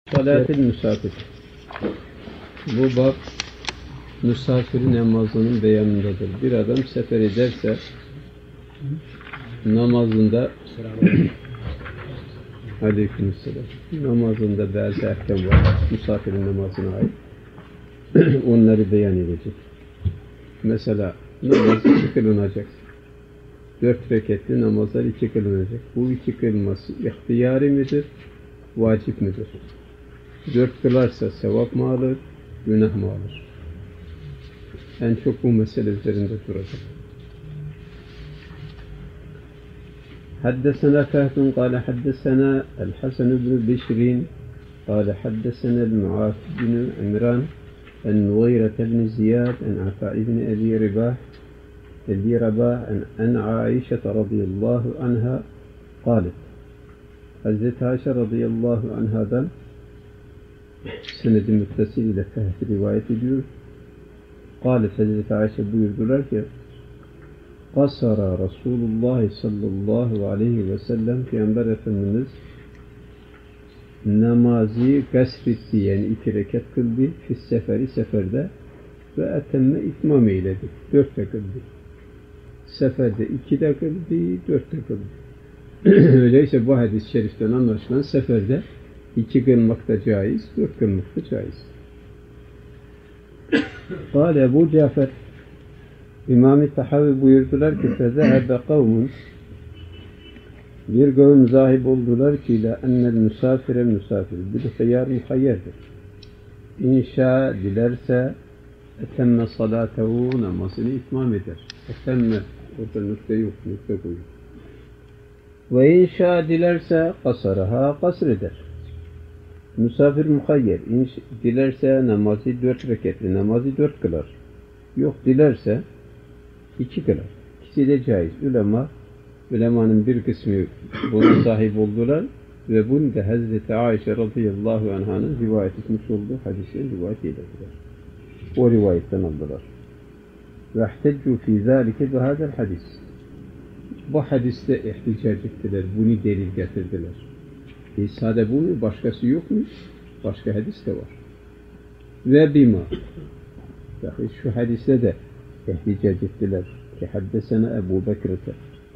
Salatil misafir. Bu bab misafir namazının beyanındadır. Bir adam sefer ederse namazında aleykümselam namazında bazı ahkam var. Misafirin namazına ait. Onları beyan edecek. Mesela namaz 2 kılınacak. 4 reketli namazlar 2 kılınacak. Bu 2 kılınması ihtiyari midir? Vacip midir? 4 kılarsa sevap mı alır? Günah mı alır? En çok bu mesele üzerinde duracak. حدثنا فهد قال حدثنا الحسن بن بشر قال حدثنا المعاف بن عمران المغيرة بن زياد عن عطاء بن أبي رباح عن عائشة رضي الله عنها قالت Hazreti Ayşe radıyallahu anhadan senedi müttasil ile Fehd rivayet ediyor. Kâlet Hazreti Ayşe buyurdular ki Kasara Resulullah sallallahu aleyhi ve sellem Peygamber Efendimiz namazı gasretti, yani 2 rekat kıldı seferde ve etemme itmam eyledi. 4 de kıldı. Seferde 2 de kıldı, 4 de kıldı. Öyleyse bu hadis-i şeriften anlaşılan seferde 2 kılmak da caiz, 4 kılmak da caiz. Kâle Ebu Cafer İmam-ı Tahavi buyurdular ki فَذَهَبَ قَوْمٌ Bir kavim zahib oldular ki لَاَنَّ misafir bil-hıyar muhayyerdir. İnşa dilerse etemme salatehu namazını itmam eder. Etemme orada nokta yok, nokta koyuyor. Ve inşa dilerse kasaraha kasreder. Misafir muhayyer. Dilerse namazı 4 reketli, namazı 4 kılar. Yok dilerse 2 kılar. İkisi de caiz. Ulemanın bir kısmı buna sahip oldular ve bunu da Hazreti Ayşe radıyallahu anh'ın rivayet etmiş olduğu hadisleri rivayet edildiler. O rivayetten aldılar. Ve ihteccu fî zâlike bihâzel hadis. Bu hadiste ihticac ettiler, bunu delil getirdiler. Sade bu mu? Başkası yok mu? Başka hadis de var. Ve bima. Şu hadiste de ihticac ettiler. Ki haddesena Ebu Bekir'te.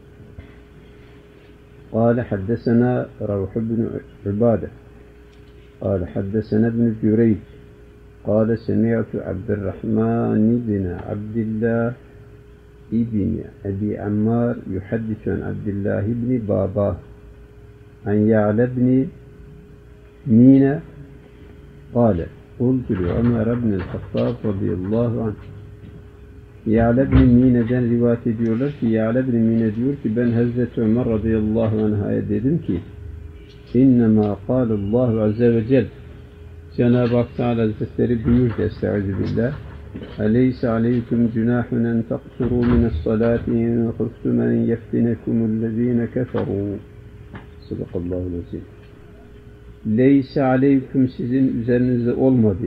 قال حدثنا روح بن عبادة قال حدثنا ابن جريج قال سمعت عبد الرحمن بن عبد الله ابن أبي عمار يحدث عن عبد الله بن بابا عن يعلى بن مينا قال قلت لعمر بن الخطاب رضي الله عنه Ya'la bin Mine'den rivayet ediyorlar ki Ya'la bin Mine diyor ki ben Hazreti Ömer radıyallahu anh'a dedim ki İnnemâ kâlallahu azze ve cel Cenab-ı Hak Teala Hazretleri buyurdu estağfirullah Aleyse aleyküm cünahun en taksuru mine's-salâti in khuftum en yeftinekumüllezîne keferû Sadakallahu azim. Leyse aleyküm sizin üzerinizde olmadı.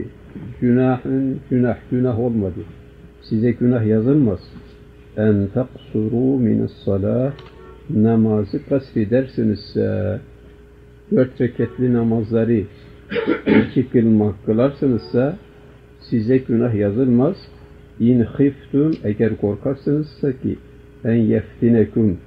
Günah olmadı. Size günah yazılmaz. En taksuru mine's-salâh namazı kasredersinizse 4 reketli namazları 2 kılmak kılarsınızsa size günah yazılmaz. İn khiftum eğer korkarsınızsa ki en yeftinekum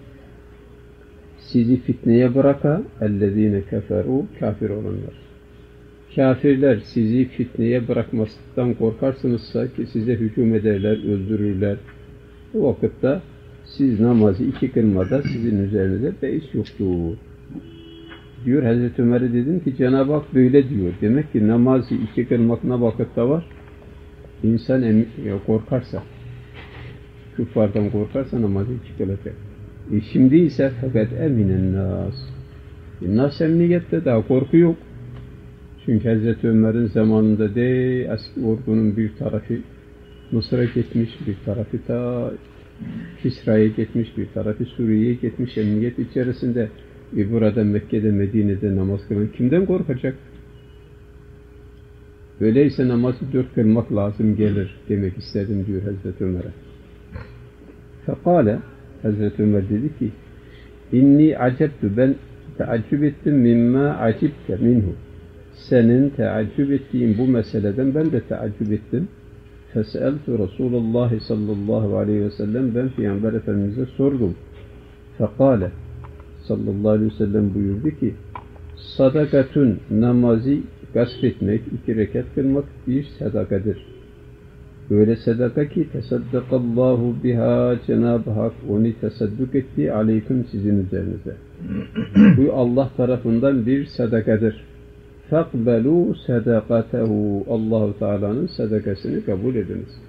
sizi fitneye bıraka ellezîne keferû kafir olanlar. Kafirler sizi fitneye bırakmasından korkarsınızsa ki size hücum ederler, öldürürler. O vakitte siz namazı 2 kılmada sizin üzerinize beis yoktur. Diyor Hazreti Ömer'e dedim ki Cenab-ı Hak böyle diyor. Demek ki namazı 2 kılmak ne vakitte var? İnsan korkarsa, küffardan korkarsa namazı 2 kılacak. Şimdi ise fakat eminen nas. Nas emniyette daha korku yok. Çünkü Hazreti Ömer'in zamanında de eski ordunun bir tarafı Mısır'a gitmiş, bir tarafı da Kisra'ya gitmiş, bir tarafı Suriye'ye gitmiş, emniyet içerisinde burada Mekke'de, Medine'de namaz kılan kimden korkacak? Öyleyse namazı 4 kılmak lazım gelir demek istedim diyor Hazreti Ömer'e. Fekale Hazreti Ömer dedi ki İnni acebtu ben teaccüp ettim mimma acibte minhu senin teaccüp ettiğin bu meseleden ben de teaccüp ettim. Feseltu Resulullah sallallahu aleyhi ve sellem, ben Peygamber Efendimiz'e sordum. Fekale sallallahu aleyhi ve sellem buyurdu ki, sadakatun, namazı gasp etmek, 2 rekat kılmak bir sadakadır. Öyle sadaka ki tesaddakallahu biha, Cenab-ı Hak onu tesadduk etti aleyküm, sizin üzerinize. Bu Allah tarafından bir sadakadır. Fakbelu sadakatehu, Allah-u Teala'nın sadakasını kabul ediniz.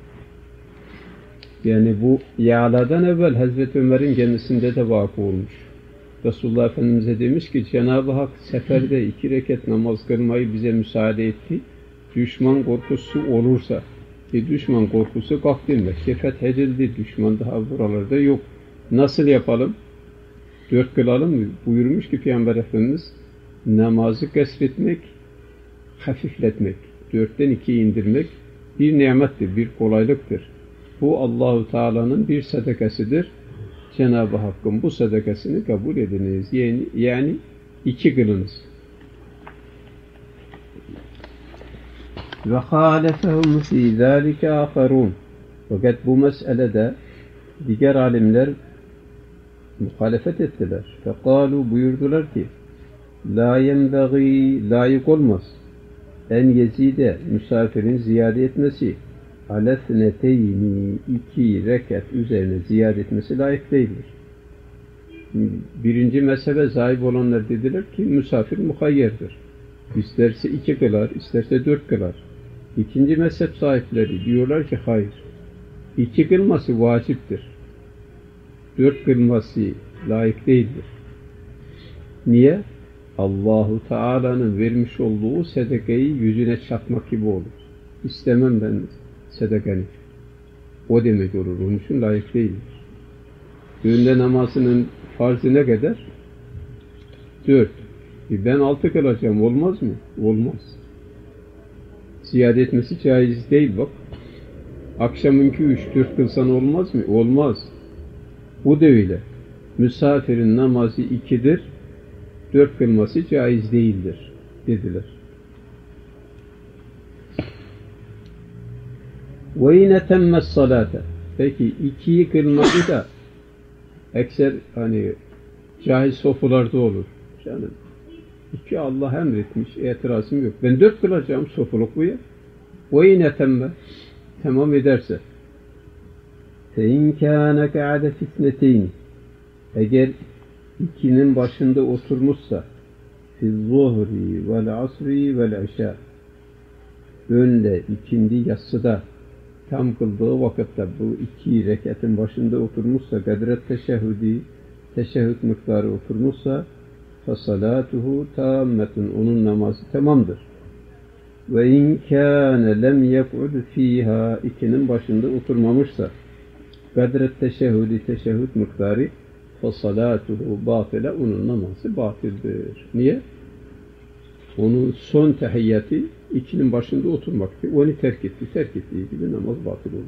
Yani bu İala'dan evvel Hazreti Ömer'in kendisinde de vakı olmuş. Resulullah Efendimiz'e demiş ki, Cenab-ı Hak seferde 2 rekat namaz kılmayı bize müsaade etti. Düşman korkusu olursa, düşman korkusu kalktı, Mekke fethedildi, düşman daha buralarda yok. Nasıl yapalım? 4 kılalım mı? Buyurmuş ki Peygamber Efendimiz, namazı kesretmek, hafifletmek, 4'ten 2'ye indirmek bir nimettir, bir kolaylıktır. Bu Allah-u Teala'nın bir sadakasıdır. Cenab-ı Hakk'ın bu sadakasını kabul ediniz. Yani 2 kılınız. Ve halefehum fî zâlike âkharûn. Fakat bu meselede diğer alimler muhalefet ettiler. Fekâlu, buyurdular ki, la yenbagî, layık olmaz, en yezide, misafirin ziyade etmesi, alefneteyni, 2 rekat üzerine ziyade etmesi layık değildir. Birinci mezhebe sahip olanlar dediler ki, misafir muhayyerdir. İsterse 2 kılar, isterse 4 kılar. İkinci mezhep sahipleri diyorlar ki, hayır, 2 kılması vaciptir. 4 kılması layık değildir. Niye? Allahu Teala'nın vermiş olduğu sadakayı yüzüne çarpmak gibi olur. İstemem ben sadakanı. O demek olur. Onun için layık değildir. Öğle namazının farzı ne kadar? 4. Ben 6 kılacağım. Olmaz mı? Olmaz. Ziyade etmesi caiz değil bak. Akşamınki 3-4 kılsan olmaz mı? Olmaz. Bu da öyle. Misafirin namazı 2'dir. 4 kılması caiz değildir dediler. وَاِنَ تَمَّ الصَّلَاةَ. Peki 2'yi kılması da ekser cahil sofularda olur. Canım 2 Allah emretmiş, itirazım yok. Ben 4 kılacağım, sofuluk bu ya. وَاِنَ تَمَّ, tamam ederse. فَاِنْ كَانَ كَعَدَ فِتْنَتَيْنِ. Eğer 2'nin başında oturmuşsa فِي-الظُّهْرِ وَالْعَصْرِ وَالْعِشَاءِ, önle, ikindi, yatsıda tam kıldığı vakitte bu 2 rekatın başında oturmuşsa, kadret teşehhüdü, teşehhüd miktarı oturmuşsa, فَصَلَاتُهُ تَامَّةٌ, onun namazı tamamdır. وَاِنْ كَانَ لَمْ يَقْعُدْ ف۪يهَا, 2'nin başında oturmamışsa, kadret teşehhüdü, teşehhüd miktarı, فَصَلَاتُهُ بَاطِلَ, onun namazı batildir. Niye? Onun son tehiyyatı 2'nin başında oturmaktı. Onu terk etti. Terk ettiği gibi namaz batıl oldu.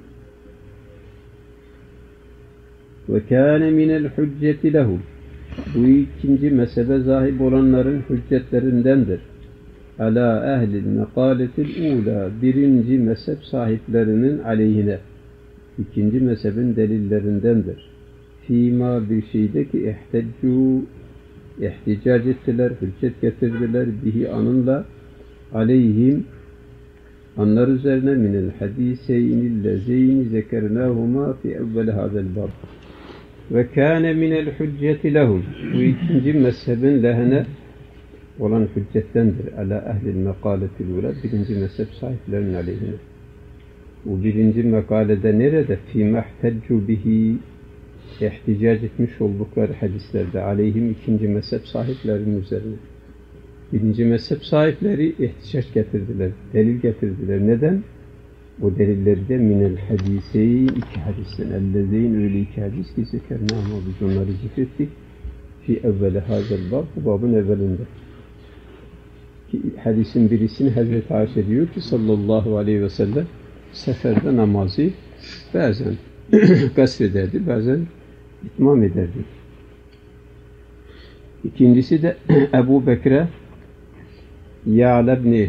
وَكَانَ مِنَ الْحُجَّةِ لَهُ. Bu ikinci mezhebe sahip olanların hüccetlerindendir. عَلَى اَهْلِ الْمَقَالَةِ الْعُولَى. Birinci mezhep sahiplerinin aleyhine. İkinci mezhebin delillerindendir. Fîmâ, bir şeyde ki ihteccû, ihticac ettiler, hüccet getirdiler, bihi, anınla, aleyhim, onlar üzerine, minel hadiseynillezeyni zekernâhumâ fi evveli hâzel bab. Ve kâne minel hücceti lehum. Bu ikinci mezhebin lehine olan hüccettendir. Alâ ehlil mekâletil ula, birinci mezhep sahiplerinin aleyhine. Bu birinci mekalede nerede? Fîmâ ihteccû bihi, ihticac etmiş oldukları hadislerde, aleyhim, ikinci mezhep sahiplerinin üzerine. Birinci mezhep sahipleri ihticac getirdiler, delil getirdiler. Neden? O delilleri de minel hadiseyn, 2 hadisten, ellezeyn, öyle 2 hadis ki zekernâhumâ, biz onları zikrettik. Fi evveli hâzel bab, bu babın evvelinde. Ki hadisin birisini Hazreti Ayşe diyor ki sallallahu aleyhi ve sellem, seferde namazı bazen gasrederdi, bazen itmam ederdi. İkincisi de Ebu Bekir'e Ya'la ibn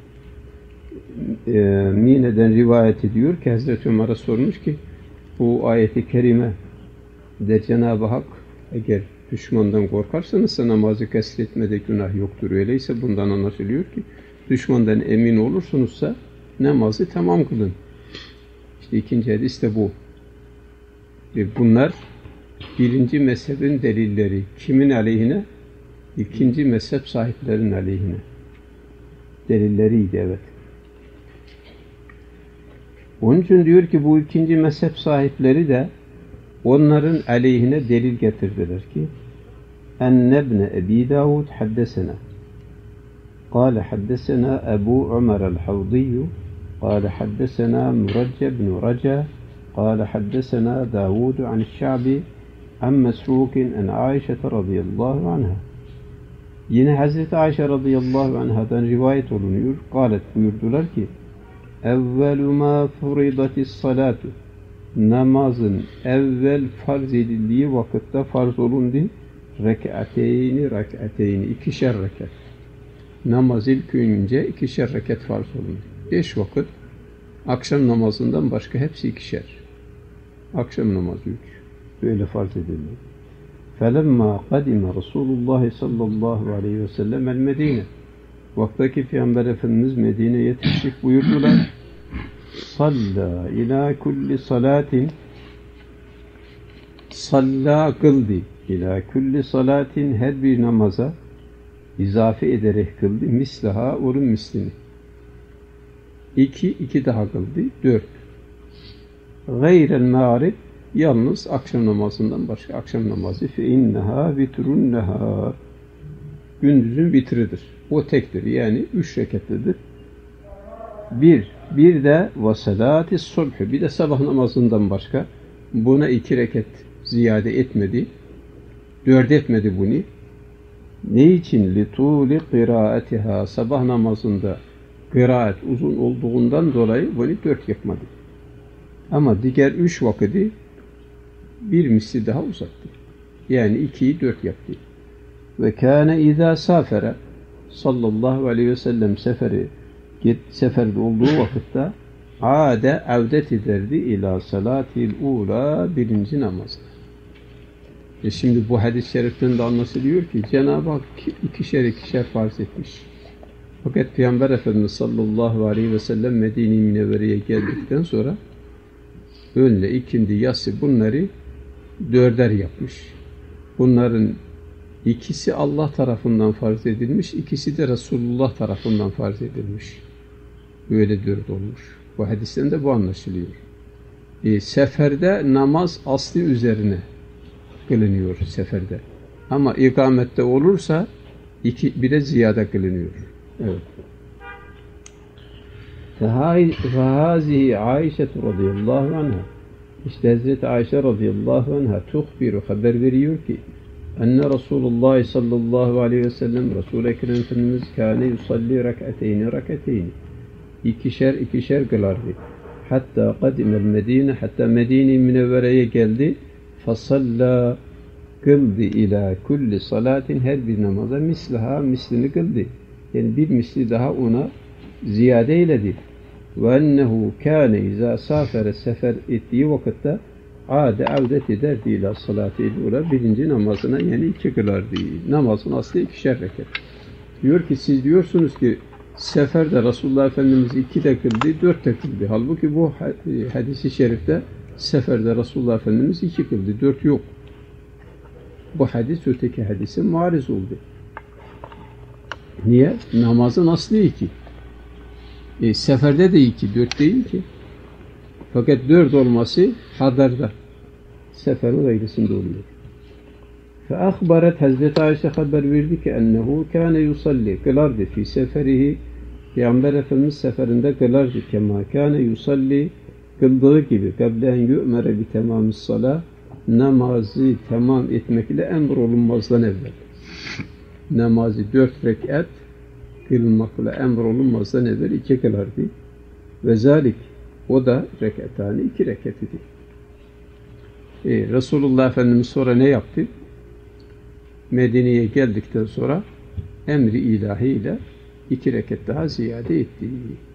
Mine'den rivayet ediyor ki Hazreti Ömer'e sormuş ki bu ayeti kerime de Cenab-ı Hak eğer düşmandan korkarsanız namazı kesretmede günah yoktur. Öyleyse bundan anlaşılıyor ki düşmandan emin olursunuzsa namazı tamam kılın. İşte ikinci hadis de bu. Bunlar birinci mezhebin delilleri. Kimin aleyhine? İkinci mezhep sahiplerinin aleyhine. Delilleriydi, evet. Onun için diyor ki bu ikinci mezhep sahipleri de onların aleyhine delil getirdiler ki ennebne Ebi Davud haddesena قال حدثنا أبو عمر الحوضي قال حدثنا مرجى بن رجا قال حدثنا داود عن الشعبي عن مسروق عن عائشة رضي الله عنها. Yine Hazreti Ayşe radıyallahu anhadan rivayet olunuyor. Kalet buyurdular ki evvelu ma furidatis salatu, namazın evvel farz edildiği vakitte farz olundu. Rek'ateyni ikişer rekat. Namaz ilk önce ikişer rekat farz olundu. 5 vakit. Akşam namazından başka hepsi ikişer. Akşam namazı 3. Böyle farz edildi. فَلَمَّا قَدِمَ رَسُولُ اللّٰهِ sallallahu aleyhi ve sellem el-Medine. Vaktaki Peygamber Efendimiz Medine'ye yetiştik buyurdular. Salla ila kulli salatin, salla kıldı. İlâ kulli salatin, her bir namaza izafe ederek kıldı. Mislaha, onun mislini. 2 daha kıldı. 4. Gayrel mağrib, yalnız akşam namazından başka akşam namazı. Fe inneha vitrun nehar, gündüzün vitridir. O tektir. Yani 3 rekatlidir. Bir de ve salati subh, bir de sabah namazından başka buna 2 rekat ziyade etmedi. 4 etmedi bunu. Ne için? Lituli kıraatiha, sabah namazında kıraat uzun olduğundan dolayı bunu 4 yapmadı. Ama diğer 3 vakiti bir misli daha uzattı. Yani 2'yi 4 yaptı. Ve kâne izâ sâfere, sallallahu aleyhi ve sellem seferde olduğu vakitte avdet ederdi ila salatil ula, birinci namazda. Şimdi bu hadis-i şeriften de anlaşılıyor ki Cenab-ı Hak ikişer farz etmiş. Fakat Peygamber Efendimiz sallallahu aleyhi ve sellem Medine-i Münevvere'ye geldikten sonra önle, ikindi, yatsı bunları 4'er yapmış. Bunların ikisi Allah tarafından farz edilmiş, ikisi de Resulullah tarafından farz edilmiş. Böyle 4 olmuş. Bu hadisten de bu anlaşılıyor. Seferde namaz aslı üzerine kılınıyor seferde. Ama ikamette olursa 1'e ziyade kılınıyor. Evet. Fehazihi Ayşe radıyallahu anha, İşte Hazreti Ayşe radıyallahu anha tuhbiru, haber veriyor ki enne Resulullah sallallahu aleyhi ve sellem, Resul-i Ekrem Efendimiz kâne yusalli rak'ateyni, ikişer kılardı. Hatta kadimel Medine, hatta Medine-i Münevvere'ye geldi. Fasalla, kıldı ila kulli salatin, her bir namaza mislaha, mislini kıldı. Yani bir misli daha ona ziyade eyledi. Ve ennehu kâne izâ sâfere, sefer ettiği vakitte avdet ederdi ila salati ula, birinci namazına, yani 2 kılardı. Namazın aslı 2'şer rekat. Diyor ki siz diyorsunuz ki seferde Resulullah Efendimiz 2 de kıldı, 4 de kıldı. Halbuki bu hadis-i şerifte seferde Resulullah Efendimiz 2 kıldı, 4 yok. Bu hadis öteki hadise muariz oldu. Niye? Namazın aslı 2. Seferde de 2, 4 değil ki. Fakat 4 olması hadarda, seferin gayrısında oluyor. فَأَخْبَرَتْ Hazreti Ayşe haber verdi ki ennehu kâne yusalli, kılardı fi seferihi, Peygamber Efendimiz seferinde kılardı, kema kâne yusalli, kıldığı gibi, kablen yu'mere bi temamis salah, namazı tamam etmekle emrolunmazdan evvel. Namazı 4 rekat kılmakla emrolunmazdan evvel 2 kılardı. Ve zalik, o da rekatani, 2 rekat idi. Resulullah Efendimiz sonra ne yaptı? Medine'ye geldikten sonra emri ilahiyle 2 rekat daha ziyade etti.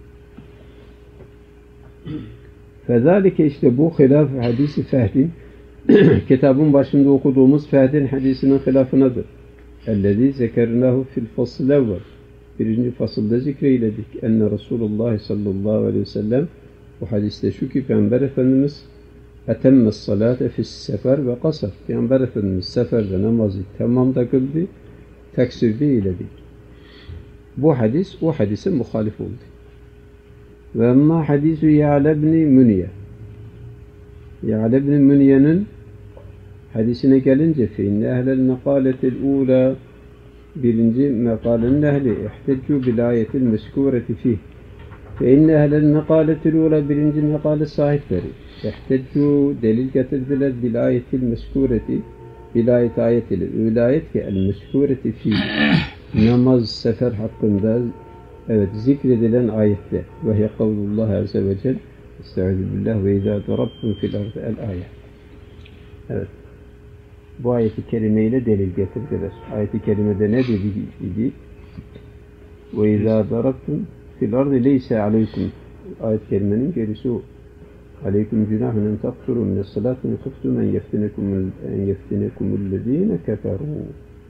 Fezalike işte bu hilaf hadisi Fehdin kitabın başında okuduğumuz Fehdin hadisinin hilafınadır. Ellezî zekernahu fil fasl evvel. 1. fasılda zikreyledik. Enne Resulullah sallallahu aleyhi ve sellem bu hadiste şu ki Peygamber Efendimiz etemme salate fis sefer ve kasar. Peygamber Efendimiz seferde namazı tamamda kıldı, teksir eyledi. Bu hadis o hadise muhalif oldu. Ve emma hadisu Ya'la ibn Münye. Ya'la ibn Münye'nin hadisine gelince fe inne ehlel mekaletil ula, 1. mekalenin ehli ihteccu bil ayetil meskûreti fih. Fe inne ehlel mekaletil ula, 1. mekale sahipleri ihteccu delil getirdiler bil ayetil meskûreti, bil ayet ile öyle ayet ki el meskûreti fih, namaz sefer hakkında evet zikredilen ayette ve hiye kavlullah azze ve celle estaizu billah ve izâ darabtum fil ardı el ayet. Evet. Bu ayeti kerimeyle delil getirdiler. Ayeti kerimede ne dedi? Ve izâ darabtum fil ardı leyse aleykum. Ayet kerimenin gerisi o. Aleyküm günahun en taksuru mine salâtin kıftum en yeftinekumullezîne keferû.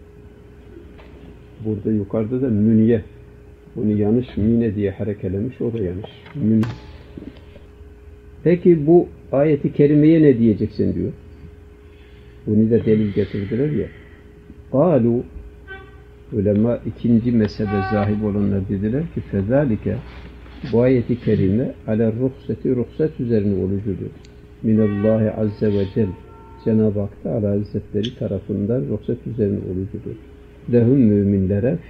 Burada yukarıda da münye. Bunu yanlış mine diye harekelemiş. O da yanlış. Münye. Peki bu ayeti kerimeye ne diyeceksin diyor. Bunu da delil getirdiler ya. Kalu ulema 2. mezhebe zahib olanlar dediler ki fezalike bu ayeti kerime ala ruhsati ruhsat üzerine olucudur. Minallahi azze ve celle Cenab-ı Hak Teala Hazretleri tarafından ruhsat üzerine olucudur. Lehum müminlere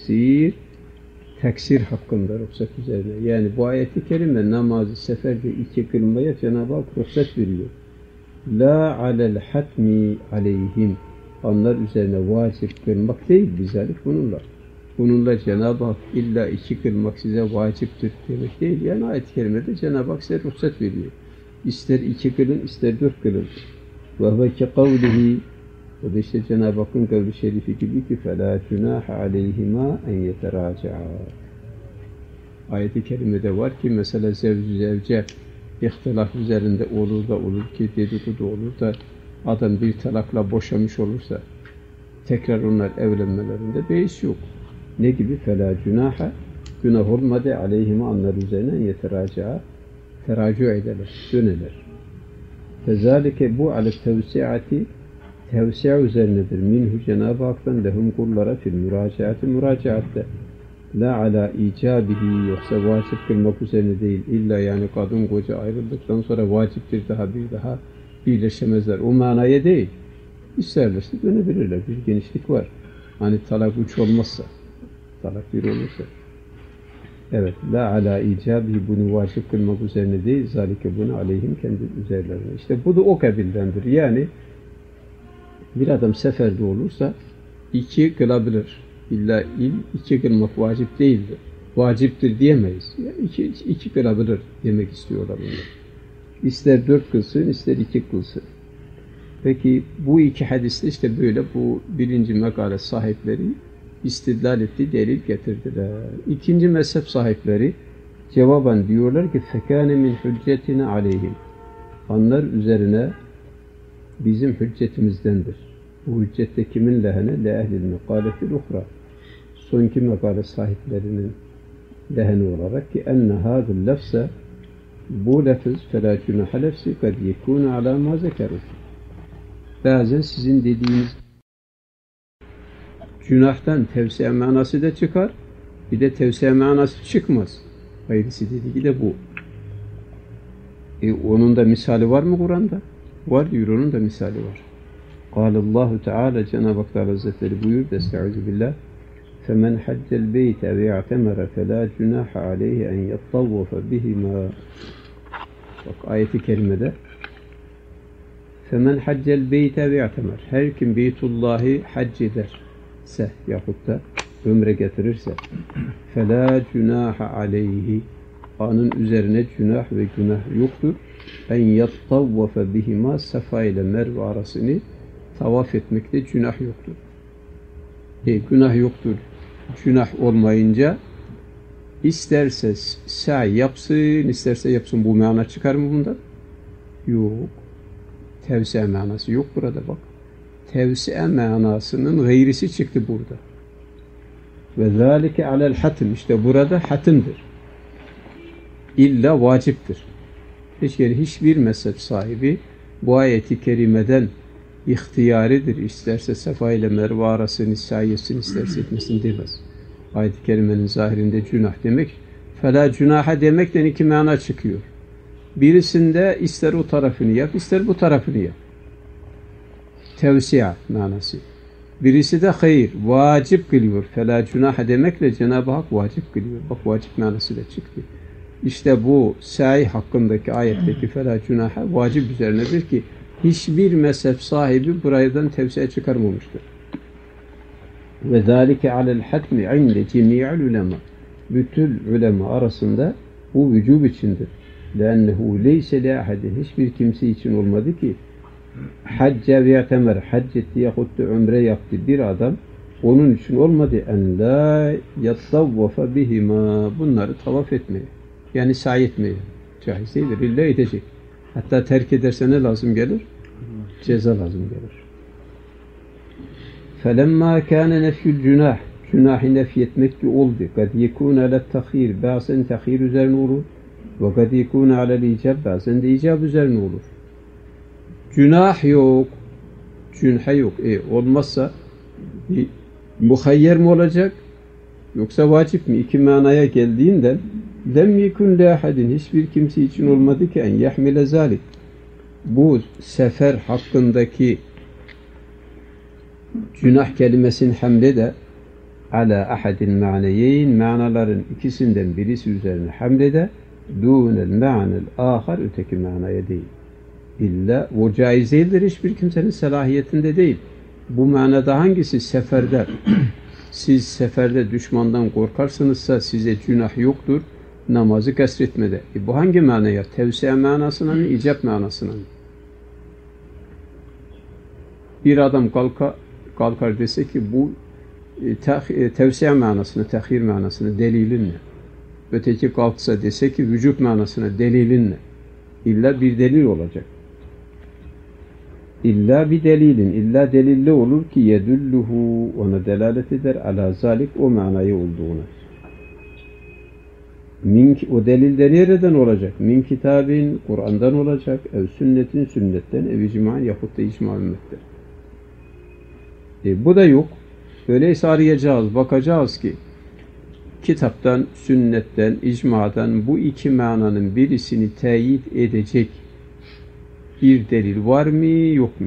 teksir hakkında ruhsat üzerine. Yani bu ayeti kerime namazı seferde 2 kılmaya Cenab-ı Hak ruhsat veriyor. La alel hatmi aleyhim. Onlar üzerine vacip kılmak değil bizalik bununla. Bununla Cenab-ı Hak illa 2 kılmak size vaciptir demek değil. Yani ayet-i kerimede Cenab-ı Hak size ruhsat veriyor. İster 2 kılın, ister 4 kılın. Ve ve ki kavlihi, o da işte Cenab-ı Hakk'ın kavli şerifi gibi ki فَلَا جُنَاحَ عَلَيْهِمَا اَنْ يَتَرَاجَعَا. Ayet-i kerimede var ki mesela zevce ihtilaf üzerinde olur ki dedikodu olur da adam bir talakla boşamış olursa tekrar onlar evlenmelerinde beis yok. Ne gibi? فَلَا جُنَاحَ günah olmadı aleyhima onlar üzerine yeteraca'a teracü ederler, döneler. Fezalike bu ale tevsi'ati tevsi' üzerinedir. Minhu Cenab-ı Hak'tan lehum kullara fil müracaatte la ala icabihi yoksa vacip kılmak üzerine değil. İlla yani kadın koca ayrıldıktan sonra vaciptir bir daha birleşemezler. O manaya değil. İsterlerse dönebilirler. Bir genişlik var. Hani talak 3 olmazsa, talak 1 olursa. Evet. La ala icabihi bunu vacip kılmak üzerine değil. Zalike bunu aleyhim kendi üzerlerine. İşte bu da o kabildendir. Yani bir adam seferde olursa 2 kılabilir. İlla 2 kılmak vacip değildir. Vaciptir diyemeyiz. Yani 2 kılabilir demek istiyorlar bunlar. İster 4 kılsın, ister 2 kılsın. Peki bu 2 hadiste işte böyle bu 1. mekale sahipleri istidlal etti, delil getirdiler. 2. mezhep sahipleri cevaben diyorlar ki fekâne min hüccetine aleyhim. Onlar üzerine bizim hüccetimizdendir. Bu hüccette kimin lehene? Le ehlil mekâletil uhra. Sonki mekale sahiplerinin leheni olarak ki enne hâdul lefse bu lefz felâ cünaha lefsi kad yekûne alâ mâ zekerû. Bazen sizin dediğiniz günahtan tevsiye manası da çıkar, bir de tevsiye manası çıkmaz. Gayrisi dediği de bu. Onun da misali var mı Kur'an'da? Var diyor, onun da misali var. Kâlallahu Teala, Cenab-ı Hak Hazretleri buyurdu, estaizu billah, فَمَنْ حَجَّ الْبَيْتَ وَيَعْتَمَرَ فَلَا جُنَاحَ عَلَيْهِ اَنْ يَطَّوَّفَ بِهِمَا. Bak ayeti kerimede فَمَنْ حَجَّ الْبَيْتَ وَيَعْتَمَرَ her kim Beytullah'ı hac ederse yahut da ömre getirirse فَلَا جُنَاحَ عَلَيْهِ onun üzerine günah ve günah yoktur. En yattavvafe bihima Safa ile Merve arasını tavaf etmekte günah yoktur. Günah yoktur. Günah olmayınca İsterse sa'i yapsın, isterse yapsın. Bu mana çıkar mı bundan? Yok. Tevsi'ye manası yok burada bak. Tevsi'ye manasının gayrisi çıktı burada. Ve zâlike alel hatim. İşte burada hatimdir. İlla vaciptir. Hiçbir mezhep sahibi bu ayeti kerimeden ihtiyaridir. İsterse Safa ile Merve arasını sayesini isterse etmesin demez. Ayet-i kerimenin zahirinde günah demek, fela günaha demekten iki mana çıkıyor. Birisinde ister o tarafını yap, ister bu tarafını yap. Tevsiya manası. Birisi de hayır, vacip kılıyor. Fela günaha demekle Cenab-ı Hak vacip kılıyor. Bak vacip manası da çıktı. İşte bu sa'i hakkındaki ayetteki fela günaha vacip üzerinedir ki hiçbir mezhep sahibi buradan tevsiye çıkarmamıştır. Ve zâlike alel hatmi inde cemi'ül ulema. Bütün ulema arasında bu vücub içindir. Lennehu leyse li ahadin. Hiçbir kimse için olmadı ki hacca ve yatemer, hac etti yahut da umre yaptı bir adam, onun için olmadı en la yattavvafa bihima, bunları tavaf etmeye, yani sa'i etmeye caiz değildir, illa edecek. Hatta terk ederse ne lazım gelir? Ceza lazım gelir. فَلَمَّا كَانَ نَفْيُ الْجُنَاحِ Günahı nefyetmek ki oldu. قَدْ يَكُونَ لَلْتَخِيرِ Bazen tehir üzerine olur. وَقَدْ يَكُونَ عَلَى الْاِيجَابِ Bazen de icab üzerine olur. Günah yok. Cünhe yok. Olmazsa muhayyer mi olacak? Yoksa vacip mi? İki manaya geldiğinden lem yekun li ahadin, hiçbir kimse için olmadı ki en yahmile zalik. Bu sefer hakkındaki günah kelimesinin hamle de ala ahadin ma'neyeyn, manaların ikisinden birisi üzerine hamle de dûnel ma'nel âhar, öteki manaya değil. İlla o caiz değildir, hiçbir kimsenin selahiyetinde değil. Bu manada hangisi? Seferde. Siz seferde düşmandan korkarsınızsa size günah yoktur, namazı kasretmede. Bu hangi manaya? Tevsiye manasına mı, icap manasına mı? Bir adam kalkar dese ki bu tevsiye manasına, tehir manasına delilin ne? Öteki kalksa dese ki vücut manasına delilin ne? İlla bir delil olacak. İlla bir delilin, illa delilli olur ki yedulluhu, ona delalet eder, ala zalik, o manayı olduğuna. O delil de nereden olacak? Min kitabin, Kur'an'dan olacak, ev sünnetin, sünnetten, ev icma'in, yahut da icma ümmettir. Bu da yok. Öyleyse arayacağız, bakacağız ki kitaptan, sünnetten, icmadan bu iki mananın birisini teyit edecek bir delil var mı, yok mu?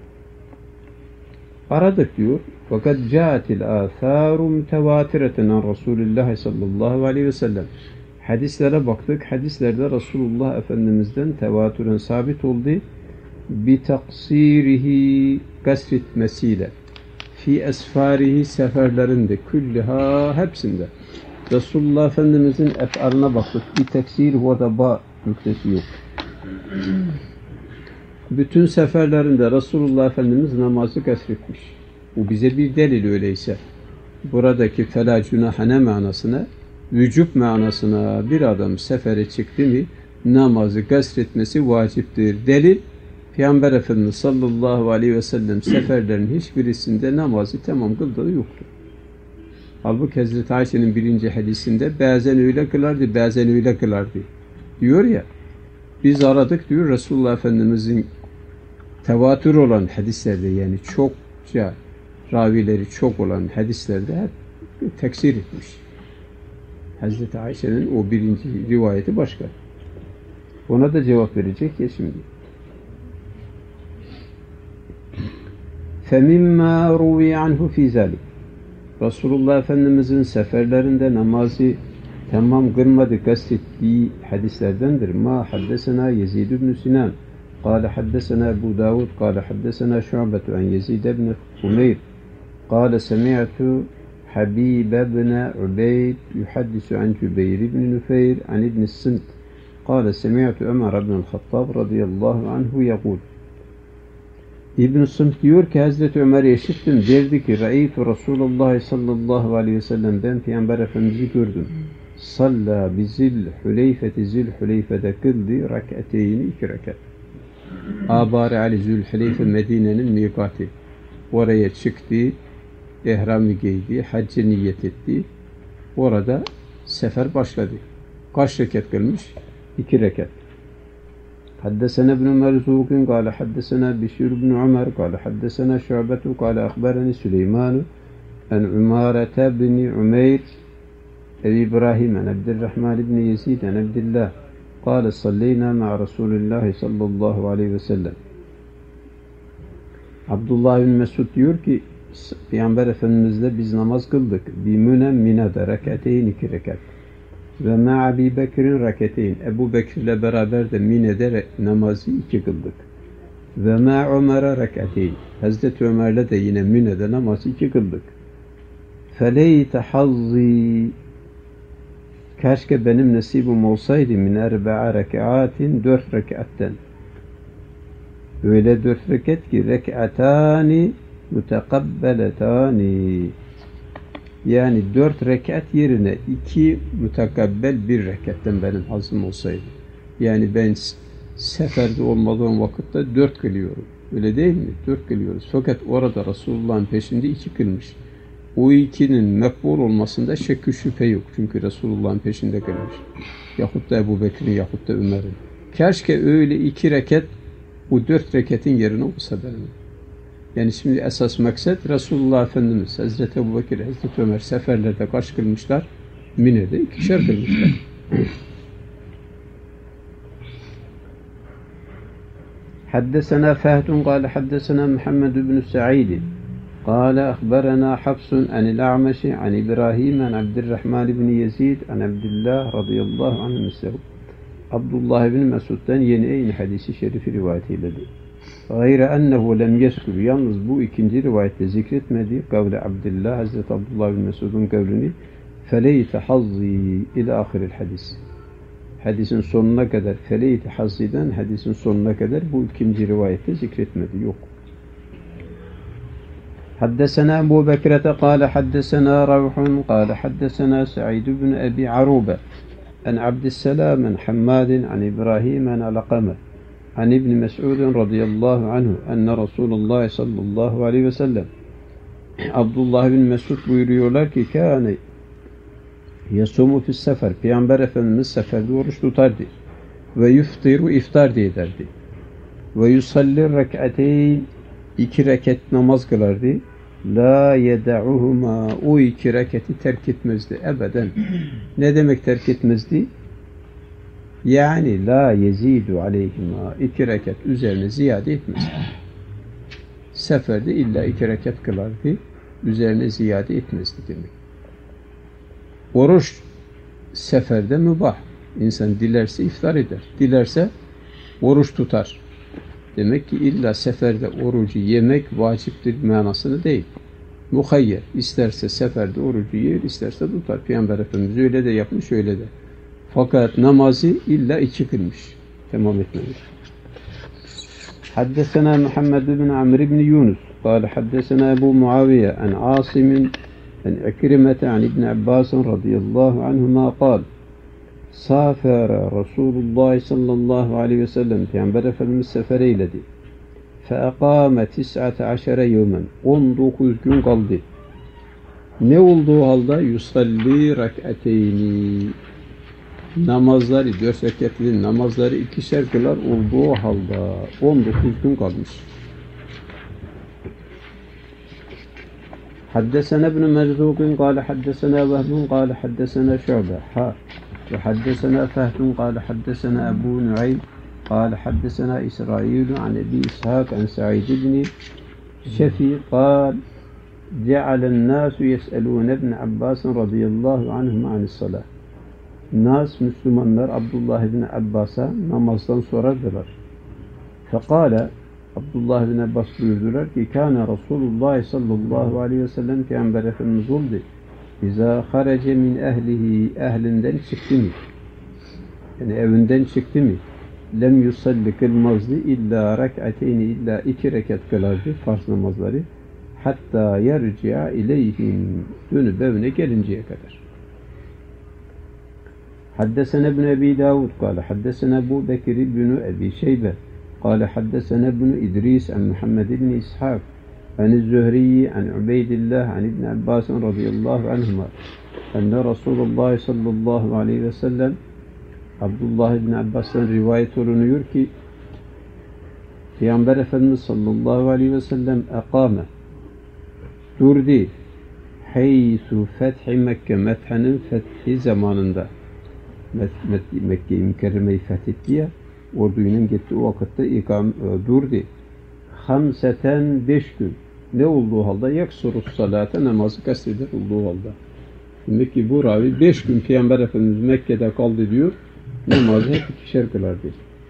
Aradık diyor. Fakat ca'atil âthâru mütevâtireten an Resulullah sallallahu aleyhi ve sellem. Hadislere baktık. Hadislerde Resulullah Efendimiz'den tevatüren sabit oldu. Bi taksirihi, kasretmesiyle. Fi esfarihi, seferlerinde, külliha, hepsinde. Resulullah Efendimiz'in ef'aline baktık. Bi teksir ve da ba nüktesi yok. Bütün seferlerinde Resulullah Efendimiz namazı kasretmiş. Bu bize bir delil öyleyse. Buradaki felâ günahane manasına, vücub manasına bir adam sefere çıktı mı namazı kasretmesi vaciptir. Delil, Peygamber Efendimiz sallallahu aleyhi ve sellem seferlerin hiçbirisinde namazı tamam kıldığı yoktur. Halbuki Hazreti Ayşe'nin birinci hadisinde bazen öyle kılardı, bazen öyle kılardı diyor ya. Biz aradık diyor, Resulullah Efendimiz'in tevatür olan hadislerde, yani çokça ravileri çok olan hadislerde hep teksir etmiş. Hazreti Ayşe'nin o birinci rivayeti başka. Ona da cevap verecek ya şimdi. فَمِمَّا رُوِيَ عَنْهُ فِي ذَلِكَ Resulullah Efendimiz'in seferlerinde namazı tamam kılmadı kastettiği hadislerdendir. Ma haddesena Yezid ibn Sinan قال حدثنا أبو داود قال حدثنا شعبة عن يزيد بن خمير قال سمعت حبيب بن عبيد يحدث عن جبير بن نفير عن ابن السنت قال سمعت عمر بن الخطاب رضي الله عنه يقول İbn-i Sımt diyor ki Hazreti Ömer'i işittim, derdi ki Re'aytu Resulullah sallallahu aleyhi ve sellem, ben Peygamber Efendimiz'i gördüm salla bizil hüleyfeti zülhüleyfede kıldı rak'ateyni 2 rekat. Abari Ali Zülhüleyfe Medine'nin mikati. Oraya çıktı, ihramı giydi, haccı niyet etti. Orada sefer başladı. Kaç rekat kılmış? 2 rekat. حدثنا ابن مرزوق قال حدثنا بشير بن عمر قال حدثنا شعبة قال أخبرني سليمان عن عمارة بن عمير أبي إبراهيم عن عبد الرحمن بن يزيد عن عبد الله قال صلينا مع رسول الله صلى الله عليه وسلم. Abdullah bin Mesud diyor ki Peygamber Efendimizle biz namaz kıldık. Bimünen minada rekateyn 2 rekat. Ve ma'a Ebi Bekir'in rekateyn. Ebu Bekir'le beraber de Mine'de namazı 2 kıldık. Ve ma'a Ömer'e rekateyn. Hazreti Ömer'le de yine Mine'de namazı 2 kıldık. Feleyte hazzi. Keşke benim nasibim olsaydı min 4 rekatin 4 rekatten. Öyle 4 rekat ki rekatani mutekabbeletani. Yani 4 rekat yerine 2 mütekabbel 1 rekattan benim hazım olsaydı. Yani ben seferde olmadığım vakitte 4 kılıyorum. Öyle değil mi? 4 kılıyoruz. Fakat orada Resulullah'ın peşinde 2 kılmış. O 2'nin mekbul olmasında şekki şüphe yok. Çünkü Resulullah'ın peşinde kılmış. Yahut da Ebu Bekir'in yahut da Ömer'in. Keşke öyle 2 rekat bu 4 rekatın yerine olsa benim. Yani şimdi esas maksat Resulullah Efendimiz, Hazreti Ebu Bekir, Hazreti Ömer seferlerde kaç kılmışlar? Mine'de 2'şer kılmışlar. حدثنا فهد قال حدثنا محمد بن سعيد قال أخبرنا حفص عن الأعمش عن إبراهيم عن عبد الرحمن بن يزيد عن عبد الله رضي الله عنه مثله. Abdullah bin Mesud'dan yeni aynı hadisi şerifi rivayet eyledi. Gayre ennehu lem yeskür. Yalnız bu ikinci rivayette zikretmedi. Kavle Abdullah, Hazreti Abdullah bin Mesud'un kavlini feleyte hazzi ila ahiril hadis. Hadisin sonuna kadar feleyte hazziden hadisin sonuna kadar bu ikinci rivayette zikretmedi. Yok. حدثنا أبو بكرة قال حدثنا روح قال حدثنا سعيد بن أبي عروبة عن عبد السلام عن حماد عن إبراهيم عن علقمة عن ابن مسعود رضي الله عنه أن رسول الله صلى الله عليه وسلم Abdullah bin Mesud buyuruyorlar ki kâne yasumu fis sefer. Peygamber Efendimiz seferde oruç tutardı. Ve yuftiru iftar ederdi. Ve yusalli rek'ateyn 2 rekat namaz kılardı. La yeda'uhuma o 2 rekati terk etmezdi ebeden. Ne demek terk etmezdi? Yani la yezidu aleyhima 2 rekat üzerine ziyade etmezdi. Seferde illa 2 rekat kılardı. Üzerine ziyade etmezdi demek. Oruç seferde mübah. İnsan dilerse iftar eder. Dilerse oruç tutar. Demek ki illa seferde orucu yemek vaciptir manasını değil. Muhayyer. İsterse seferde orucu yer, isterse tutar. Peygamber Efendimiz öyle de yapmış, öyle de. Fakat namazı illa 2 kılmış. Tamam etmemiş. Haddesena Muhammed bin Amr bin Yunus. Kâle haddesena Ebu Muaviye an Asimin an Ekrimete an İbn Abbas radıyallahu anhuma kâl. Safara Resulullah sallallahu aleyhi ve sellem Peygamber Efendimiz sefer eyledi. Feekâme 19 yevmen 19 gün kaldı. Ne olduğu halde yusalli rek'ateyni namazları 4 rekatli namazları 2'şer kılar olduğu halde 19 gün kalmış. Haddesena ibn Merzuq قال حدثنا وهب قال حدثنا شعبة وحدثنا فهد قال حدثنا أبو نعيم قال حدثنا إسرائيل عن أبي إسحاق عن سعيد بن شفي قال جعل الناس يسألون ابن عباس رضي الله عنهما عن الصلاة. Nas Müslümanlar Abdullah bin Abbas'a namazdan sorardılar. Fekale Abdullah bin Abbas buyurdular ki Kâne Resulullah sallallahu aleyhi ve sellem Peygamber Efendimiz oldu. İzâ harece min ehlihi ehlinden çıktı mı? Yani evinden çıktı mı? Lem yusalli kılmazdı illa rek'ateyni illa 2 rekat kılardı farz namazları. Hatta yerci'a ileyhim dönüp evine gelinceye kadar. حدثنا ابن أبي داود قال حدثنا أبو بكر بن أبي شيبة قال حدثنا ابن إدريس عن محمد بن إسحاق عن الزهري عن عبيد الله عن ابن عباس رضي الله عنهما أن رسول الله صلى الله عليه وسلم Abdullah ibn Abbas'tan rivayet olunuyor ki Peygamber Efendimiz sallallahu aleyhi ve sellem ekame durdi heysu fethi Mekke, Mekke'nin fethi zamanında Mekke'yi Mükerreme'yi fethetti ya, orduyla gitti o vakitte durdu. Hamseten 5 gün. Ne olduğu halde? Yaksurus salate, namazı kasteder olduğu halde. Demek ki bu ravi 5 gün Peygamber Efendimiz Mekke'de kaldı diyor. Namazı hep ikişer kılardı.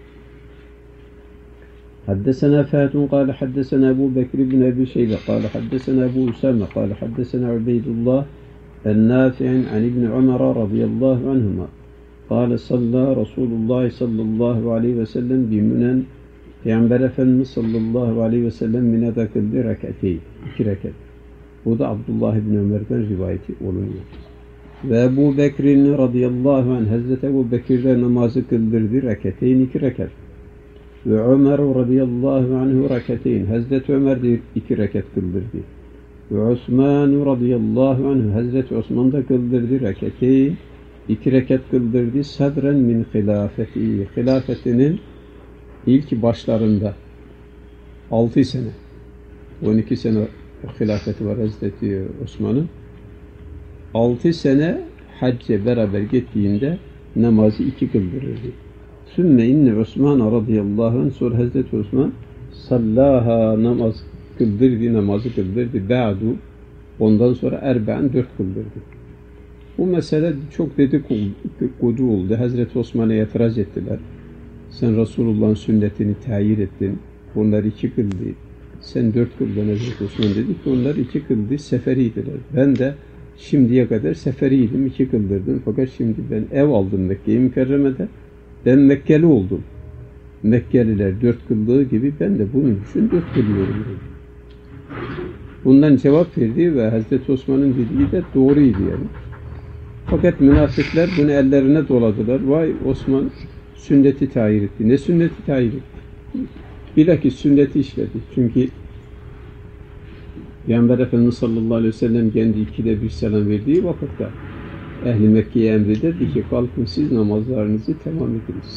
حدثنا فات قال حدثنا أبو بكر بن أبي شيبة قال حدثنا أبو أسامة قال حدثنا عبيد الله النافع عن ابن عمر رضي الله عنهما قال صلى رسول الله صلى الله عليه وسلم بمنى Peygamber Efendimiz sallallahu aleyhi ve sellem Mina'da kıldı rekateyn, 2 rekat. Bu da Abdullah ibn Ömer'den rivayeti olunuyor. Ve Ebu Bekir'in radıyallahu anh Hazreti Ebu Bekir'de namazı kıldırdı rekateyn, 2 rekat. Ve Ömer radıyallahu anhu rekateyn, Hazreti Ömer de 2 rekat kıldırdı. Ve Osman radıyallahu anhu Hazreti Osman da kıldırdı rekateyn, 2 rekat kıldırdı. Sadren min hilafeti, hilafetinin İlk başlarında 6 sene, 12 sene hilafeti var Hazreti Osman'ın. 6 sene hacca beraber gittiğinde namazı 2 kıldırırdı. Sümme inne Osman radıyallahu anh, sonra Hazreti Osman sallaha, namaz kıldırdı, namazı kıldırdı. Ba'du, ondan sonra erbe'en 4 kıldırdı. Bu mesele çok dedikodu oldu. Hazreti Osman'a itiraz ettiler. Sen Resulullah'ın sünnetini tayir ettin. Onlar 2 kıldı. Sen 4 kıldın Hazreti Osman dedi ki onlar 2 kıldı, seferiydiler. Ben de şimdiye kadar seferiydim, 2 kıldırdım. Fakat şimdi ben ev aldım Mekke-i Mükerreme'de. Ben Mekkeli oldum. Mekkeliler 4 kıldığı gibi ben de bunun için 4 kılıyorum. Bundan cevap verdi ve Hazreti Osman'ın dediği de doğruydu yani. Fakat münafıklar bunu ellerine doladılar. Vay Osman sünneti tayir etti. Ne sünneti tayir etti? Bilakis sünneti işledi. Çünkü Peygamber Efendimiz sallallahu aleyhi ve sellem kendi 2'de 1 selam verdiği vakitte Ehl-i Mekke'ye emrederdi ki kalkın siz namazlarınızı tamam ediniz.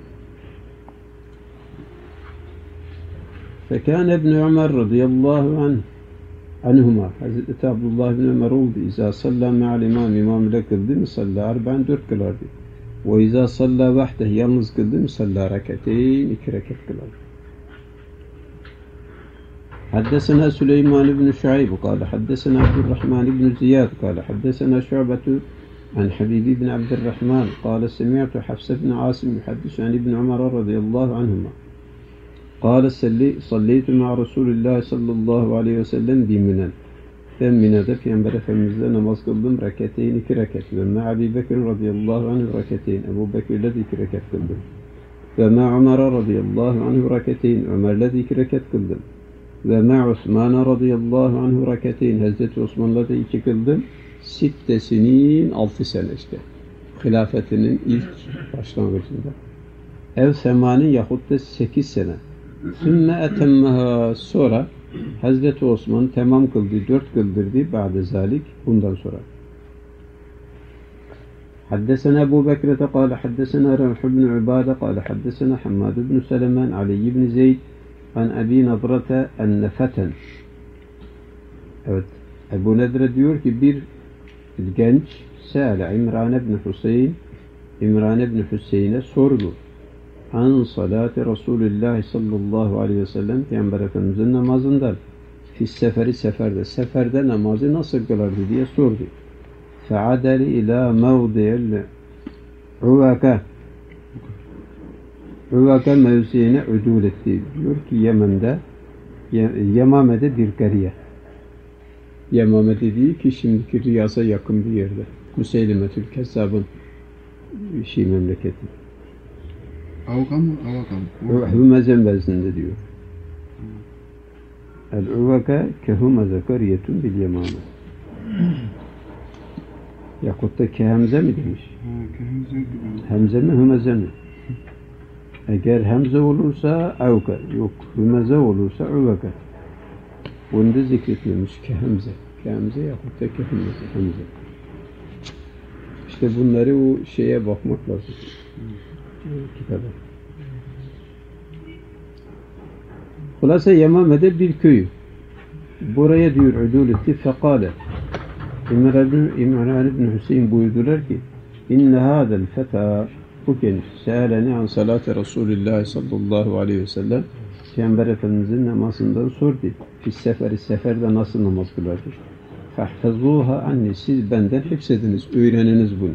Fekâne İbn-i Ömer radıyallahu anhuma Hazreti Abdullah ibn Ömer oldu. İzâ sallâ me'al imam ile kıldı mı sallâ arba'en 4 kılardı. Ve izâ sallâ vahdeh yalnız kıldı mı sallâ rekateyn 2 rekat kılardı. حدثنا سليمان بن شعيب قال حدثنا عبد الرحمن بن زياد قال حدثنا شعبة عن حبيب بن عبد الرحمن قال سمعت حفص بن عاصم يحدث عن ابن عمر رضي الله عنهما قال صليت مع رسول الله صلى الله عليه وسلم بمنى. Ben Mina'da Peygamber Efendimiz'le namaz kıldım. Rekateyn 2 rekat. Ve ma Ebu Bekir radıyallahu anh rekateyn. Ebu Bekir'le de 2 rekat kıldım. Ve ma Ömer radıyallahu anh rekateyn. Ömer'le de 2 rekat kıldım. Ve ma Osman radıyallahu anh rekateyn. Hazreti Osman'la da 2 kıldım. 6 sinin 6 sene işte. Hilafetinin ilk başlangıcında. Ev semanin yahut da 8 sene. Sümme etemmeha, sonra Hazreti Osman tamam kıldı, 4 kıldırdı ba'de zalik, bundan sonra. Haddesena Ebu Bekir'e kâle haddesena Remh ibn Ubâde kâle haddesena Hammad ibn Seleman Ali ibn Zeyd an Ebi Nadrate ennefeten. Evet, Ebu Nedre diyor ki bir genç Sâle İmran ibn Hüseyin'e sordu. An salati Resulullah sallallahu aleyhi ve sellem Peygamber Efendimiz'in namazından seferde namazı nasıl kılardı diye sordu. Fe'adeli ila mevdi'il Uvaka mevziine udul etti. Diyor ki Yemame'de bir kariye. Yemame dediği ki şimdiki Riyaz'a yakın bir yerde. Müseylimetül Kezzab'ın memleketi. Avga mı? Hümezen vezninde diyor. El-Uvaka kehumeze kariyetun bil yemame. Yakut da kehemze mi demiş? Kehemze gibi. Hemze mi hümeze mi? Eğer hemze olursa evka, yok hümeze olursa üveka. Bunu da zikretmemiş kehemze. Kehemze yakut da kehemze. Hemze. İşte bunları o şeye bakmak lazım. Kitaba. Hulasa Yemame'de bir köyü. Buraya diyor udul etti. Fekale. İmran ibn Hüseyin buyurdular ki İnne hâdel feta bu genç se'aleni an salate Resulullah sallallahu aleyhi ve sellem Peygamber Efendimizin namazından sordu. Seferde nasıl namaz kılardır? Fahfazûha anni siz benden hepsediniz, öğreniniz bunu.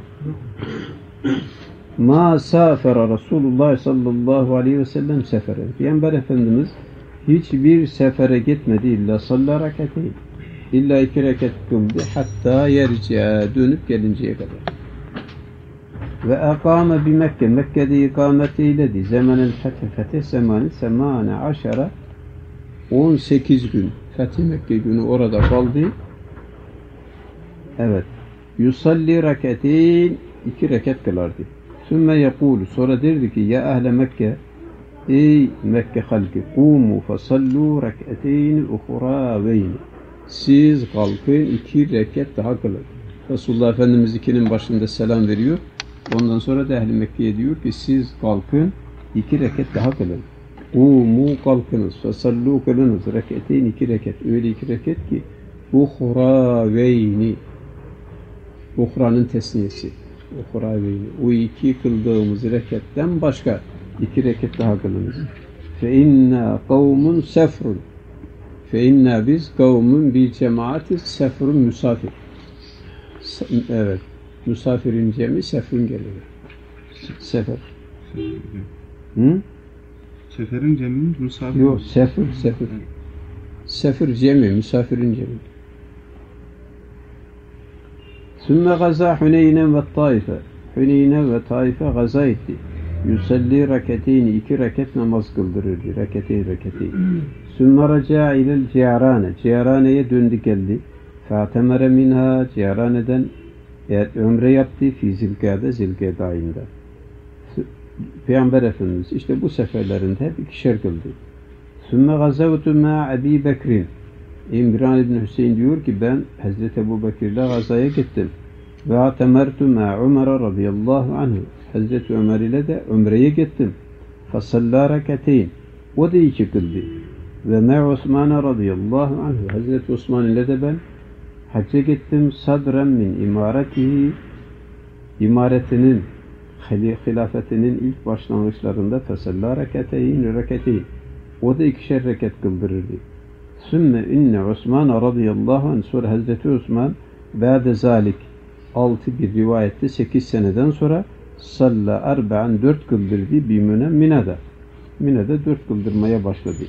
Ma safera Resulullah sallallahu aleyhi ve sellem sefere. Peygamber Efendimiz hiçbir sefere gitmedi illa salla rakateyn. İlla 2 rekat kıldı hatta yerci'e dönüp gelinceye kadar. Ve akame bi Mekke. Mekke'de ikamet eyledi. Zemenel fetih zamanı 18 gün. Fetih Mekke günü orada kaldı. Evet. Yusalli rakateyn 2 rekat kılardı. Sümme yekulu sonra derdi ki ya ehle Mekke ey Mekke halkı kumu fasallu rakateyn uhrâveyn siz kalkın 2 rekat daha kılın. Resulullah Efendimiz 2'nin başında selam veriyor. Ondan sonra da ehl-i Mekke'ye diyor ki siz kalkın 2 rekat daha kılın. Kumu kalkınız fasallu kılınız rakateyn 2 rekat öyle 2 rekat ki uhrâveyni uhranın tesniyesi. O 2 kıldığımız reketten başka 2 rekat daha kılınız. Fe inna kavmun sefrun. Fe inna biz kavmun bir cemaati sefrun misafir. Evet. Misafirin cemi sefrun gelir. Sefer. Hı? Seferin cemi misafir. Yok sefir. Sefir cemi, misafirin cemi. Sümme gaza Hüneyne ve Taife. Hüneyne ve Taife gaza etti. Yusalli raketeyni 2 rekat namaz kıldırırdı. Raketey. Sümme raca ilel Ciarane. Ciarane'ye döndü geldi. Fa'temere minha. Ciarane'den ömre yaptı. Fi Zilkade ayında. Peygamber Efendimiz işte bu seferlerinde hep 2'şer kıldı. Sümme gazavtu ma Ebi Bekrin. İmran ibn Hüseyin diyor ki ben Hazreti Ebu Bekir'le gazaya gittim. Ve atemertu ma Ömer radıyallahu anhu. Hazreti Ömer ile de ömreye gittim. Fasalla rakateyn. O da 2 kıldı. Ve ma Osman radıyallahu anhu. Hazreti Osman ile de ben hacca gittim. Sadren min imaretihi. İmaretinin hilafetinin ilk başlangıçlarında fasalla rakateyn. O da 2'şer rekat kıldırırdı. Sümme inne Osman radıyallahu anh sonra Hazreti Osman ba'de zalik 6 bir rivayette 8 seneden sonra salla 4 kıldırdı bimüne Mine'de 4 kıldırmaya başladı.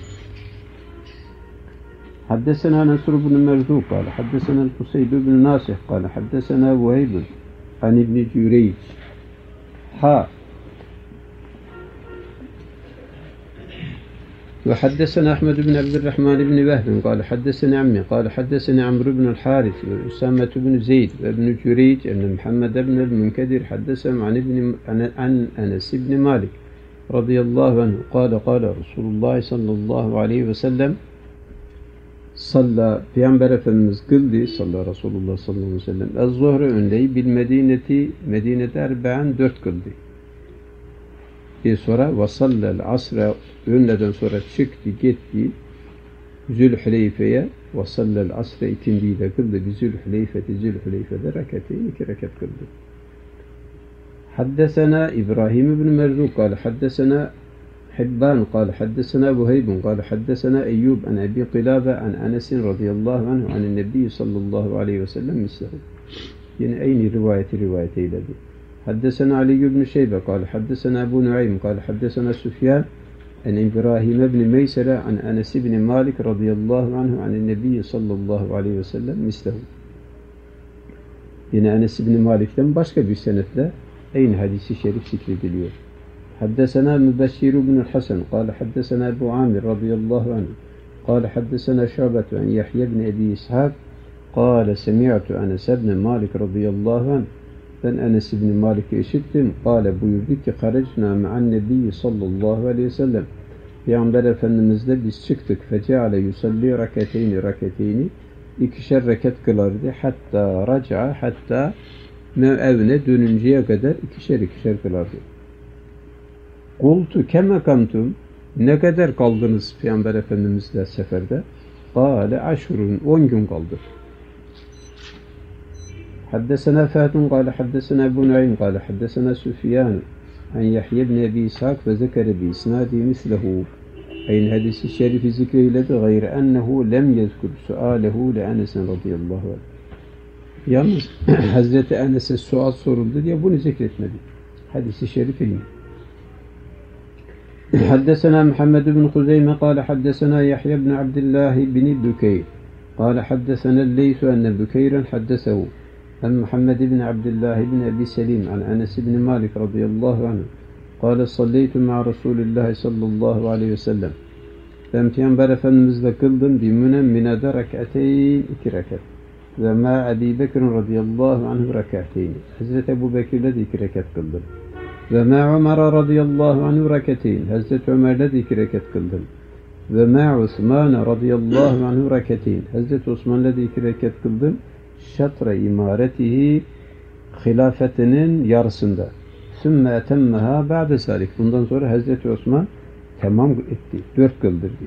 Haddesena Nesr ibn Merzuq kâle haddesena Kuseyd ibn Nasih kâle haddesena Vuheyb an İbn Cüreyc وحدثنا أحمد بن عبد الرحمن بن وهب قال حدثنا عمي قال حدثنا عمرو بن الحارث وأسامة بن زيد وابن جريج أن محمد بن المنكدر حدثهم عن أنس بن مالك رضي الله عنه قال رسول الله صلى الله عليه وسلم صلى Peygamber Efendimiz kıldı sallallahu Resulullah sallallahu aleyhi ve sellem az-zuhre öndeyi bil Medine'de 4 kıldı. Sonra vasallel asra öğleden sonra çıktı gitti Zülhüleyfe'ye vasallel asra ikindiyi de kıldı Zülhüleyfe'de rakateyn 2 rekat kıldı. Haddesena İbrahim ibn Merzuk kâle haddesena Hibban kâle haddesena Vuheybun kâle haddesena Eyyub an Ebi Qilâbe an Enes'in radıyallahu anhu anin Nebiyyi sallallahu aleyhi ve sellem mislehu. Yine aynı rivayet eyledi. حدثنا علي بن شيبة قال حدثنا أبو نعيم قال حدثنا سفيان عن إبراهيم بن ميسرة عن أنس بن مالك رضي الله عنه عن النبي صلى الله عليه وسلم مثله. Yine Enes ibn Malik'ten başka bir senetle aynı hadisi şerif zikrediliyor. حدثنا مبشر بن الحسن قال حدثنا أبو عامر رضي الله عنه قال حدثنا شعبة عن يحيى بن أبي إسحاق قال سمعت أنس بن مالك رضي الله عنه ben Enes ibn Malik'i işittim. Kale buyurdu ki Karecna me'an nebi sallallahu aleyhi ve sellem. Peygamber Efendimizle biz çıktık. Feceale yusalli raketeyni ikişer rekat kılardı. Hatta raca hatta evine dönünceye kadar ikişer kılardı. Kultu keme kamtum ne kadar kaldınız Peygamber Efendimizle seferde? Kale aşurun 10 gün kaldık. حدثنا فهد قال حدثنا أبو نعيم قال حدثنا سفيان عن يحيى بن أبي إسحاق فذكر بإسناده مثله أين حديث الشريف ذكره غير أنه لم يذكر سؤاله لأنس رضي الله عنه. Yalnız Hazreti Enes'e sual soruldu diye bunu zikretmedi. Hadis-i şerif yine. حدثنا محمد بن خزيمة قال حدثنا يحيى بن عبد الله بن بكير قال حدثنا الليث أن بكيرا حدثه عن محمد بن عبد الله بن أبي سليم عن أنس بن مالك رضي الله عنه قال صليت مع رسول الله صلى الله عليه وسلم ben Peygamber Efendimizle kıldım Mine'de rekateyn 2 rekat ve ma Ebi Bekir radıyallahu anhu rekateyn Hazreti Ebu Bekir'le de 2 rekat kıldım ve ma Ömer radıyallahu anhu rekateyn Hazreti Ömer'le de 2 rekat kıldım ve ma Osman radıyallahu anhu rekateyn Hazreti Osman'la da 2 rekat kıldım şatra imaretihi hilafetinin yarısında. Sümme etemmeha ba'de salik. Bundan sonra Hazreti Osman tamam etti. 4 kıldırdı.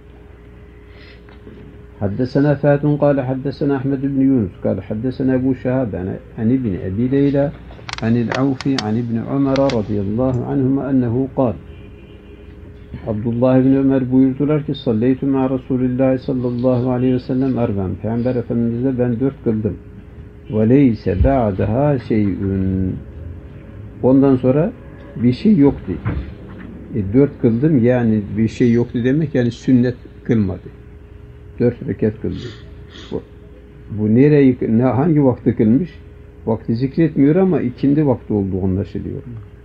Haddesena Fatun kâle haddesena Ahmed ibn Yunus kâle haddesena Ebu Şehab an ibn Ebi Leyla anil Avfi an ibn Ömer radıyallahu anhuma ennehu kâle Abdullah ibn Ömer buyurdular ki salleytu ma Resulillah sallallahu aleyhi ve sellem erben. Peygamber Efendimiz'le ben 4 kıldım. Ve leyse ba'daha şey'ün. Ondan sonra bir şey yoktu. 4 kıldım yani bir şey yoktu demek yani sünnet kılmadı. 4 rekat kıldı. Bu hangi vakti kılmış? Vakti zikretmiyor ama ikindi vakti olduğu anlaşılıyor.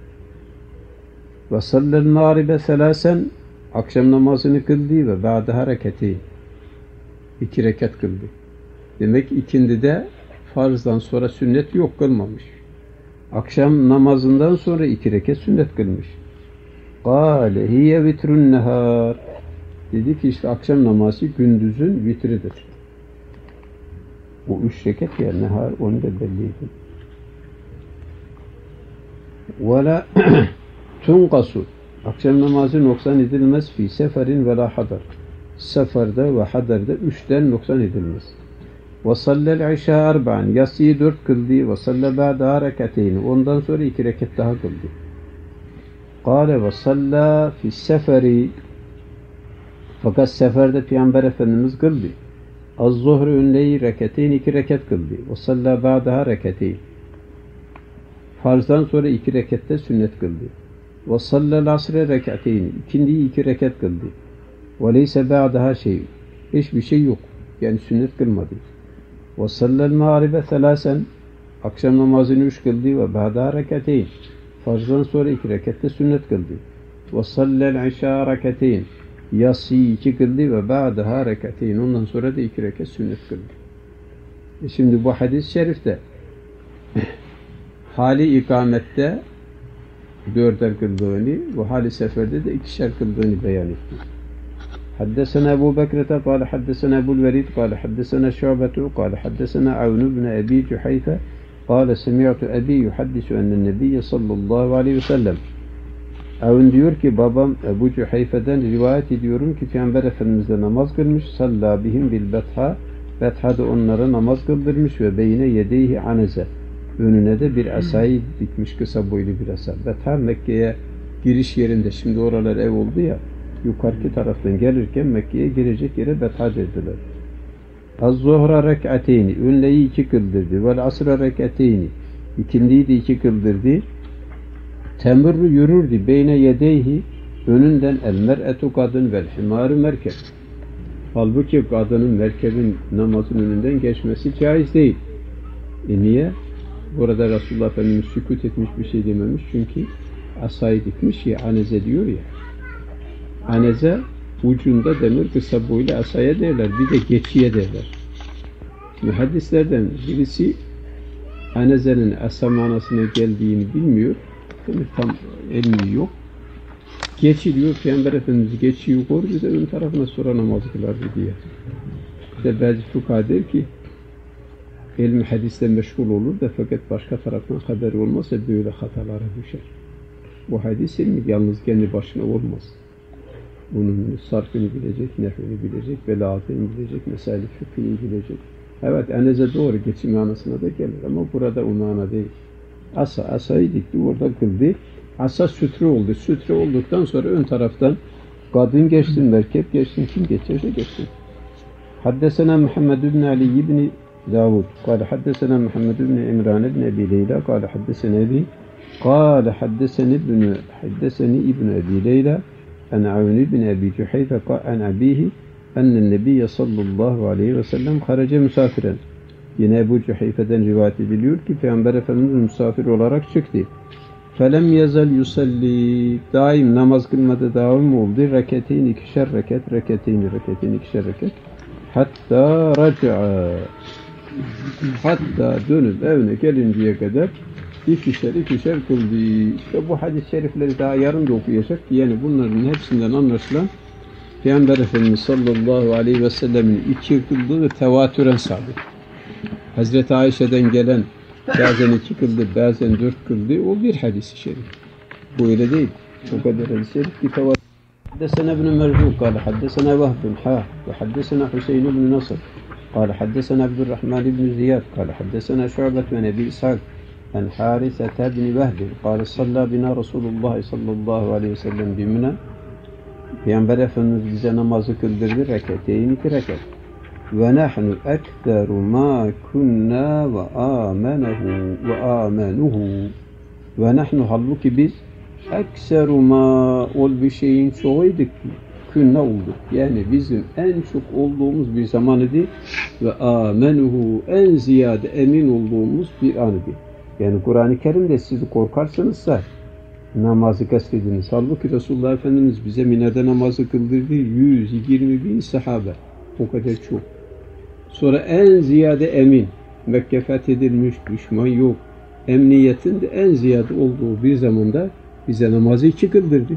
Ve sallel mağribe selasen akşam namazını kıldı ve ba'de hareketi 2 rekat kıldı. Demek ikindi de farzdan sonra sünnet yok kılmamış. Akşam namazından sonra 2 rekat sünnet kılmış. Kâle hiye vitrun nehâr. Dedi ki işte akşam namazı gündüzün vitridir. O 3 rekat ya nehâr onu da belliydi. Ve la tunqasu. Akşam namazı noksan edilmez fi seferin ve la hadar. Seferde ve hadarda 3'ten noksan edilmez. Ve sallel işâ arba'an. Yatsıyı 4 kıldı. Ve salle ba'da rekateyni. Ondan sonra 2 rekat daha kıldı. Kâle ve salla fi seferi. Fakat seferde Peygamber Efendimiz kıldı. Az-zuhru ünleyi rekateyni 2 rekat kıldı. Ve salla ba'da rekateyni. Farzdan sonra 2 rekatte sünnet kıldı. Ve sallel asre rekateyni. İkindiyi 2 rekat kıldı. Ve leyse ba'daha şey. Hiçbir şey yok. Yani sünnet kılmadı. Ve sallel mağribe selasen. Akşam namazını 3 kıldı ve ba'daha rekateyn. Farzdan sonra 2 rekatte sünnet kıldı. Ve sallel işâ rekateyn. Yatsıyı 2 kıldı ve ba'daha rekateyn. Ondan sonra da 2 rekat sünnet kıldı. Şimdi bu hadis-i şerifte hali ikamette 4'er kıldığını ve hali seferde de 2'şer kıldığını beyan etti. Haddesena Ebu Bekrete kâle haddesena Ebul Velid kâle haddesena Şu'betu kâle haddesena Avn ibn Ebi Cuhayfe kâle semi'tu Ebi yuhaddisu ennen nebiyye sallallahu aleyhi ve sellem. Avn diyor ki babam Ebu Cuhayfe'den rivayet ediyorum ki Peygamber Efendimiz'le namaz kılmış. Salla bihim bil betha. Betha'da onlara namaz kıldırmış ve beyne yedeyhi aneze. Önüne de bir asayı dikmiş, kısa boylu bir asa. Betha Mekke'ye giriş yerinde, şimdi oralar ev oldu ya, yukarıki taraftan gelirken Mekke'ye girecek yere Betha dediler. Az-zuhra rek'ateyni, önleyi 2 kıldırdı. Vel asra rek'ateyni, ikindiyi de 2 kıldırdı. Temurru yürürdü beyne yedeyhi, önünden el mer'etu kadın vel himaru merkeb. Halbuki kadının merkebin namazın önünden geçmesi caiz değil. Niye? Burada Resulullah Efendimiz sükût etmiş, bir şey dememiş. Çünkü asayı dikmiş ya, aneze diyor ya. Aneze ucunda demir, kısa boylu asaya derler. Bir de geçiye derler. Mühaddislerden birisi anezenin asa manasına geldiğini bilmiyor. Yani tam ilmi yok. Geçiliyor, Peygamber Efendimiz geçiyor, bir de ön tarafına sonra namaz kılardı diye. İşte bazı fukaha der ki, ilmi hadisle meşgul olur da fakat başka taraftan haber olmazsa böyle hatalara düşer. Bu hadis ilmi yalnız kendi başına olmaz. Bunun sarfını bilecek, nefini bilecek, belaatını bilecek, mesele fıkhını bilecek. Evet, aneze doğru geçim manasına da gelir ama burada o mana değil. Asayı dikti, orada kıldı. Asa sütre oldu. Sütre olduktan sonra ön taraftan kadın geçsin, erkek geçsin, kim geçerse geçsin. Haddesena Muhammed ibn Ali ibn Davud. Kale haddesena Muhammed ibn İmran ibn Ebi Leyla. Kale haddesena Ebi. Kale haddeseni ibn Ebi Leyla. An Avni ibn Ebi Cuhayfe. An abihi. Ennen Nebiye sallallahu aleyhi ve sellem harace misafiren. Yine Ebu Cuhayfe'den rivayet ediliyor ki Peygamber Efendimiz misafir olarak çıktı. Felem yazal yusalli, daim namaz kılmada devam oldu. Reketeyn ikişer reket, reketeyn ikişer reket. Hatta raca'a, hatta dönüp evine gelinceye kadar ikişer kıldı. İşte bu hadis-i şerifleri daha yarın da okuyacak. Yani bunların hepsinden anlaşılan Peygamber Efendimiz sallallahu aleyhi ve sellemin iki kıldığı tevatüren sabit. Hazreti Ayşe'den gelen bazen 2 kıldı, bazen 4 kıldı. O bir hadis-i şerif. Bu öyle değil. O kadar hadis-i şerif ki tevatür. Haddesena ibn Merzuq, kâle haddesena Vahbun, ve haddesena Hüseyin ibn Nasr, kâle haddesena Abdurrahman ibn Ziyad, kâle haddesena Şu'bet ve Nebi İshak, en Harisete ibn Vehbi, kâle sallâ bina Resulullah sallallahu aleyhi ve sellem bimine. Peygamber Efendimiz bize namazı kıldırdı, reketeyn 2 rekat. Ve nahnu ekteru ma kunna ve amenuhu ve nahnu halbuki biz ekseru ma ol bir şeyin çoğuydık kunna olduk. Yani bizim en çok olduğumuz bir zaman idi ve amenuhu en ziyade emin olduğumuz bir an idi. Yani Kur'an-ı Kerim'de sizi korkarsanızsa namazı kastediniz. Halbuki Resulullah Efendimiz bize Mine'de namazı kıldırdı. 120 bin sahabe. O kadar çok. Sonra en ziyade emin. Mekke fethedilmiş, düşman yok. Emniyetin de en ziyade olduğu bir zamanda bize namazı 2 kıldırdı.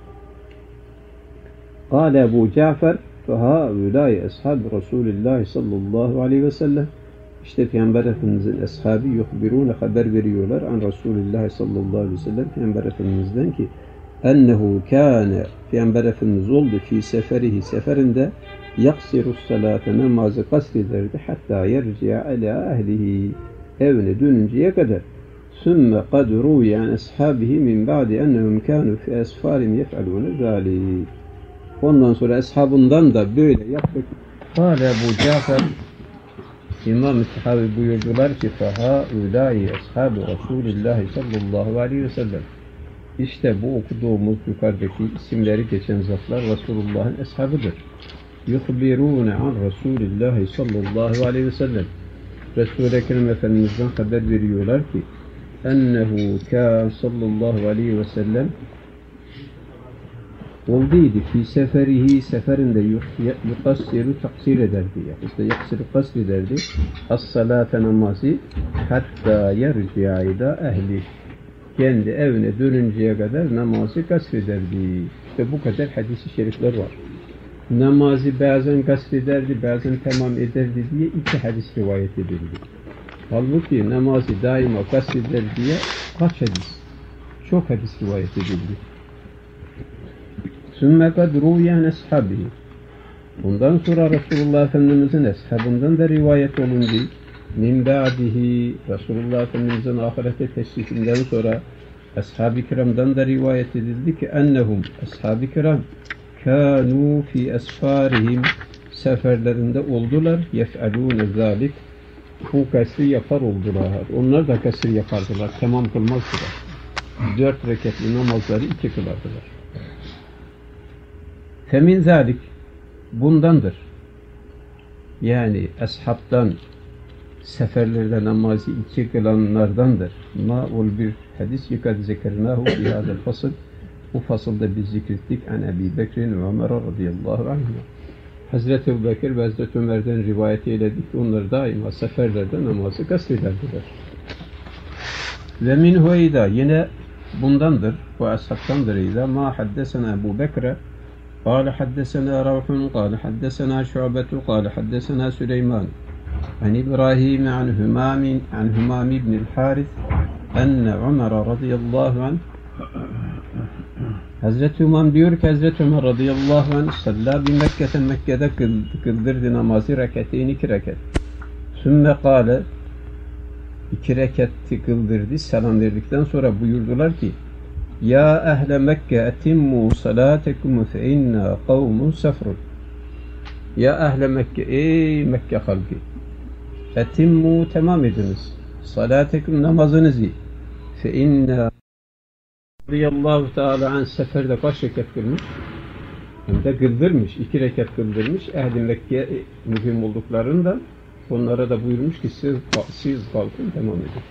Kâle Ebu Cafer فَهَاُولَٰي أَصْحَابِ رَسُولِ اللّٰهِ sallallahu aleyhi ve sellem. İşte Peygamber Efendimiz'in ashabı yuhbirûne haber veriyorlar an Resulullah sallallahu aleyhi ve sellem Peygamber Efendimiz'den ki ennehu kâne Peygamber Efendimiz oldu fi seferihi seferinde yaksirus salate namazı kasrederdi hatta yerci'a ala ehlihi evine dönünceye kadar sümme kad ruya an ashabihi min ba'di ennehum kânu fi esfarim yef'alûne zâlik. Ondan sonra ashabından da böyle yaptık. Kâle Ebu Cafer İmam-ı Sahabi buyurdular ki فَهَاُولَٰئِ أَصْحَابِ رَسُولِ اللّٰهِ sallallahu aleyhi ve sellem. İşte bu okuduğumuz yukarıdaki isimleri geçen zatlar Resulullah'ın ashabıdır. يُخْبِرُونَ عَنْ رَسُولِ اللّٰهِ sallallahu aleyhi ve sellem. Resul-i Ekrem Efendimiz'den haber veriyorlar ki اَنَّهُ كَانْ sallallahu aleyhi ve sellem olduydu fi seferihi seferinde yukassiru taksir ederdi. İşte yaksiru kasr ederdi. As-salate namazı hatta yerci'a ila ehli. Kendi evine dönünceye kadar namazı kasr ederdi. İşte bu kadar hadis-i şerifler var. Namazı bazen kasr ederdi, bazen tamam ederdi diye 2 hadis rivayet edildi. Halbuki namazı daima kasr eder diye kaç hadis? Çok hadis rivayet edildi. Sümme kad ruyen ashabihi. Bundan sonra Resulullah Efendimiz'in ashabından da rivayet olundu. Min ba'dihi Resulullah Efendimiz'in ahirete teşrifinden sonra ashab-ı kiramdan da rivayet edildi ki ennehum ashab-ı kiram kânû fi esfârihim seferlerinde oldular yef'alûne zâlik bu kasri yapar oldular. Onlar da kasri yapardılar. Tamam kılmazdılar. 4 rekatli namazları 2 kılardılar. Femin zalik bundandır. Yani ashabtan seferlerde namazı 2 kılanlardandır. Ma ol bir hadis yekad zekernahu fi hadal fasıl. Bu fasılda biz zikrettik an Ebi Bekir'in ve Ömer radıyallahu anhuma. Hazreti Ebubekir ve Hazreti Ömer'den rivayet eyledik. Onlar daima seferlerde namazı kastederdiler. Ve minhu eyda, yine bundandır, bu ashabtandır eyda. Ma haddesena Ebu Bekre قال حدثنا روح قال حدثنا شعبة قال حدثنا سليمان عن إبراهيم عن همام بن الحارث أن عمر رضي الله عنه Hazreti Umam diyor ki Hazreti Ömer radıyallahu anh salla bi Mekke'de kıldırdı namazı rekateyni 2 rekat. Sümme kâle 2 rekatti kıldırdı, selam verdikten sonra buyurdular ki ya ehle Mekke etimmu salatekum fe inna kavmun sefrun. Ya ehle Mekke, ey Mekke halkı, etimmu, tamam ediniz, salatekum, namazınızı, fe inna radıyallahu teala an seferde kaç rekat kılmış? Hem de kıldırmış, 2 rekat kıldırmış. Ehl-i Mekke mühim olduklarından onlara da buyurmuş ki siz kalkın, tamam edin.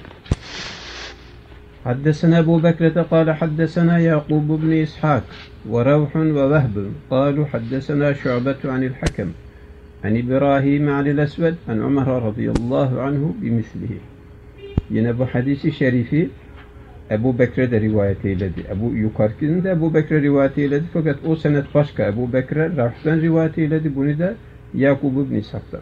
حدثنا أبو بكرة قال حدثنا يعقوب بن إسحاق وروح ووهب قالوا حدثنا شعبة عن الحكم عن إبراهيم عن الأسود عن عمر رضي الله عنه بمثله. Yine bu hadisi şerifi Ebu Bekre de rivayet eyledi. Yukarıkinin de Ebu Bekre rivayet eyledi. Fakat o senet başka. Ebu Bekre Rahf'tan rivayet eyledi. Bunu da Yakub ibn İshak'tan.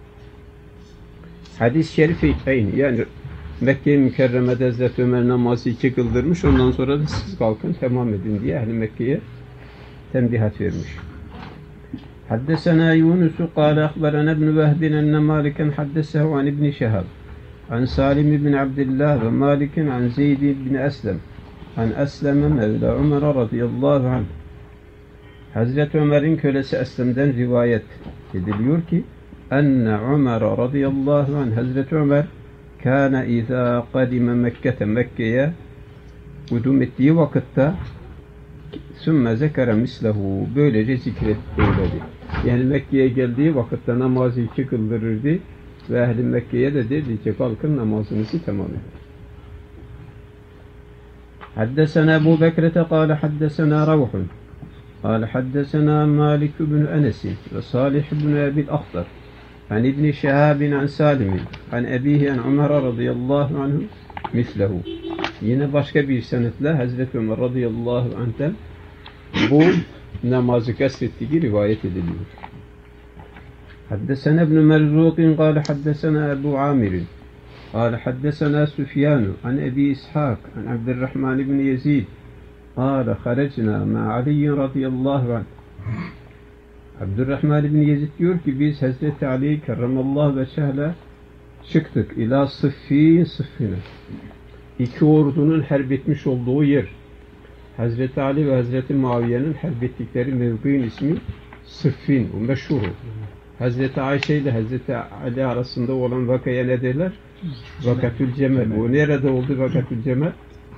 Hadis-i şerifi aynı. Yani Mekke-i Mükerreme'de Hazreti Ömer namazı 2 kıldırmış. Ondan sonra da siz kalkın tamam edin diye Ehl-i Mekke'ye tembihat vermiş. Haddesena Yunus'u kâle akberana ibn Vehbin enne Maliken haddesehu an ibn Şehab an Salim ibn Abdillah ve Malik'in an Zeyd ibn Eslem an Esleme Mevla Ömer radıyallahu anh. Hazreti Ömer'in kölesi Eslem'den rivayet ediliyor ki enne Ömer radıyallahu anh, Hazreti Ömer kâne izâ kadime Mekke'ye kudum ettiği vakitte sümme zekere mislehu, böylece zikret eyledi. Yani Mekke'ye geldiği vakitte namazı 2 kıldırırdı ve Ehl-i Mekke'ye de dedi ki kalkın namazınızı tamam edin. Haddesena Ebu Bekre'te kâle haddesena Ravhun kâle haddesena Malik ibn Enes ve Salih ibn Ebil Akhtar an İbn Şehabin an Salim'in an Ebihi an Ömer radıyallahu anhu mislehu. Yine başka bir senetle Hazreti Ömer radıyallahu anh'ten bu namazı kastettiği rivayet ediliyor. Haddesena ibn Merzuqin kâle haddesena Ebu Amirin kâle haddesena Süfyanu an Ebi İshak an Abdurrahman ibn Yezid kâle harecna ma Ali radıyallahu anh. Abdurrahman ibn Yezid diyor ki biz Hazreti Ali kerramallahu veçhâle çıktık ila Sıffine. 2 ordunun harp etmiş olduğu yer. Hazreti Ali ve Hazreti Muaviye'nin harp ettikleri mevkiin ismi Sıffin, o meşhur. Hazreti Ayşe ile Hazreti Ali arasında olan vakaya ne derler? Vakatül Cemel. O nerede oldu Vakatül Cemel?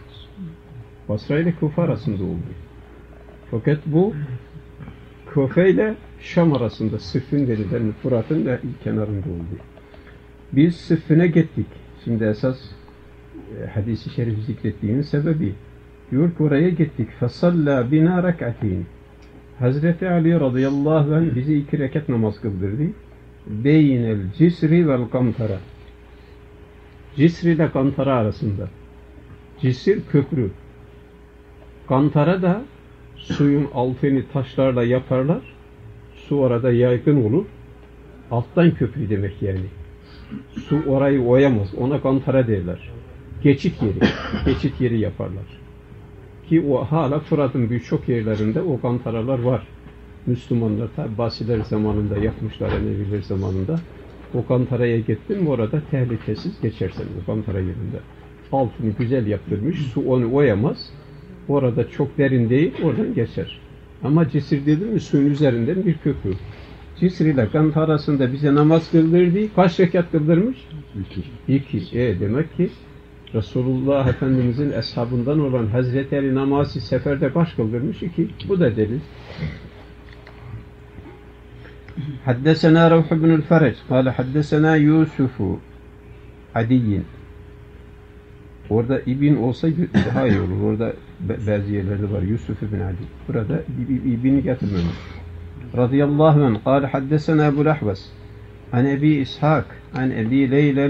Basra ile Kufa arasında oldu. Fakat bu Kufa ile Şam arasında Sıffin denilen Fırat'ın da kenarında oldu. Biz Sıffin'e gittik. Şimdi esas hadisi şerif zikrettiğinin sebebi diyor ki oraya gittik. Fasalla bina rek'atin. Hazreti Ali radıyallahu anh bizi 2 rekat namaz kıldırdı. Beynel cisri vel kantara. Cisri ile kantara arasında. Cisir köprü. Kantara da suyun altını taşlarla yaparlar. Su orada yaygın olur. Alttan köprü demek yani. Su orayı oyamaz. Ona kantara derler. Geçit yeri. Geçit yeri yaparlar. Ki o hala Fırat'ın birçok yerlerinde o kantaralar var. Müslümanlar tabi Basiler zamanında yapmışlar, Emeviler zamanında. O kantaraya gittin mi orada tehlikesiz geçersen o kantara yerinde. Altını güzel yaptırmış. Su onu oyamaz. Orada çok derin değil. Oradan geçer. Ama cisir dedim mi suyun üzerinden bir köprü. Cisr ile Kant arasında bize namaz kıldırdı. Kaç rekat kıldırmış? 2. Demek ki Resulullah Efendimizin eshabından olan Hazreti Ali namazı seferde kaç kıldırmış? 2. Bu da delil. Haddesena Ravh ibn Ferec kâle haddesena Yusufu Adiyyin. Orada İbn olsa daha iyi olur. Orada bazı yerlerde var. Yusuf ibn Adi. Burada İbn'i getirmemiş. radıyallahu anh قال حدثنا أبو الأحوص عن أبي إسحاق عن أبي ليلى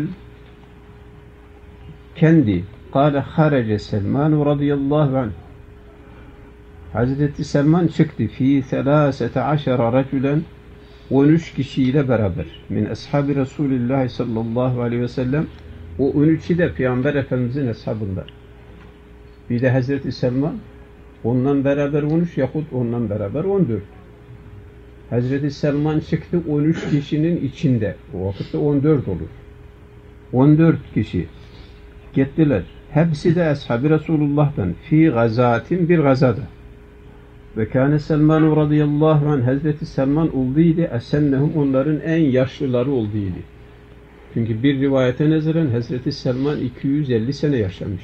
الكندي قال خرج سلمان رضي الله عنه. Hazreti Selman çıktı fi 13 raculen 13 kişiyle beraber min ashabi Resulullah sallallahu aleyhi ve sellem. O 13'ü de Peygamber Efendimizin ashabında. Bir de Hazreti Selman ondan beraber 13 yahut ondan beraber 14. Hazreti Selman çıktı 13 kişinin içinde. O vakitte 14 olur. 14 kişi gittiler. Hepsi de ashab-ı Resulullah'tan fi gazatin bir gazada. Ve kâne Selman radıyallahu anh Hazreti Selman olduydu esennehum onların en yaşlıları olduydu. Çünkü bir rivayete nazaran Hazreti Selman 250 sene yaşamış.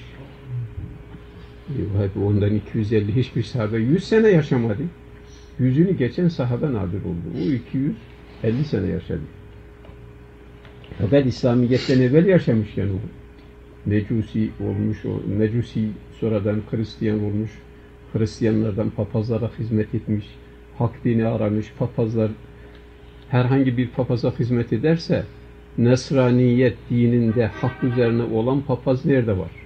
Ondan 250 hiçbir sahabe 100 sene yaşamadı. 100'ünü geçen sahabe nadir oldu. O 250 sene yaşadı. Fakat İslamiyet'ten evvel yaşamışken o Mecusi olmuş, o Mecusi sonradan Hristiyan olmuş. Hristiyanlardan papazlara hizmet etmiş. Hak dini aramış. Papazlar herhangi bir papaza hizmet ederse Nesraniyet dininde hak üzerine olan papaz nerede var?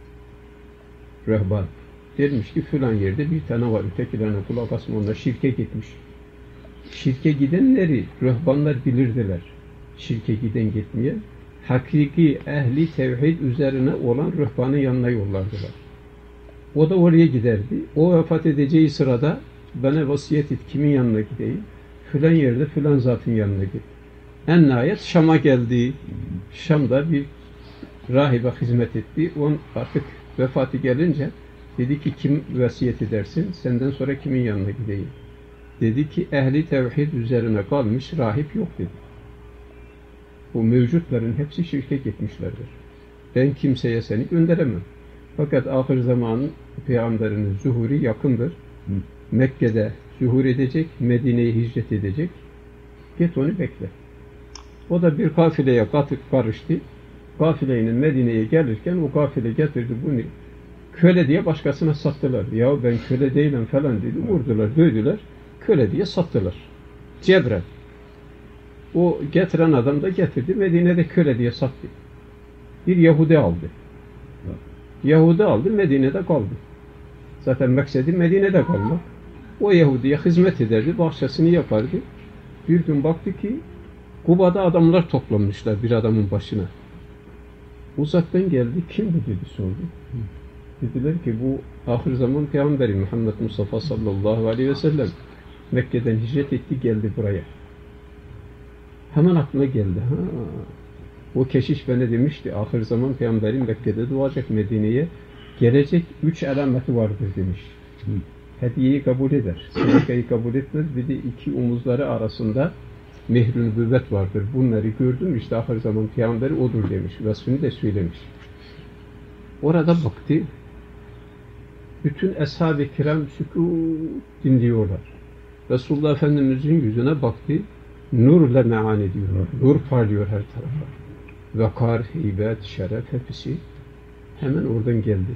Rehban. Dermiş ki filan yerde bir tane var. Ötekilerine kulak asma, onlar şirke gitmiş. Şirke gidenleri rehbanlar bilirdiler. Şirke giden gitmeye. Hakiki ehli tevhid üzerine olan rehbanın yanına yollardılar. O da oraya giderdi. O vefat edeceği sırada bana vasiyet et, kimin yanına gideyim? Filan yerde filan zatın yanına git. En nihayet Şam'a geldi. Şam'da bir rahibe hizmet etti. On artık vefatı gelince dedi ki kim vasiyet edersin? Senden sonra kimin yanına gideyim? Dedi ki ehli tevhid üzerine kalmış rahip yok dedi. Bu mevcutların hepsi şirke gitmişlerdir. Ben kimseye seni gönderemem. Fakat ahir zamanın Peygamberinin zuhuri yakındır. Mekke'de zuhur edecek, Medine'ye hicret edecek. Git onu bekle. O da bir kafileye karıştı. Kafileyle Medine'ye gelirken o kafile getirdi bunu. Köle diye başkasına sattılar. Ya ben köle değilim falan dedi. Vurdular, dövdüler. Köle diye sattılar. Cebren. O getiren adam da getirdi. Medine'de köle diye sattı. Bir Yahudi aldı. Yahudi aldı, Medine'de kaldı. Zaten maksedi Medine'de kalmak. O Yahudi'ye hizmet ederdi, bahçesini yapardı. Bir gün baktı ki Kuba'da adamlar toplanmışlar bir adamın başına. Uzaktan geldi, kim bu dedi sordu. Dediler ki bu ahir zaman Peygamberi Muhammed Mustafa sallallahu aleyhi ve sellem Mekke'den hicret etti, geldi buraya. Hemen aklına geldi. O keşiş bana demişti, ahir zaman Peygamberin Mekke'de doğacak, Medine'ye gelecek 3 alameti vardır demiş. Hediyeyi kabul eder, sadakayı kabul etmez, bir de iki omuzları arasında mehr-i nübüvvet vardır. Bunları gördüm, işte ahir zaman Peygamberi odur demiş, vasfını da söylemiş. Orada baktı, bütün ashab-ı kiram sükût dinliyorlar. Resulullah Efendimiz'in yüzüne baktı, nurla mean ediyor, nur parlıyor her tarafa. Vakar, heybet, şeref hepsi hemen oradan geldi.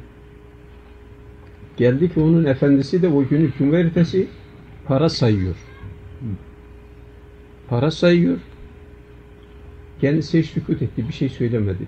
Geldi ki onun efendisi de o günü cumartesi para sayıyor. Para sayıyor. Kendisi sükût etti, bir şey söylemedi.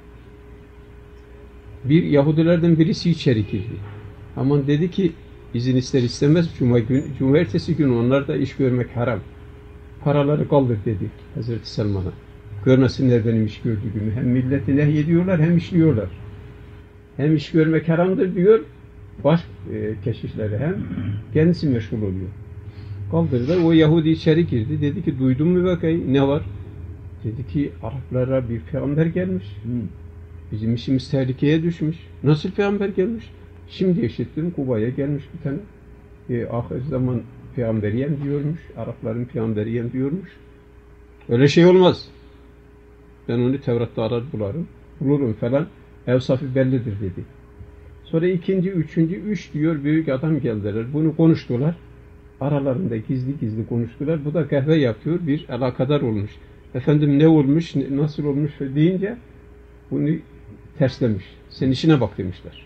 Bir Yahudilerden birisi içeri girdi. Aman dedi ki izin ister istemez cumartesi günü onlarda iş görmek haram. Paraları kaldır dedi Hazreti Selman'a. Görmesinler benim iş gördüğümü. Hem milleti nehyediyorlar hem işliyorlar. Hem iş görmek haramdır diyor, baş keşişleri hem kendisi meşgul oluyor. Kaldırdılar, o Yahudi içeri girdi. Dedi ki duydun mu vakayı? Ne var? Dedi ki Araplara bir peygamber gelmiş. Bizim işimiz tehlikeye düşmüş. Nasıl peygamber gelmiş? Şimdi işittim, Kuba'ya gelmiş bir tane. Ahir zaman peygamberiyem diyormuş. Arapların peygamberiyem diyormuş. Öyle şey olmaz. Ben onu Tevrat'ta arar bulurum falan. Evsafı bellidir dedi. Sonra ikinci, üçüncü, üç diyor büyük adam geldiler. Bunu konuştular. Aralarında gizli gizli konuştular. Bu da kahve yapıyor. Bir alakadar olmuş. Efendim ne olmuş, nasıl olmuş deyince bunu terslemiş. Sen işine bak demişler.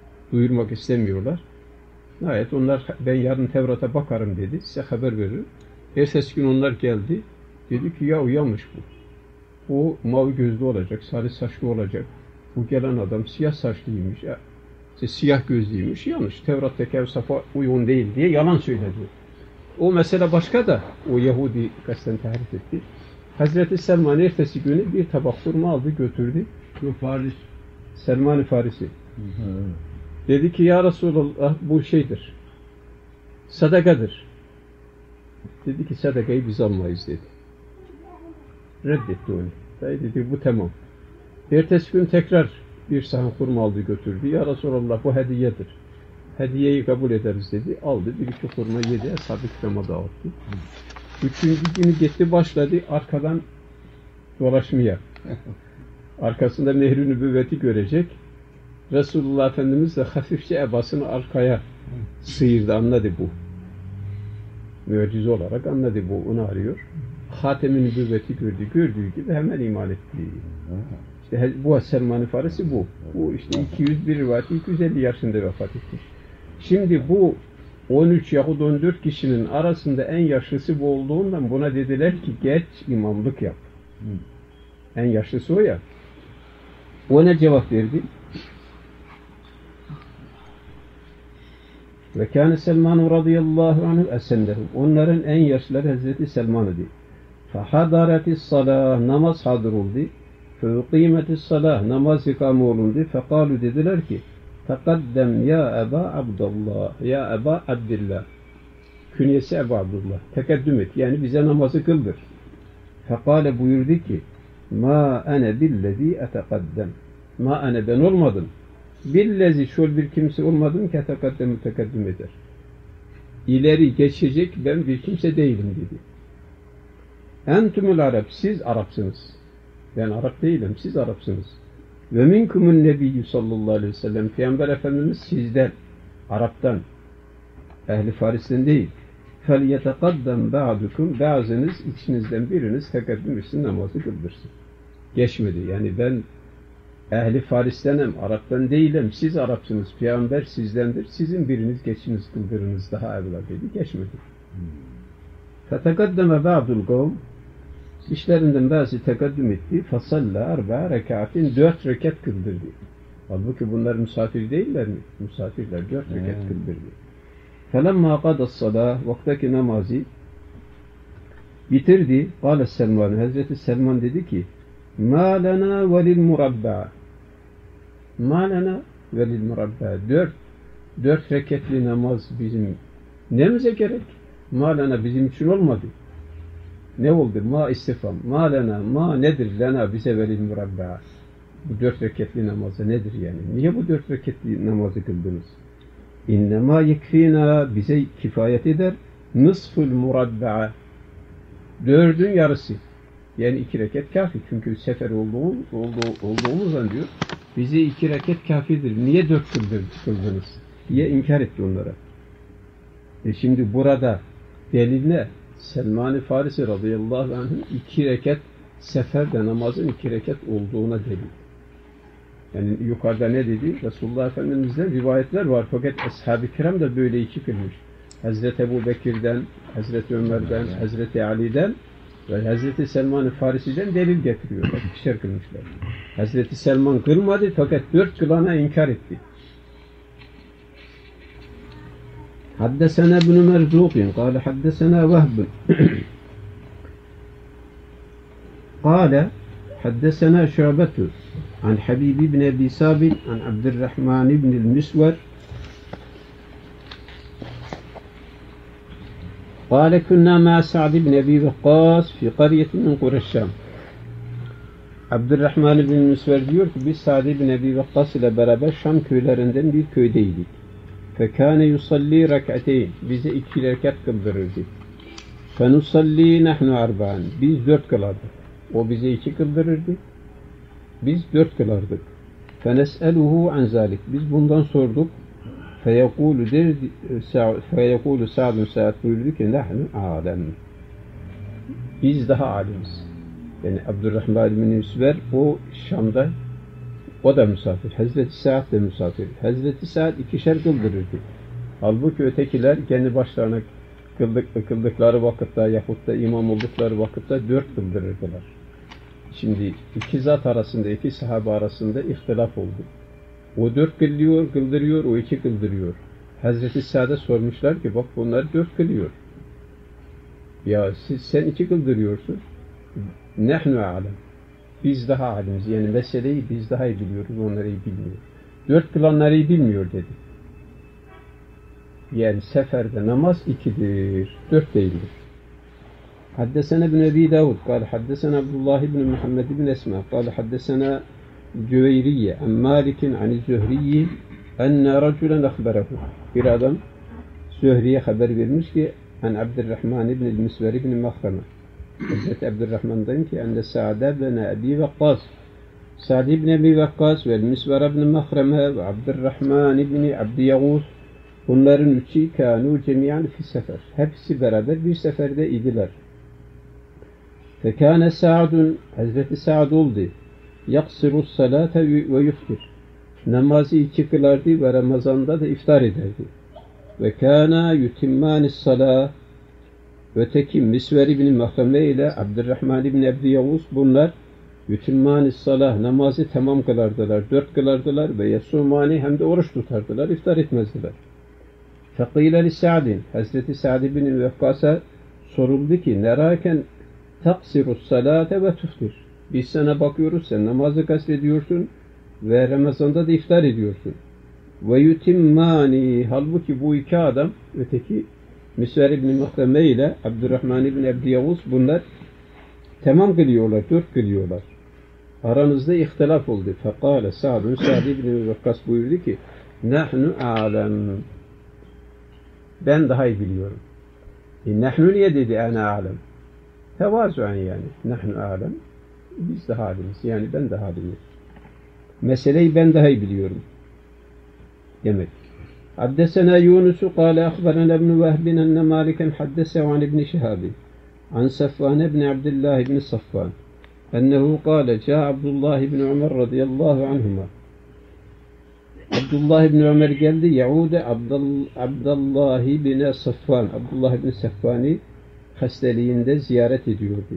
Duyurmak istemiyorlar. Nihayet onlar ben yarın Tevrat'a bakarım dedi. Size haber veririm. Ertesi gün onlar geldi. Dedi ki ya uyanmış bu. O mavi gözlü olacak, sarı saçlı olacak. Bu gelen adam siyah saçlıymış, işte siyah gözlüymüş. Yanlış. Tevrat'taki evsafa uygun değil diye yalan söyledi. O mesele başka da o Yahudi kasten tahrif etti. Hazreti Selman ertesi günü bir tabak hurma aldı götürdü. Bu Paris. Selman-ı Farisi. Dedi ki ya Resulallah bu şeydir. Sadakadır. Dedi ki sadakayı biz almayız dedi. Reddetti onu. Dayı dedi bu tamam. Ertesi gün tekrar bir sahan hurma aldı götürdü. Ya Resulallah bu hediyedir. Hediyeyi kabul ederiz dedi. Aldı bir iki hurma yedi. Ashab-ı kirama dağıttı. Üçüncü günü gitti başladı arkadan dolaşmaya. Arkasında Nehr-i Nübüvveti görecek. Resulullah Efendimiz de hafifçe ebasını arkaya sıyırdı. Anladı bu. Mucize olarak anladı bu. Onu arıyor. Hatem-i Nübüvveti gördü. Gördüğü gibi hemen iman etti. İşte bu Selman-ı Farisi bu. Bu işte 201 rivayeti 250 yaşında vefat etmiş. Şimdi bu 13 yahut 14 kişinin arasında en yaşlısı bu olduğundan buna dediler ki geç imamlık yap. En yaşlısı o ya. O ne cevap verdi? Ve kâne Selman radıyallahu anhu esenlehu. Onların en yaşlıları Hazreti Selman idi. Fehadaretis salah, namaz hadır oldu. Feuqimetis salah, namaz ikamı olundu. Fekalu dediler ki tekaddem ya Eba Abdullah, ya Eba Abdillah. Künyesi Ebu Abdullah. Tekeddüm et. Yani bize namazı kıldır. Fekale buyurdu ki ma ene billezi etekaddem. Ma ene ben olmadım. Billezi şöyle bir kimse olmadım ki tekeddüm eder. İleri geçecek ben bir kimse değilim dedi. Entümül Arap, siz Arapsınız. Ben Arap değilim, siz Arapsınız. Ve minkumun nebiyyü sallallahu aleyhi ve sellem. Peygamber Efendimiz sizden, Arap'tan, ehli Faris'ten değil. Fel yetekaddem ba'dukum, bazınız içinizden biriniz tekeddüm etsin, namazı kıldırsın. Geçmedi. Yani ben ehli Faris'tenim, Arap'tan değilim, siz Arapsınız, Peygamber sizdendir, sizin biriniz geçiniz, kıldırınız daha evvel dedi, geçmedi. Fetekaddeme ba'dul kavm, İşlerinden bazı tekaddüm etti. Fasalla arba rekatin 4 rekat kıldırdı. Halbuki bunlar misafir değiller mi? Misafirler 4 rekat kıldırdı. Felemma qadas salah, vaktaki namazı bitirdi. Kâle Selman, Hazreti Selman dedi ki mâ lena velil murabba. Mâ lena velil murabba. 4 rekatli namaz bizim nemize gerek? Mâ lena bizim için olmadı. Ne oldu? Ma istifam. Ma lena, ma nedir? Lena bize velil murabba. Bu 4 rekatli namazı nedir yani? Niye bu 4 rekatli namazı kıldınız? İnnemâ yekfînâ bize kifayet eder. Nısful murabba. 4'ün yarısı. Yani 2 rekat kafi. Çünkü sefer olduğumuzdan diyor. Bize 2 rekat kafidir. Niye 4 kıldınız? diye inkar etti onlara. Şimdi burada delil ne? Selman-ı Farisi radıyallahu anh'ın 2 rekat seferde namazın 2 rekat olduğuna delil. Yani yukarıda ne dedi? Resulullah Efendimiz'den rivayetler var. Fakat ashab-ı kiram da böyle 2 kılmış. Hazreti Ebu Bekir'den, Hazreti Ömer'den, Hazreti Ali'den ve Hazreti Selman-ı Farisi'den delil getiriyor. Bak 2'şer kılmışlar. Hazreti Selman kılmadı fakat 4 kılana inkar etti. حدثنا ابن مرزوق قال حدثنا وهب قال حدثنا شعبة عن حبيب بن أبي ثابت عن عبد الرحمن بن المسور قال كنا مع سعد بن أبي وقاص في قرية من قرى الشام. Abdurrahman bin Müsver diyor ki biz Sa'd bin Ebi Vakkas ile beraber Şam köylerinden bir köydeydik. Fekâne yusalli rek'ateyn. Bize 2 rekat kıldırırdı. Fenusalli nahnu arba'an. Biz 4 kılardık. O bize 2 kıldırırdı. Biz 4 kılardık. Fenes'eluhu an zalik. Biz bundan sorduk. Feyekulu Sa'dun Sa'd buyurdu ki nahnu alem. Biz daha alimiz. Yani Abdurrahman bin Müsver o Şam'da o da misafir. Hazreti Sa'd de misafir. Hazreti Sa'd 2'şer kıldırırdı. Halbuki ötekiler kendi başlarına kıldıkları vakitte yahut da imam oldukları vakitte 4 kıldırırdılar. Şimdi iki zat arasında, iki sahabe arasında ihtilaf oldu. O 4 kıldırıyor, o 2 kıldırıyor. Hazreti Sa'da sormuşlar ki bak bunlar 4 kılıyor. Ya sen 2 kıldırıyorsun. Nehnu alem. Biz daha alimiz. Yani meseleyi biz daha iyi biliyoruz, onları iyi bilmiyor. 4 kılanları iyi bilmiyor dedi. Yani seferde namaz 2'dir, 4 değildir. Haddesena ibn Ebi Davud, kâle haddesena Abdullah ibn Muhammed ibn Esma, kâle haddesena Cüveyriye, an Malik'in an Zühriyi, enne raculen akhberahu. Bir adam Zühriye haber vermiş ki, an Abdurrahman ibn Misver ibn Mahrama. Hazreti Abdurrahman'dan ki, enne Sa'da ibn Ebi Vakkas, Sa'd ibn Ebi Vakkas ve Misver ibn Mahrama ve Abdurrahman ibn Abdi Yağuz, bunların üçü kânû cemiyan fi sefer. Hepsi beraber bir seferde idiler. Fekâne Sa'dun, Hazreti Sa'd oldu. Yaksirus salâte ve yuftir. Namazı 2 kılardı ve Ramazan'da da iftar ederdi. Ve kâna yutimmanis salâh. Öteki Misver ibn Mahrame ile Abdurrahman ibn Abdi Yavuz bunlar yutimmanis salah, namazı tamam kılardılar, 4 kılardılar ve yasumani hem de oruç tutardılar, iftar etmezdiler. Fekîle li Sa'din, Hazreti Sa'd ibn Vakkas'a soruldu ki nerâken taksirus salâte ve tuftir. Biz sana bakıyoruz, sen namazı kastediyorsun ve Ramazan'da da iftar ediyorsun. Ve yutimmani, halbuki bu 2 adam, öteki Misver ibn Mahrame ile Abdurrahman ibn Abdi Yavuz bunlar tamam kılıyorlar, 4 kılıyorlar. Aranızda ihtilaf oldu. Fekâle Sa'd ibn Vakkas buyurdu ki nahnu a'lem. Ben daha iyi biliyorum. Nahnu niye dedi ana alem? Tevazuan yani. Nahnu alem. Biz daha alimiz. Yani ben daha alimim. Meseleyi ben daha iyi biliyorum. Demek. Haddesena Yunus'u kâle akhbarana ibn Vehbin enne Maliken haddesehu an ibn Şihabi an Safvan ibn Abdullah ibn Safvan ennehu kâle ca Abdullah ibn Ömer radıyallahu anhuma. Abdullah ibn Ömer geldi. Yaude Abdullah ibn Safvan. Abdullah ibn Safvan'ı hastaliğinde ziyaret ediyordu.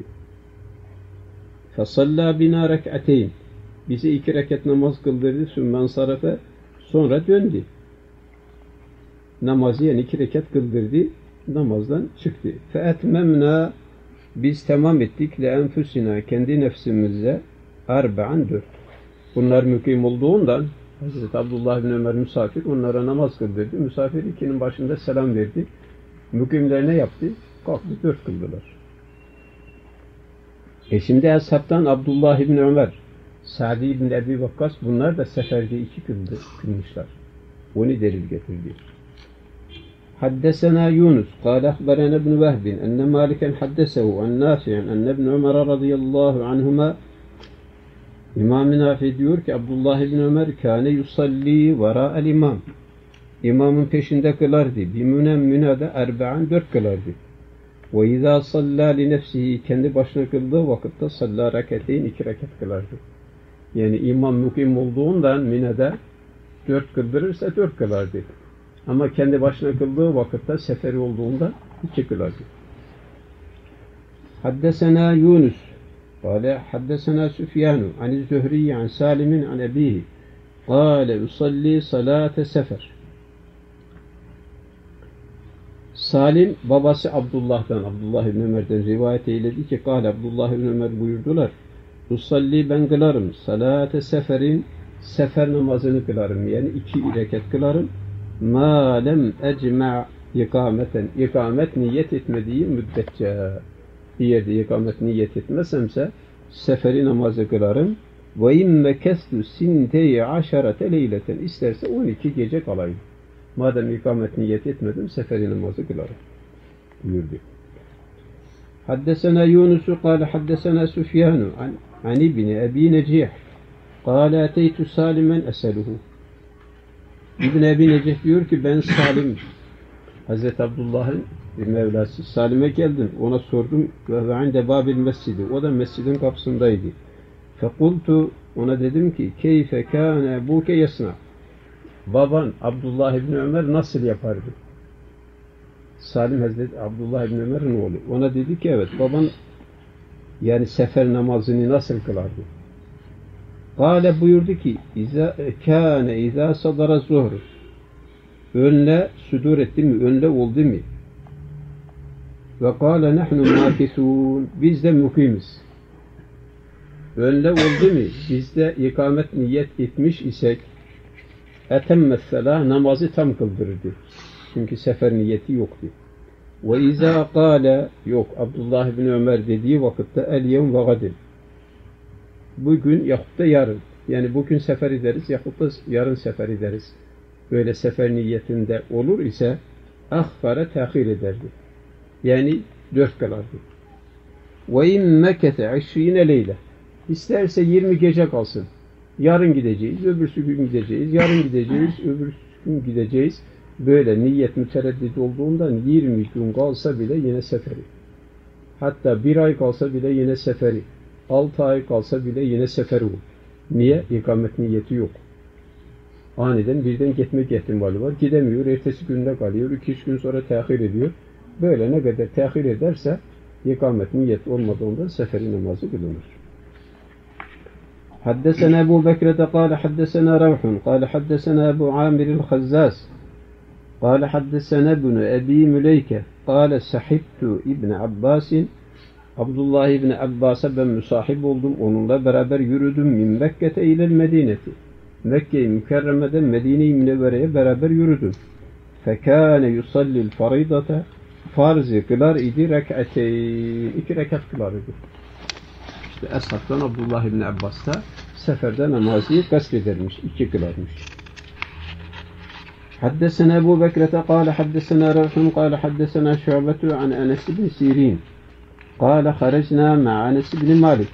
Fasalla bina rek'ateyn. Bize 2 rekat namaz kıldırdı. Sümmen sarafe. Sonra döndü. Namazı yani 2 rekat kıldırdı. Namazdan çıktı. Feetmemna. Biz tamam ettik. Le enfusina. Kendi nefsimize 4. Bunlar mukim olduğundan Hazreti Abdullah bin Ömer misafir, onlara namaz kıldırdı. Misafir 2'nin başında selam verdi. Mükimler ne yaptı? Kalktı 4 kıldılar. Şimdi ashabtan Abdullah bin Ömer, Sa'd ibn Ebi Vakkas bunlar da seferde 2 kılmışlar. Onu delil getirdi. Haddesena Yunus, kâle ahbarana ibn Vehbin, enne Maliken haddesehu, en Nafi'en, enne ibn Ömer radıyallahu anhuma. İmam-ı Nafi diyor ki Abdullah ibn Ömer kâne yusalli verâ'el imam. İmamın peşinde kılardı. Bimünen münada 4 kılardı. Ve izâ sallâ li nefsihi, kendi başına kıldığı vakitte sallâ rekateyn 2 rekat kılardı. Yani imam mukim olduğundan münada 4 kıldırırsa 4 kılardı. Ama kendi başına kıldığı vakitte seferi olduğunda 2 kılardı. Haddesena Yunus قال حدثنا سفيان عن الزهري عن سالم عن أبيه قال يصلي صلاة سفر. Salim babası Abdullah'dan, Abdullah ibn Ömer'den rivayet eyledi ki kâle Abdullah ibn Ömer buyurdular. Usalli ben kılarım salate seferin, sefer namazını kılarım yani 2 rekat kılarım. Ma lem ecma' ikameten, ikamet niyet etmediği müddetçe. Bir yerde ikamet niyet etmezsemse seferi namazı kılarım. Ve imme keslu sinteyi aşarete leyleten, isterse 12 gece kalayım. Madem ikamet niyet etmedim seferi namazı kılarım buyurdu. Haddesena Yunus'u kâle haddesena Süfyanu an ibni Ebi Necih kâle eteytü Salimen eseluhu. İbn Ebi Necih diyor ki ben Salim Hazreti Abdullah'ın Mevlası Salim'e geldim. Ona sordum ve inde babil mescidi. O da mescidin kapısındaydı. Fekultu, ona dedim ki keyfe kâne ebuke yasna. Baban Abdullah ibn Ömer nasıl yapardı? Salim Hazreti Abdullah İbni Ömer'in oğlu. Ona dedi ki evet baban yani sefer namazını nasıl kılardı? Kale buyurdu ki kâne izâ sadara zuhru önle sudur etti mi? Önle oldu mu? Ve kâle nehnu mâkisûn biz de mukimiz. Önle oldu mu? Biz de ikamet niyet etmiş isek etemmesselah namazı tam kıldırırdı. Çünkü sefer niyeti yoktu. Ve izâ kâle yok Abdullah bin Ömer dediği vakitte el yevm ve gadin. Bugün yahut da yarın. Yani bugün sefer ederiz yahut da yarın sefer ederiz. Böyle sefer niyetinde olur ise ahfara tehir ederdi. Yani 4 kılardı. Ve immekete 20 leyle. İsterse 20 gece kalsın. Yarın gideceğiz, öbürsü gün gideceğiz, yarın gideceğiz, öbürsü gün gideceğiz. Böyle niyet mütereddit olduğundan 20 gün kalsa bile yine seferi. Hatta 1 ay kalsa bile yine seferi. 6 ay kalsa bile yine seferi olur. Niye? İkamet niyeti yok. Aniden birden gitmek ihtimali var. Gidemiyor, ertesi günde kalıyor, 2-3 gün sonra tehir ediyor. Böyle ne kadar tehir ederse ikamet niyet olmadığında seferi namazı kılınır. حدثنا أبو بكرة قال حدثنا روح قال حدثنا أبو عامر الخزاز قال حدثنا ابن أبي مليكة قال سحبت ابن عباس Abdullah İbni Abbas'a ben müsahip oldum. Onunla beraber yürüdüm. Min Mekke'te ilel Medineti. Mekke-i Mükerreme'den Medine-i Münevvere'ye beraber yürüdüm. Fekâne yusallil faridata. Farzı kılar idi rek'ateyn. 2 rekat kılar idi. İşte Eshab'dan Abdullah İbni Abbas da seferde namazı kastedermiş. 2 kılarmış. Haddesena Ebu Bekrete kâle haddesena Revhun kâle haddesena Şu'betu an Enes ibn Sirin. قال خرجنا مع أنس بن مالك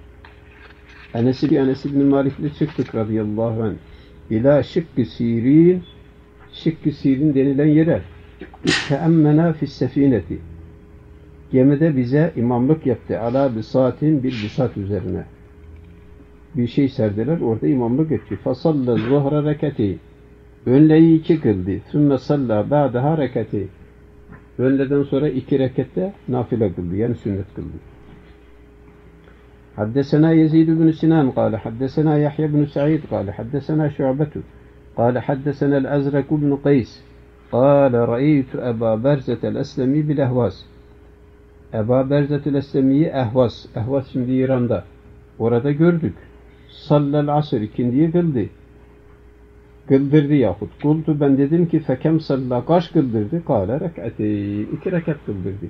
Enes ibn Malik'le çıktık radıyallahu anh ila Şıkkı Sirin Şıkkı Sirin denilen yere teemmena fissefineti gemide bize imamlık yaptı ala bisatin bir bisat üzerine bir şey serdiler orada imamlık etti fasalla zuhra rekati önleyi 2 kıldı sümme salla ba'daha rekati öğleden sonra 2 rekatte nafile kıldı. Yani sünnet kıldı. Haddesena Yezid ibn Sinan قال حدثنا يحيى بن سعيد قال حدثنا شعبة قال حدثنا الأزرق بن قيس قال رأيت أبا برزة الأسلمي بالأهواز Ebu Berze'l Eslemi'yi Ehvas şimdi İran'da. Orada gördük. Sallal asr ikindiyi kıldı. Kıldırdı yahut. Kultu ben dedim ki fekem salla kaç kıldırdı? Kâle rek'ati 2 rekat kıldırdı.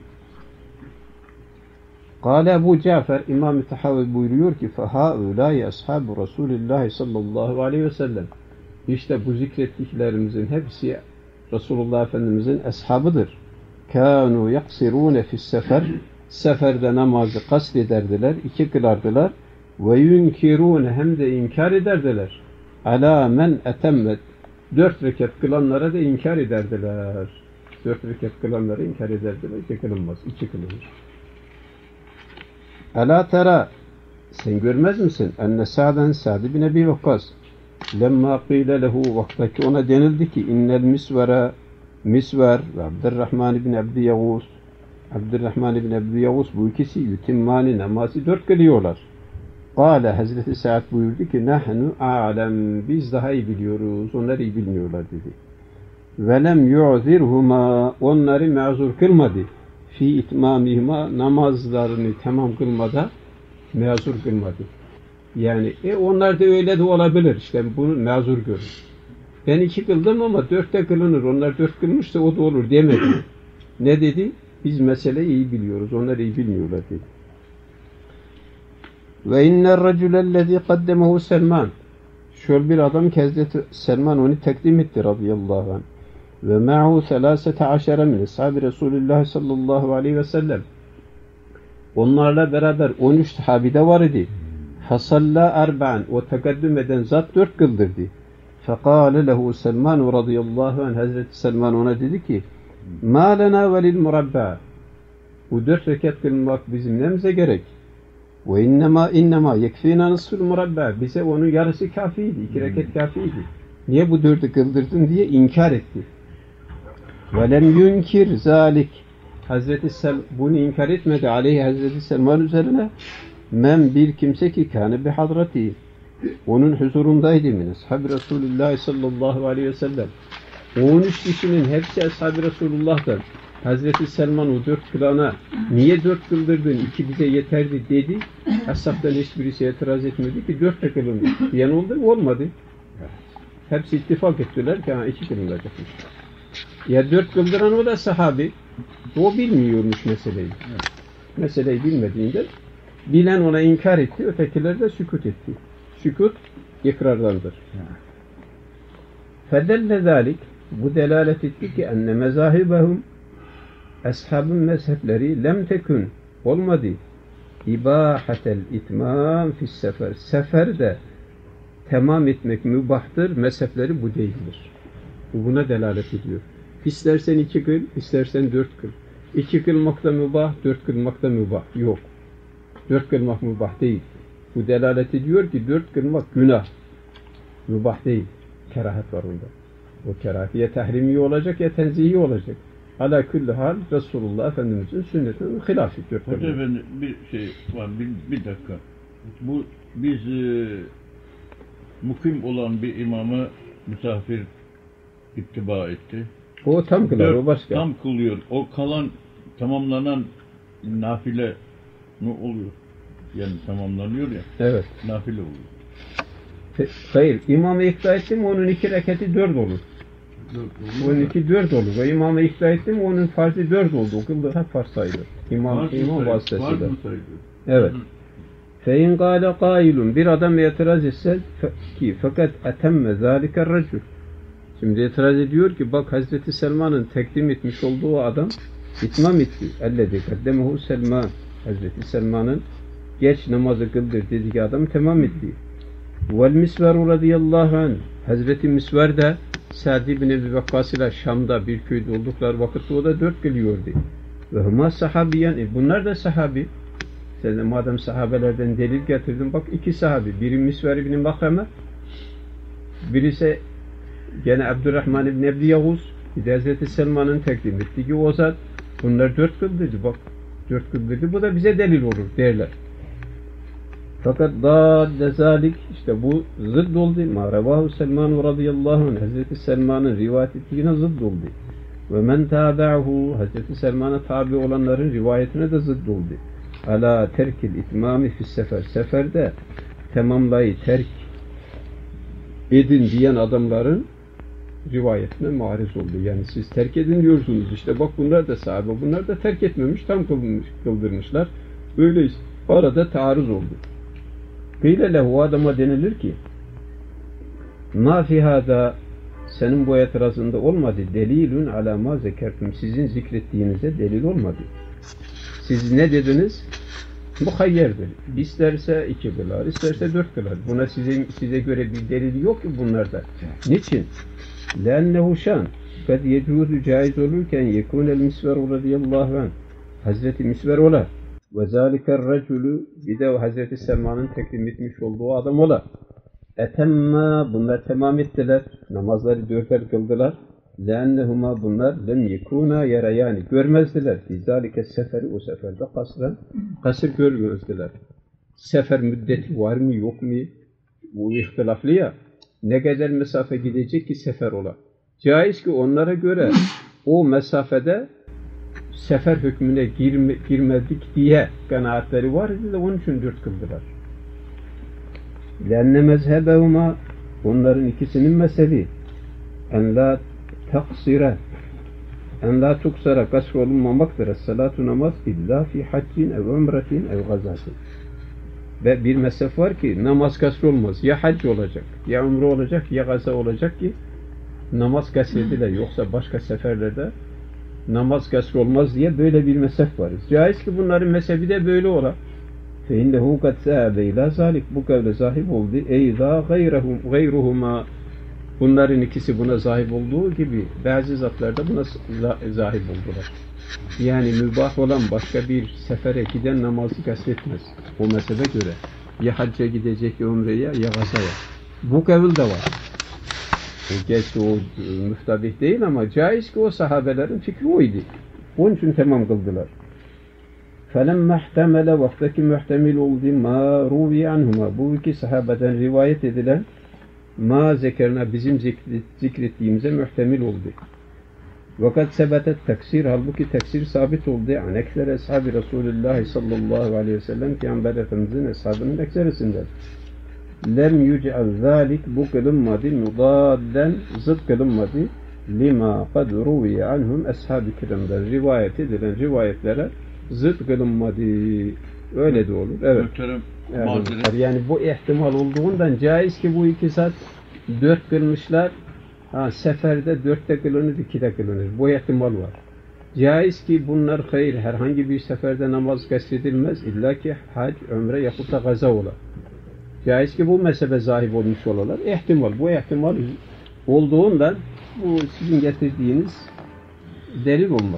Kâle Ebu Cafer İmam-ı Tahavi buyuruyor ki fehâulâi ashâbu Resulullah sallallahu aleyhi ve sellem. İşte bu zikrettiklerimizin hepsi Resulullah Efendimizin ashabıdır. Kânû yaksirûne fissefer seferde namazı kast ederdiler, 2 kılardılar ve yunkirûne hem de inkar ederdiler. Alâ men etemmet 4 rekat kılanlara da inkar ederdiler. 4 rekat kılanlara inkar ederdiler. 2 kılınmaz. 2 kılınır. Alâ tera sen görmez misin? Enne Sa'd bin Ebi Vakkas lemma qîle lehu vaktaki ona denildi ki innel Misver ve Abdurrahman ibn Abdi Yavuz bu ikisi yutimmani namazı 4 kılıyorlar. Kâle Hazreti Sa'd buyurdu ki nahnu a'lem biz daha iyi biliyoruz onlar iyi bilmiyorlar dedi. Ve lem yu'zirhuma onları mazur kılmadı. Fi itmamihima namazlarını tamam kılmada mazur kılmadı. Yani onlar da öyle de olabilir işte bunu mazur görün. Ben 2 kıldım ama 4 de kılınır. Onlar 4 kılmışsa o da olur demedi. Ne dedi? Biz meseleyi iyi biliyoruz. Onlar iyi bilmiyorlar dedi. Ve inner raculellezî kaddemehu Selman. Şöyle bir adam Hazreti Selman onu takdim etti radıyallahu anh. Ve ma'hu 13 min ashabi Resulullah sallallahu aleyhi ve sellem. Onlarla beraber 13 sahabi de var idi. Fasalla arba'an o tekaddüm eden zat 4 kıldırdı. Fekâle lehu Selman radıyallahu anh Hazreti Selman ona dedi ki mâ lenâ velil murabba. Bu 4 rekat kılmak bizim nemize gerek? Ve innema yekfînâ nisful murabba. Bize onun yarısı kafiydi. 2 rekat kafiydi. Niye bu 4'ü kıldırdın diye inkar etti. Ve lem yunkir zalik. Bunu inkar etmedi aleyhi Hazreti Selman üzerine. Men bir kimse ki kâne bi hadrati. Onun huzurundaydı min ashab-ı Resulullah sallallahu aleyhi ve sellem. 13 kişinin hepsi ashab-ı Resulullah'tan. Hazreti Selman o 4 kılana niye 4 kıldırdın, 2 bize yeterdi dedi. Ashabtan hiçbirisi itiraz etmedi ki 4 de kılındı. Diyen oldu mu? Olmadı. Hepsi ittifak ettiler ki 2 kılınacakmış. Ya 4 kıldıran o da sahabi. O bilmiyormuş meseleyi. Meseleyi bilmediğinde bilen ona inkar etti, ötekiler de sükut etti. Sükut ikrardandır. Fedelle zalik, bu delalet etti ki enne mezahibahum, ashabın mezhepleri lem tekün, olmadı. İbahatel itmam fis sefer. Seferde tamam etmek mübahtır, mezhepleri bu değildir. Bu buna delalet ediyor. İstersen 2 kıl, istersen 4 kıl. 2 kılmak da mübah, 4 kılmak da mübah. Yok. 4 kılmak mübah değil. Bu delalet ediyor ki 4 kılmak günah. Mübah değil. Kerahat var onda. O kerahat ya tehrimi olacak ya tenzihi olacak. Ala külli hal Resulullah Efendimiz'in sünnetinin hilafı. Hoca efendi bir şey var, bir dakika. Biz mukim olan bir imamı misafir ittiba etti. O tam kılar, o başka. Tam kılıyor. O kalan tamamlanan nafile ne oluyor? Yani tamamlanıyor ya. Evet. Nafile oluyor. Hayır, imamı ikna ettim, onun 2 rekati 4 olur. Onun 2 4 olur. Ve imamı ikna ettim, onun farzı 4 oldu. O kıldığı hep farz sayılır. İmam vasıtasıyla. Evet. Fein gâle gâilun, bir adam itiraz etse ki fakat etemme zâliker recul. Şimdi itiraz ediyor ki bak Hazreti Selman'ın tekdim etmiş olduğu adam itmam etti. Ellezî kaddemehu Selman. Hazreti Selman'ın geç namazı kıldır dediği adam tamam etti. Vel Misver radıyallahu anh. Hazreti Misver de Sa'd ibn Ebi Vakkas ile Şam'da bir köyde oldukları vakitte o da 4 kılıyordu. Ve huma sahabiyen. Bunlar da sahabi. Sen de madem sahabelerden delil getirdin bak 2 sahabi. Biri Misver ibn Makrame, birisi gene Abdurrahman ibn Ebdi Yavuz, bir de Hazreti Selman'ın tekdim ettiği o zat. Bunlar 4 kıldırdı bak. 4 kıldırdı. Bu da bize delil olur derler. Fakat dâdde zâlik, işte bu zıdd oldu. Mâ revâhu Selman radıyallahu anh. Hazreti Selman'ın rivayet ettiğine zıdd oldu. Ve men tâbe'ahu, Hazreti Selman'a tabi olanların rivayetine de zıdd oldu. Alâ terkil itmâmi fis sefer. Seferde tamamlayı terk edin diyen adamların rivayetine mariz oldu. Yani siz terk edin diyorsunuz. İşte bak bunlar da sahabe. Bunlar da terk etmemiş. Tam kıldırmışlar. Öyle arada taarruz oldu. Kıyle lehu, adama denilir ki ma fi hâdâ, senin bu itirazında olmadı. Delilun alâ mâ zekertum, sizin zikrettiğinize delil olmadı. Siz ne dediniz? Muhayyerdir. İsterse 2 kılar, isterse 4 kılar. Buna size göre bir delil yok ki bunlarda. Niçin? لَاَنَّهُ şan kad yecuzu caiz olurken yekunel Misver radıyallahu anh. Hazreti Misver ola. Ve zâliker recülü, bir de Hazreti Selman'ın teklim etmiş olduğu adam ola. Etemme, bunlar tamam ettiler. Namazları 4'er kıldılar. لَاَنَّهُمَا bunlar lem yekûnâ yarayâni, görmezdiler. Zâlike seferi, o seferde kasır görmezdiler. Sefer müddeti var mı yok mu? Bu ihtilaflı ya. Ne kadar mesafe gidecek ki sefer ola? Caiz ki onlara göre o mesafede sefer hükmüne girmedik diye kanaatleri var idi, onun için 4 kıldılar. لَاَنَّ مَذْهَبَهُمَا, onların ikisinin mezhebi en la taksire, en la tuksara, kasr olunmamaktır. Es-salatu, namaz illa fi haccin ev umretin ev gazatin. Ve bir mezhep var ki namaz kasr olmaz. Ya hac olacak, ya umre olacak, ya gaza olacak ki namaz kasr edilir. Yoksa başka seferlerde namaz kasr olmaz diye böyle bir mezhep var. Caiz ki bunların mezhebi de böyle ola. فَاِنَّهُ قَدْ سَعَبَ اِلٰى ذَٰلِكَ, bu kavle zahip oldu. اَيْذَا غَيْرُهُمَا, bunların ikisi buna zahip olduğu gibi bazı zatlarda buna zahip oldular. Yani mübah olan başka bir sefere giden namazı kasretmez. O mezhebe göre. Ya hacca gidecek, ya umreye, ya gazaya. Bu kavil de var. Gerçi o müstabih değil ama caiz ki o sahabelerin fikri oydu. Onun için tamam kıldılar. فَلَمَّا احْتَمَلَ vaktaki muhtemil oldu مَا رُوِيَ عَنْهُمَا bu iki sahabeden rivayet edilen ma zekerna bizim zikrettiğimize muhtemil oldu. Vakat sebetet teksir halbuki teksir sabit oldu. An ekser ashabi Resulullah sallallahu aleyhi ve sellem Peygamber Efendimizin eshabının ekserisinden. Lem yüce'al zalik bu kılınmadı mudadden zıt kılınmadı lima kad ruviye anhum ashab-ı kiramdan rivayet edilen rivayetlere zıt kılınmadı. Öyle de olur. Evet. Muhterem mazeret. Yani bu ihtimal olduğundan caiz ki bu iki saat 4 kılmışlar. Seferde 4'te kılınır, 2'de kılınır. Bu ihtimal var. Caiz ki bunlar hayır. Herhangi bir seferde namaz kastedilmez. İlla ki hac, ömre yapıp da gaza ola. Caiz ki bu mezhebe zahip olmuş olalar. İhtimal. Bu ihtimal olduğundan bu sizin getirdiğiniz delil olmaz.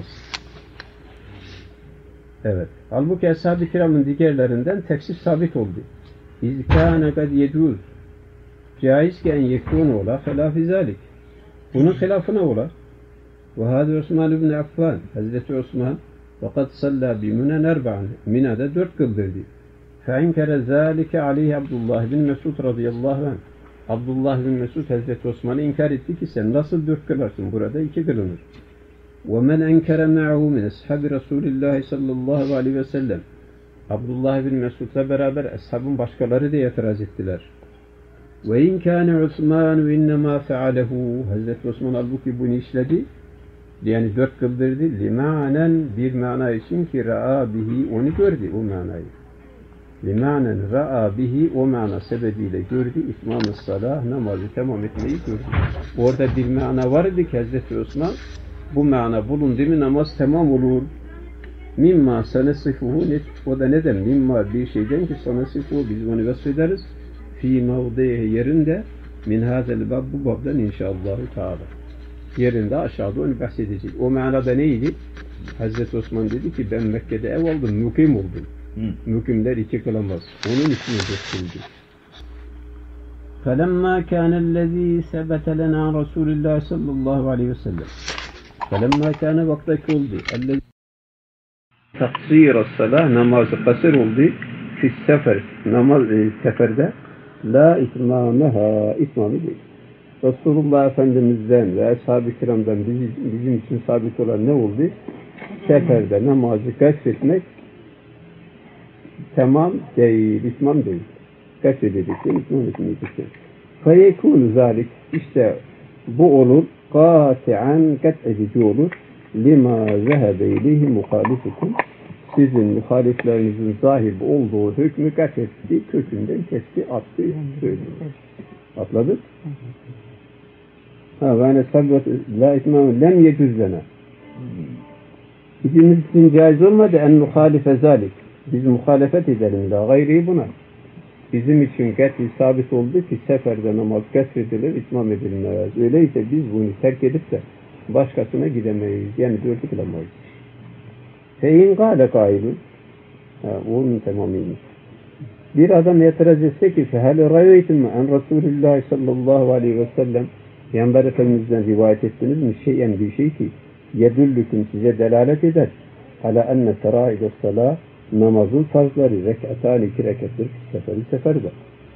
Evet. Halbuki ashab-ı kiramın diğerlerinden teksir sabit oldu. İzkâne kad yecûz. Caiz ki en yekûne ola felâ fizâlik. Bunun hilafına ola. Ve hâdî Osman ibn Affan. Hazreti Osman fakat sallâ bi Minen erba'an. Mina'da 4 kıldırdı. Feinkere zâlike aleyhi Abdullah bin Mesud radıyallahu anh. Abdullah bin Mesud Hazreti Osman'ı inkar etti ki sen nasıl 4 kılarsın? Burada 2 kılınır. وَمَنْ اَنْكَرَ مَعَهُ مِنْ اَصْحَابِ رَسُولِ اللّٰهِ sallallahu aleyhi ve sellem. Abdullah bin Mesud'la beraber ashabın başkaları da itiraz ettiler. وَاِنْ كَانَ عُثْمَانُ اِنَّمَا فَعَلَهُ Hazreti Osman halbuki bunu işledi. Yani 4 kıldırdı. لِمَعْنًا bir mana için ki ra'a bihi onu gördü o manayı. لِمَعْنًا ra'a bihi o mana sebebiyle gördü. İtmam-ı salah namazı tamam etmeyi gördü. Orada bir mana vardı ki Hazreti Osman bu mana bulundu mu namaz tamam olur. Mimma sanasifuhu o da neden? Mimma bir şeyden ki sanasifuhu biz onu vasfederiz. Fi mavdihi yerinde min hazel bab bu babdan inşallah Teala. Yerinde aşağıda onu bahsedecek. O manada neydi? Hazreti Osman dedi ki ben Mekke'de ev aldım, mukim oldum. Mükimler 2 kılamaz. Onun için gösterildi. فَلَمَّا كَانَ الَّذ۪ي سَبَتَ لَنَا رَسُولِ اللّٰهِ sallallahu aleyhi ve sellem. فَلَمَّا كَانَ vaktaki oldu. اَلَّذ۪ي تَقْصِيرَ الصَّلَاةِ namazı kasır oldu. Fi sefer, seferde la itmâmeha itmamı değil. Resulullah Efendimiz'den ve ashab-ı kiramdan bizim için sabit olan ne oldu? Seferde namazı kasretmek tamam değil, itmam değil. Kasredeceksin, itmam etmeyeceksin. فَيَكُونُ zalik işte bu olur. Kâti'an kat edici olur. Lima zehebe ileyhi muhalifukum. Sizin muhaliflerinizin zahib olduğu hükmü kat etti, kökünden kesti, attı, söylüyor. Atladık? Ve sabret la itmam lem yecüzzene. Bizim için caiz olmadı en muhalife zalik. Biz muhalefet edelim la gayri buna. Bizim için kat'i sabit oldu ki seferde namaz kasredilir, itmam edilmez. Öyleyse biz bunu terk edip de başkasına gidemeyiz. Yani 4'ü kılamayız. Fein gâle kailun. Onun tamamıymış. Bir adam itiraz etse ki fehâle rayaytım en Resulullah sallallahu aleyhi ve sellem Peygamber Efendimiz'den rivayet ettiniz mi şeyen bir şey ki yedüllüküm size delalet eder. Ala enne ferâid-i salâh namazın farzları rek'atâni 2 rekattir seferde.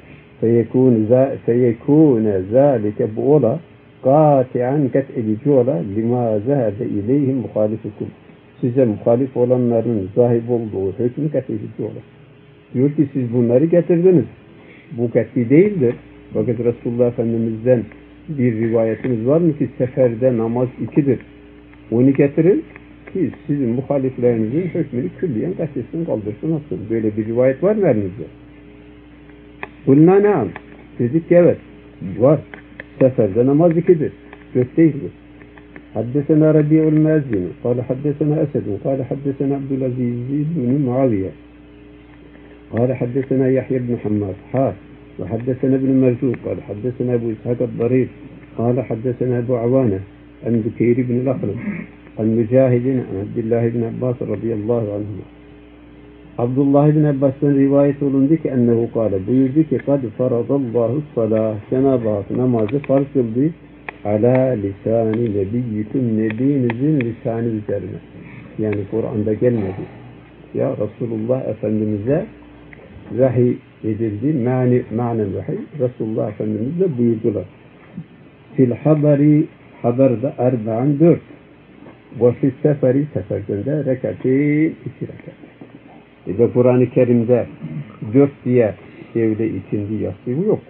Feyekûne zâlike bu ola kâti'an kat edici ola limâ zehebe ileyhim muhalifukum. Size muhalif olanların zahib olduğu hükmü kat edici ola. Diyor ki siz bunları getirdiniz. Bu kat'i değildir. Fakat Resulullah Efendimiz'den bir rivayetimiz var mı ki seferde namaz 2'dir. Onu getirin ki sizin muhaliflerinizin hükmünü külliyen kaçırsın kaldırsın nasıl? Böyle bir rivayet var mı elinizde? Bununla ne? Dedik ki evet. Var. Seferde namaz 2'dir. 4 değildir. Haddesena Rabi'ul Mezzini. Kale haddesena Esedun. Kale haddesena Abdülaziz bin Muaviye. Kale haddesena Yahya bin Hammad. Ve haddesena bin Merzuk. Kale haddesena Ebu İshak el-Darir. Kale haddesena Ebu Avane. En Bükeyri bin Lakhrım. En Mücahidin. En Abdullah bin Abbas radıyallahu anhuma. Abdullah bin Abbas'tan rivayet olundu ki ennehu kâle buyurdu ki kad faradallahu salah Cenab-ı Hak namazı farz kıldı ala lisani nebiyyüküm, nebinizin lisanı üzerine. Yani Kur'an'da gelmedi. Ya Resulullah Efendimiz'e vahiy edildi. Manen vahiy. Resulullah Efendimiz de buyurdular. Fil hadari, hadarda erba'an 4. Ve fil seferi, seferden de rekatin 2 rekat. Ve Kur'an-ı Kerim'de 4 diye evde ikindi yastığı yok.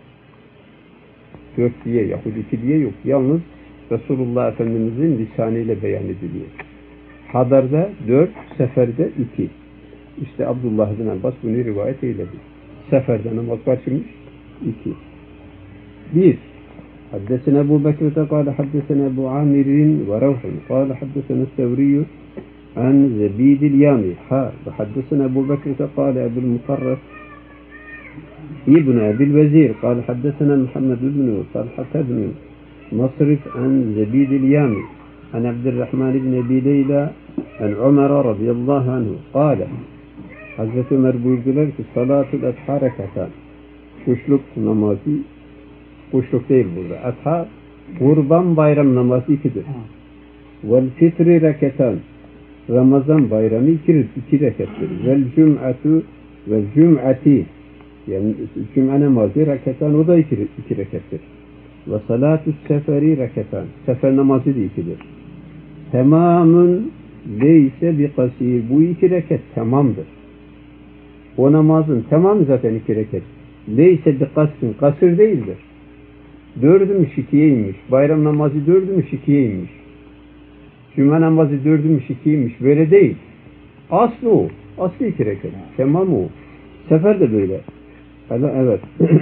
4 diye yahut 2 diye yok. Yalnız Resulullah Efendimiz'in lisanıyla beyan ediliyor. Hadarda 4, seferde 2. İşte Abdullah bin Abbas bunu rivayet eyledi. Seferde namaz kaçmış? 2. 1. حدثنا أبو بكر قال حدثنا أبو عامر وروح قال حدثنا الثوري عن زبيد اليامي وحدثنا أبو بكر قال أبو المطرف ابن أبي الوزير قال حدثنا محمد بن طلحة بن مصرف عن زبيد اليامي عن عبد الرحمن بن أبي ليلى عن عمر رضي الله عنه قال Hazreti Ömer buyurdular ki salatul etha rekatan. Kuşluk namazı, kuşluk değil burada. Etha, kurban bayram namazı 2'dir. Vel fitri rekatan. Ramazan bayramı 2 rekattir. Vel cum'atu ve cum'ati. Yani cum'a namazı rekatan, o da 2 rekattir. Ve salatü seferi rekatan. Sefer namazı da 2'dir. Tamamın leyse bi kasir. Bu 2 rekat tamamdır. O namazın tamamı zaten 2 rekat. Leyse bi kasrin. Kasır değildir. 4'ü 2'ye inmiş. Bayram namazı 4'ü 2'ye inmiş. Cuma namazı 4'ü 2'ye inmiş. Böyle değil. Aslı o. Aslı 2 rekat. Tamam o. Sefer de böyle. Evet.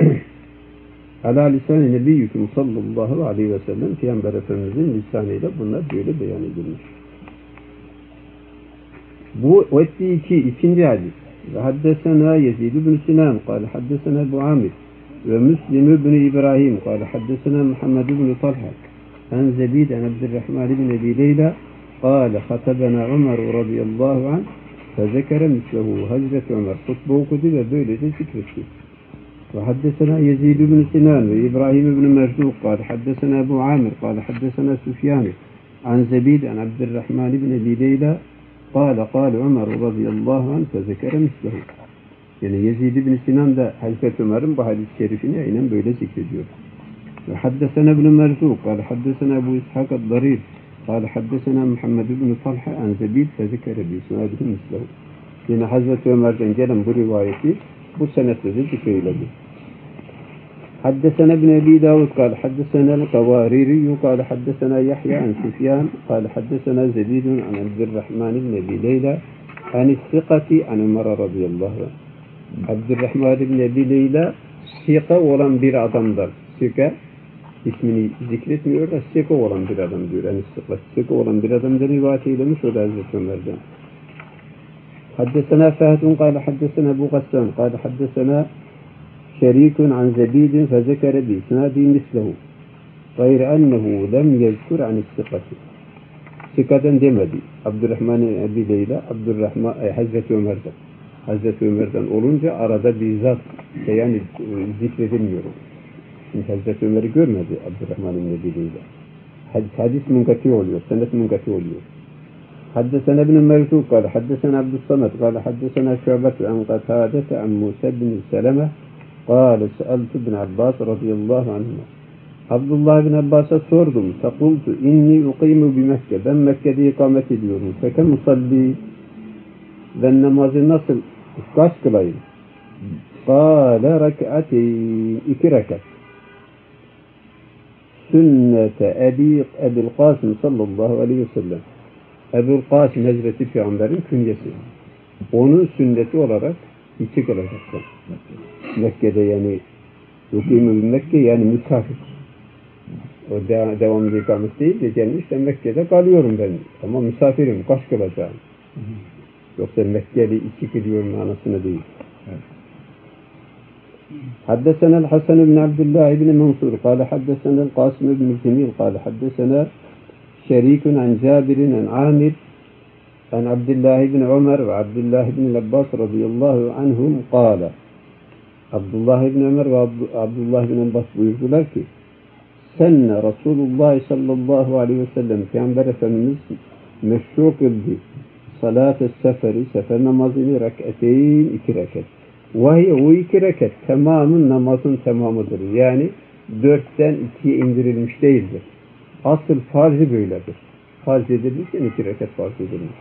Ala lisan-ı nebiyyüküm sallallahu aleyhi ve sellem Peygamber Efendimizin lisanıyla bunlar böyle beyan edilmiş. Bu ettiği ikinci hadis. Ve haddesena Yezid ibn Sinan kâle haddesena Ebu Amir ve Müslim ibn İbrahim kâle haddesena Muhammed ibn Talha an Zebid an Abdurrahman ibn Ebi Leyla kâle hatabena Ömer radıyallahu anh fezekere mislehu. Hazreti Ömer hutbe okudu ve böylece zikretti. وحدثنا يزيد بن سنان وإبراهيم بن مرزوق قال حدثنا أبو عامر قال حدثنا سفيان عن زبيد عن عبد الرحمن بن أبي ليلى قال عمر رضي الله عنه فذكر مثله. Yani Yezid ibn Sinan da Hazreti Ömer'in bu hadis-i şerifini aynen böyle zikrediyor. Ve haddesena ibn Merzuq قال حدثنا أبو إسحاق الضرير قال حدثنا محمد بن طلحة عن زبيد فذكر بإسناده مثله. Yine Hazreti Ömer'den gelen bu rivayeti bu senetle de zikreyledi. Haddesena ibn Ebi Davud قال حدثنا القواريري قال حدثنا يحيى عن سفيان قال حدثنا زبيد عن عبد الرحمن بن أبي ليلى عن الثقة عن عمر رضي الله عنه. Abdurrahman ibn Ebi Leyla sika olan bir adamdır. Sika ismini zikretmiyor da sika olan bir adam diyor. Yani sika olan bir adamdan rivayet eylemiş, o da Hazreti Ömer'den. حدثنا فهد قال حدثنا أبو غسان قال حدثنا شريك عن زبيد فذكر بإسناد مثله غير أنه لم يذكر عن الثقة. Sikadan demedi. Abdurrahman Ebi Leyla, Hazreti Ömer'den. Hazreti Ömer'den olunca arada bir zat yani zikredilmiyor. Çünkü Hazreti Ömer'i görmedi Abdurrahman Ebi Leyla. Hadis münkati oluyor, senet münkati oluyor. حدثنا ابن مرزوق قال حدثنا عبد الصمد قال حدثنا شعبة عن قتادة عن موسى بن سلمة قال سألت ابن عباس رضي الله عنهما. Abdullah bin Abbas'a sordum. Fakultu inni uqimu bi Mekke. Ben Mekke'de ikamet ediyorum. Fekem usalli. Ben namazı nasıl kaç kılayım? Kâle rek'ateyn. 2 rekat. Sünnete Ebil Kasım sallallahu aleyhi ve sellem. Ebu'l Kasım Hazreti Peygamber'in künyesi. Onun sünneti olarak 2 kılacaksın. Mekke'de yani yukimu bi Mekke yani misafir. O devamlı ikamet değil de gelmiş de Mekke'de kalıyorum ben. Ama misafirim, kaç kılacağım? Yoksa Mekke'li 2 kılıyorum manasına değil. حدثنا الحسن بن عبد الله بن منصور قال حدثنا القاسم بن جميل قال حدثنا شريك عن جابر عن عامر عن عبد الله بن عمر وعبد الله بن العباس رضي الله عنهم قال Abdullah ibn Ömer ve Abdullah ibn Abbas buyurdular ki senne Resulullah sallallahu aleyhi ve sellem Peygamber Efendimiz meşru kıldı. Salat-ı seferi, sefer namazını rekateyn 2 rekat. Vahiy o 2 rekat tamamın namazın tamamıdır. Yani 4'ten 2'ye indirilmiş değildir. Asıl farzı böyledir. Farz edilirken 2 rekat farz edilmiş.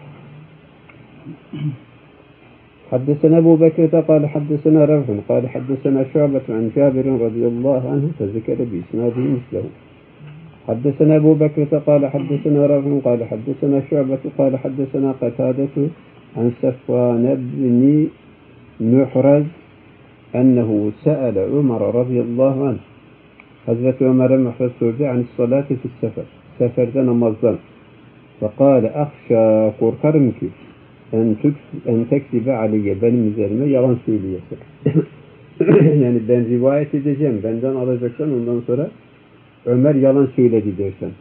حدثنا أبو بكر قال حدثنا رفع قال حدثنا شعبة عن جابر رضي الله عنه فذكر بإسناده مثله حدثنا أبو بكر قال حدثنا رفع قال حدثنا شعبة قال حدثنا قتادة عن صفوان بن محرز أنه سأل عمر رضي الله عنه Hazreti Ömer'e Muhraz sordu عن الصلاة في السفر seferde namazdan فقال أخشى korkarım ki en tekzibe aleyye benim üzerime yalan söyleyesin. Yani ben rivayet edeceğim, benden alacaksan ondan sonra Ömer yalan söyledi dersen.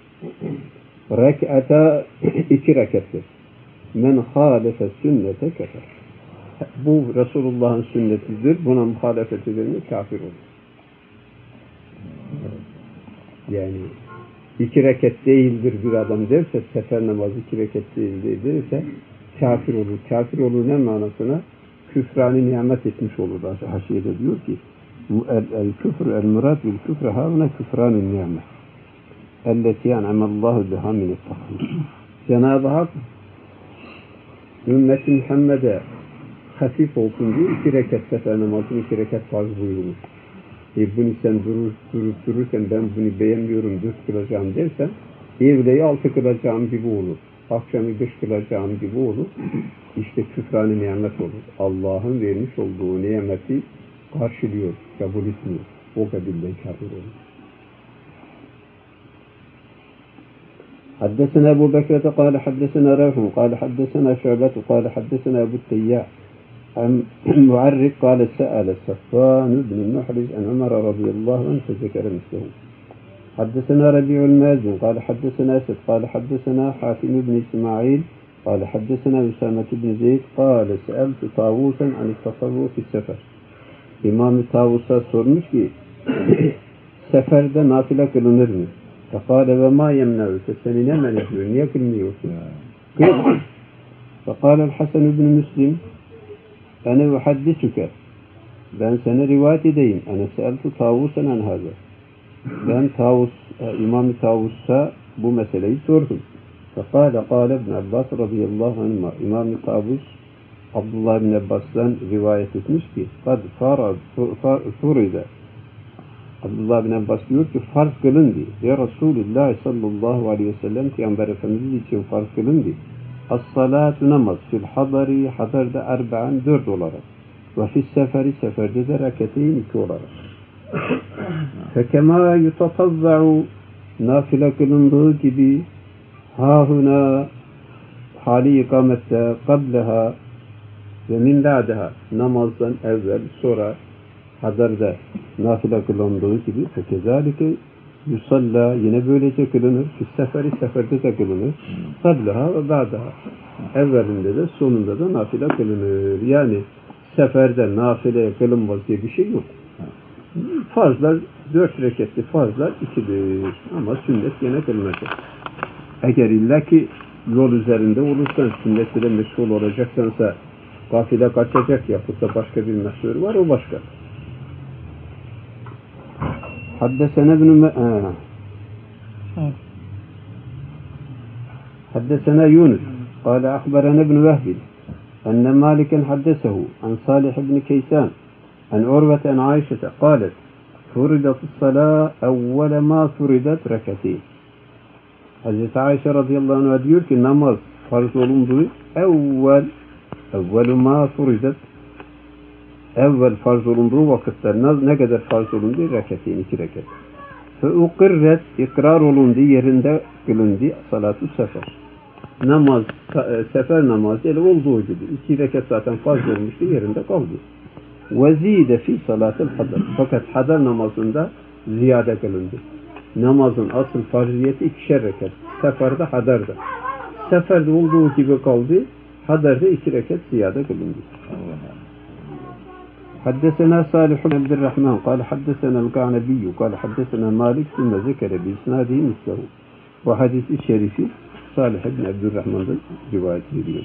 Rek'ata 2 rekattır. Men hâlefe sünnete kefer. Bu Resulullah'ın sünnetidir. Buna muhalefet edilme kafir olur. Yani 2 rekat değildir bir adam derse, sefer namazı 2 rekat değildir derse kafir olur. Kafir olur ne manasına? Küfrani nimet etmiş olur. Haşiyede diyor ki el-küfr el-murad bil-küfr havna küfran-ı nimet elleti an'amallahu biha minet-tahvil. Cenab-ı Hak ümmet-i Muhammed'e hafif olsun diye 2 rekat sefer namazını 2 rekat farz buyurmuş. Bunu sen durup dururken ben bunu beğenmiyorum, 4 kılacağım dersen evleyi 6 kılacağım gibi olur. Akşamı 5 kılacağım gibi olur. İşte küfran-ı nimet olur. Allah'ın vermiş olduğu nimeti karşılıyor, kabul etmiyor. O kabilden kafir olur. حدثنا أبو بكر قال حدثنا رافع قال حدثنا شعبة قال حدثنا أبو التياح عن معرق قال سأل صفوان بن محرز عن عمر رضي الله عنه فذكر مثله حدثنا ربيع المازن قال حدثنا أسد قال حدثنا حاتم بن إسماعيل قال حدثنا أسامة بن زيد قال سألت طاووسا عن التصرف في السفر İmam-ı Tavus'a sormuş ki seferde nafile kılınır mı? Fekale ve ma yemnevse seni ne men ediyor? Niye kılmıyorsun? Fekale el-Hasan ibn Müslim ene uhaddisuke ben sana rivayet edeyim. Ene seeltu Tavus'an an haza. Ben İmam-ı Tavus'a bu meseleyi sordum. Fekale kâle ibn Abbas radıyallahu anhuma İmam-ı Tavus Abdullah bin Abbas'tan rivayet etmiş ki kad furida Abdullah bin Abbas diyor ki farz kılındı. Ya Resulullah sallallahu aleyhi ve sellem Peygamber Efendimiz için farz kılındı. As-salatu namaz fil hadari hadarda erba'an 4 olarak ve fil seferi seferde de rekateyn 2 olarak. Fekema yutatavva'u nafile kılındığı gibi hahuna hali ikamette qableha ve min ba'daha namazdan evvel sonra hadarda nafile kılındığı gibi fekezalike yusalla yine böylece kılınır. Seferde de kılınır. Qableha ve ba'daha evvelinde de sonunda da nafile kılınır. Yani seferde nafile kılınmaz diye bir şey yok. Farzlar 4 reketli farzlar 2'dir. Ama sünnet yine kılınacak. Eğer illa ki yol üzerinde olursan sünnet ile meşgul olacaksansa gafile kaçacak yapıp da başka bir meşhur var o başka. Haddesene حدثنا يونس قال أخبرنا ابن وهب أن مالكا حدثه عن صالح بن كيسان عن عروة عن عائشة قالت فرضت الصلاة أول ما فرضت ركعتين. Hazreti Ayşe radıyallahu anh diyor ki namaz farz olunduğu evvel ma furidat evvel farz olunduğu vakitler ne kadar farz olunduğu rekateyn 2 rekat. Fe ukirret ikrar olunduğu yerinde kılındı salatu sefer. Namaz sefer namazı ele olduğu gibi 2 rekat zaten farz olmuştu yerinde kaldı. Ve zide fi salatil hadar. Fakat hadar namazında ziyade kılındı. Namazın asıl farziyeti 2'şer rekat. Seferde hadarda. Seferde olduğu gibi kaldı. Hadarda 2 rekat ziyade kılındı. حدثنا صالح بن عبد الرحمن قال حدثنا القعنبي قال حدثنا مالك ثم ذكر بإسناده مثله. Bu hadis-i şerifi Salih ibn Abdurrahman'dan rivayet ediyor.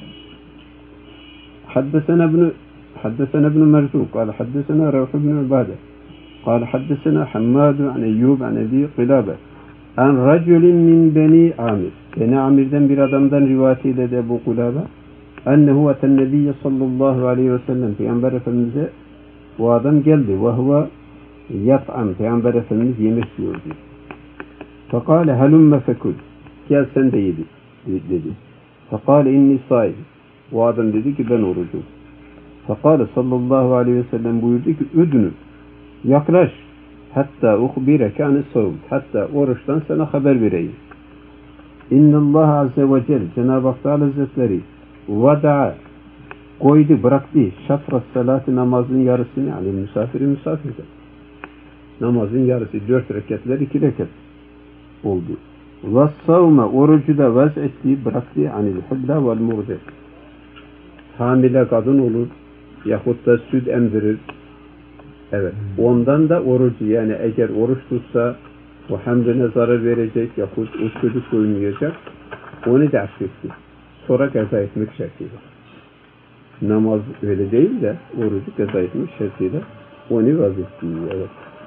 حدثنا ابن مرزوق قال حدثنا روح بن عبادة قال حدثنا حماد عن أيوب عن أبي قلابة عن رجل من بني عامر. Beni Amir'den bir adamdan rivayet eyledi Ebu Kulaba. Ennehu eten nebiyye sallallahu aleyhi ve sellem. Peygamber Efendimiz'e bu adam geldi. Ve huve yat'am. Peygamber Efendimiz yemek yiyordu. Fekale halümme fekul. Gel sen de yedi dedi. Fekale inni saim. Bu adam dedi ki ben orucum. Fekale sallallahu aleyhi ve sellem buyurdu ki üdünü yaklaş. Hatta uhbireke anis savm. Hatta oruçtan sana haber vereyim. İnnallâhe azze ve celle Cenab-ı Hak Teala Hazretleri vada'a koydu bıraktı şatra salatı namazın yarısını yani misafirde namazın yarısı 4 rekatler 2 rekat oldu. Ve savme orucu da vaz etti bıraktı anil hubla vel murdi. Hamile kadın olur yahut da süt emdirir. Evet. Ondan da orucu yani eğer oruç tutsa o hamdine zarar verecek yahut o çocuk doymayacak onu da affetti. Sonra kaza etmek şartıyla. Namaz öyle değil de orucu kaza etmek şartıyla onu vazetti. Evet.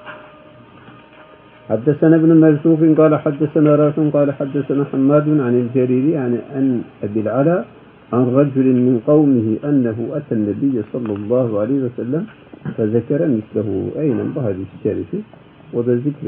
حدثنا ابن مرزوق قال حدثنا راف قال حدثنا حماد عن الجريري عن أبي العلاء عن رجل من قومه أنه أتى النبي صلى الله عليه وسلم فذكر مثله أين بهذه الشريفة وذا ذكر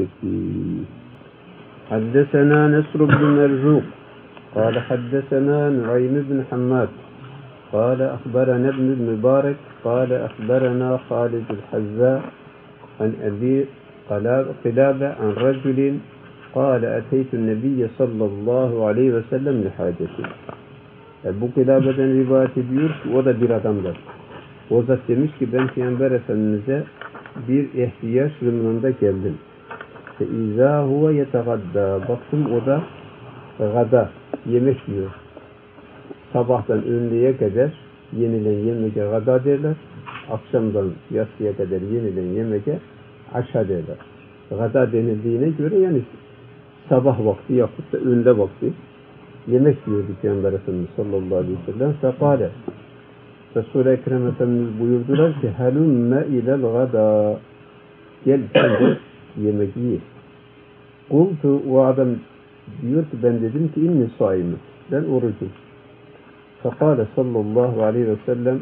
حدثنا نصر بن مرزوق قال حدثنا نعيم بن حماد قال أخبرنا ابن المبارك قال أخبرنا خالد الحذاء عن أبي قلابة عن رجل قال أتيت النبي صلى الله عليه وسلم لحاجته. Bu Kilabe'den rivayet ediyor ki o da bir adamdır. O zat demiş ki ben Peygamber Efendimiz'e bir ihtiyaç durumunda geldim. İzâ huve yetegadda. Baktım o da gada, yemek yiyor. Sabahtan öğleye kadar yenilen yemeğe gada derler. Akşamdan yatsıya kadar yenilen yemeğe aşa derler. Gada denildiğine göre yani sabah vakti yahut da öğle vakti yemek yiyordu Peygamber Efendimiz sallallahu aleyhi ve sellem. Fekale Resul-i Ekrem Efendimiz buyurdular ki halümme ilel gada gel sen de yemek ye. Kultu o adam diyor ki ben dedim ki inni saimi ben orucum. Fekale sallallahu aleyhi ve sellem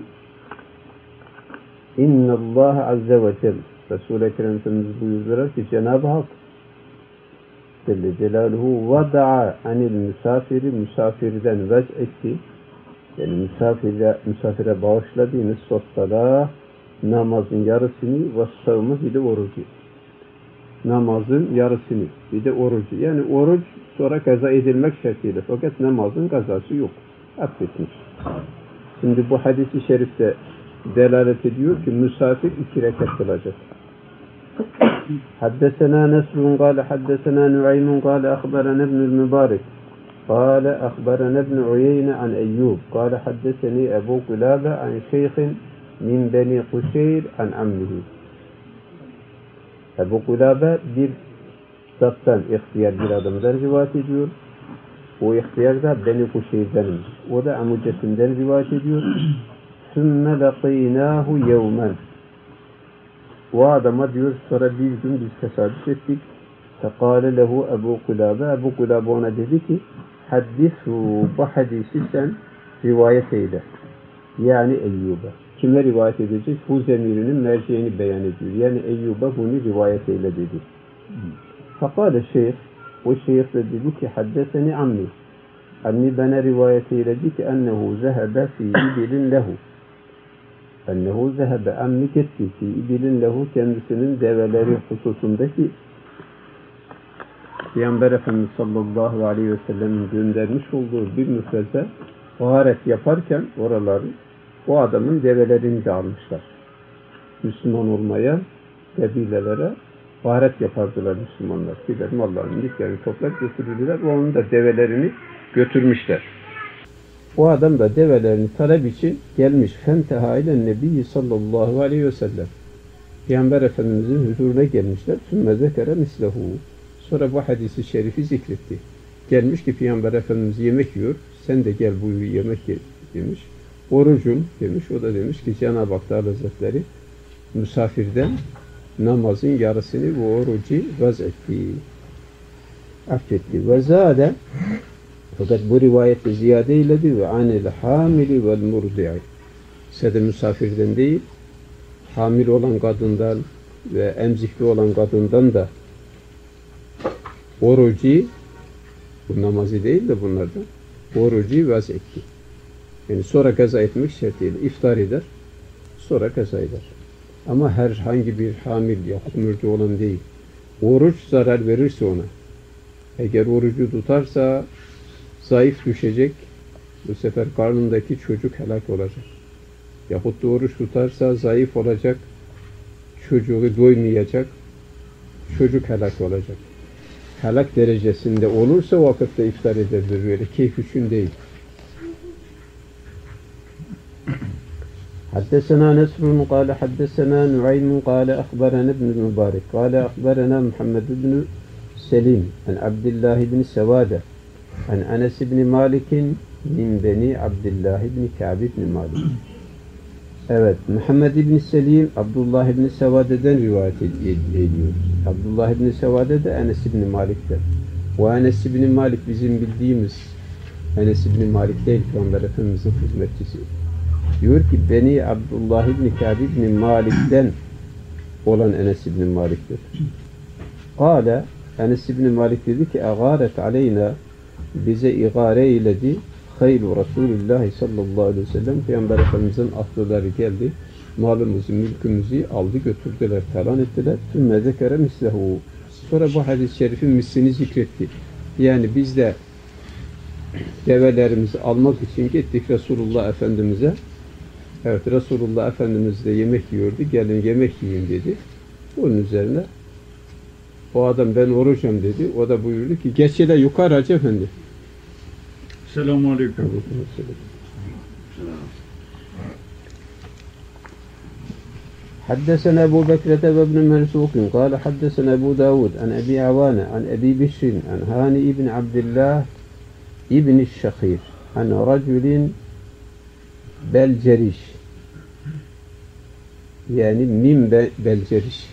innallâhe azze ve celle Resul-i Ekrem Efendimiz buyurdular ki Cenab-ı Hak Celle Celaluhu vada'a anil misafiri misafirden vez etti. Yani misafire bağışladığınız sossala namazın yarısını ve savmı bir de orucu. Namazın yarısını bir de orucu. Yani oruç sonra kaza edilmek şartıyla fakat namazın kazası yok. Affetmiş. Şimdi bu hadis-i şerifte delalet ediyor ki misafir 2 rekat kılacak. حدثنا نصر قال حدثنا نعيم قال أخبرنا ابن المبارك قال أخبرنا ابن عيينة عن أيوب قال حدثني أبو قلابة عن شيخ من بني قشير عن عمه. Ebu Kulaba bir zattan ihtiyar bir adamdan rivayet ediyor. O ihtiyar da Beni Kuşeyr'denmiş. O da amcasından rivayet ediyor. ثُمَّ لَقِينَاهُ يَوْمًا O adama diyor sonra bir gün biz tesadüf ettik. فَقَالَ لَهُ Ebu Kulaba Ebu Kulaba ona dedi ki haddithu bu hadisi sen rivayet eyle. Yani Eyyub'a. Kime rivayet edecek? Bu zemirinin merceğini beyan ediyor. Yani Eyyub'a bunu rivayet eyle dedi. Fakale şeyh, o şeyh de dedi ki haddeseni ammi. Ammi bana rivayet eyledi ki ennehu zehebe fi ibilin lehu. Ennehu zehebe ammi gitti fi ibilin lehu kendisinin develeri hususundaki Peygamber Efendimiz sallallahu aleyhi ve sellem'in göndermiş olduğu bir müfreze gharet yaparken oraları o adamın develerini de almışlar. Müslüman olmaya kabilelere gharet yapardılar Müslümanlar. Gider mallarını, yüklerini toplar götürürler. Onun da develerini götürmüşler. O adam da develerini talep için gelmiş. Fenteha ile Nebi sallallahu aleyhi ve sellem. Peygamber Efendimizin huzuruna gelmişler. Sümme zekere mislehu. Sonra bu hadisi şerifi zikretti. Gelmiş ki Peygamber Efendimiz yemek yiyor. Sen de gel buyur yemek ye demiş. Orucum demiş. O da demiş ki Cenab-ı Hak Teala Hazretleri misafirden namazın yarısını bu orucu vaz etti. Affetti. Ve zade fakat bu rivayette ziyade eyledi ve anil hamili vel murdi'i. Sadece misafirden değil, hamil olan kadından ve emzikli olan kadından da orucu, bu namazı değil de bunlardan, orucu vaz etti. Yani sonra kaza etmek şartıyla iftar eder, sonra kaza eder. Ama herhangi bir hamil yahut mürdi olan değil. Oruç zarar verirse ona, eğer orucu tutarsa zayıf düşecek, bu sefer karnındaki çocuk helak olacak. Yahut da oruç tutarsa zayıf olacak, çocuğu doymayacak, çocuk helak olacak. Helak derecesinde olursa o vakitte iftar edebilir, böyle keyif için değil. حدثنا نصر قال حدثنا نعيم قال أخبرنا ابن المبارك قال أخبرنا محمد بن سليم عن عبد الله بن سوادة عن أنس بن مالك من بني عبد الله بن كعب بن مالك. Evet, Muhammed İbni Selim, Abdullah İbni Sevade'den rivayet ediyor. Abdullah İbni Sevade de Enes İbni Malik'ten. O Enes İbni Malik bizim bildiğimiz Enes İbni Malik değil, Peygamber Efendimiz'in hizmetçisi. Diyor ki, Beni Abdullah İbni Kâb İbni Malik'ten olan Enes İbni Malik'tir. Kâle, Enes İbni Malik dedi ki, Egâret aleyna, bize igare eyledi, haylu Resulullah sallallahu aleyhi ve sellem, Peygamber Efendimiz'in atlıları geldi, malımızı, mülkümüzü aldı, götürdüler, talan ettiler. Sümme zekere mislehu. Sonra bu hadis-i şerifin mislini zikretti. Yani biz de develerimizi almak için gittik Resulullah Efendimiz'e. Evet, Resulullah Efendimiz de yemek yiyordu. Gelin yemek yiyin dedi. Onun üzerine o adam ben orucum dedi. O da buyurdu ki geç hele yukarı Hacı Efendi. Selamun Aleyküm. حدثنا أبو بكرة وابن مرزوق قال حدثنا أبو داود عن أبي عوانة عن أبي بشر عن هاني بن عبد الله ابن الشخير عن رجل belceriş yani min belceriş.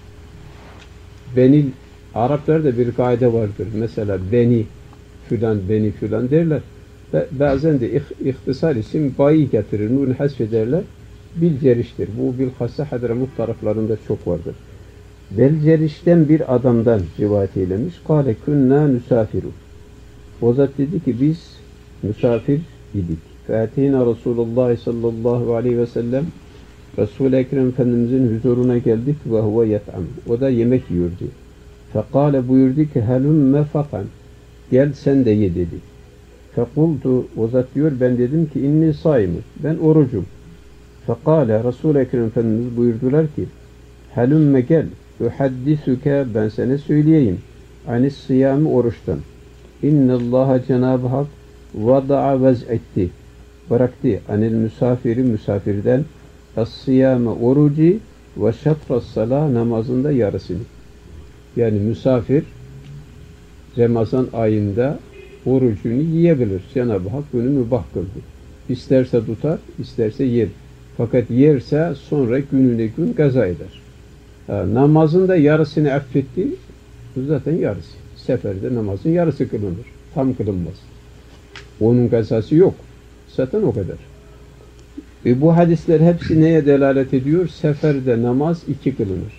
Beni Araplarda bir kaide vardır. Mesela beni filan derler. Bazen de ihtisar için bayi getirir. Nur'u hasfederler. Bilceriştir. Bu bilhassa Hadramut taraflarında çok vardır. Belceriş'ten bir adamdan rivayet eylemiş. Kâle künnâ nüsafiru. O zat dedi ki biz misafir idik. Fâtînâ Resulullah sallallahu aleyhi ve sellem Resul-i Ekrem Efendimizin huzuruna geldik ve huve yet'am. O da yemek yiyordu. Fekâle buyurdu ki helümme fakan. Gel sen de ye dedi. Fekultu o zat diyor ben dedim ki inni saimim. Ben orucum. Fekâle Resul-i Ekrem Efendimiz buyurdular ki helümme gel. Uhaddisuke ben sana söyleyeyim. Anis sıyami oruçtan. İnnallâhe Cenab-ı Hak vada'a vez'etti. Bıraktı anil misafiri misafirden as-sıyame orucu ve şatras salah namazında yarısını. Yani misafir Ramazan ayında orucunu yiyebilir. Cenab-ı Hak bunu mübah kıldı. İsterse tutar, isterse yer. Fakat yerse sonra gününe gün gaza eder. Namazın da yarısını affetti. Bu zaten yarısı. Seferde namazın yarısı kılınır. Tam kılınmaz. Onun gazası yok. Zaten o kadar. Bu hadisler hepsi neye delalet ediyor? Seferde namaz 2 kılınır.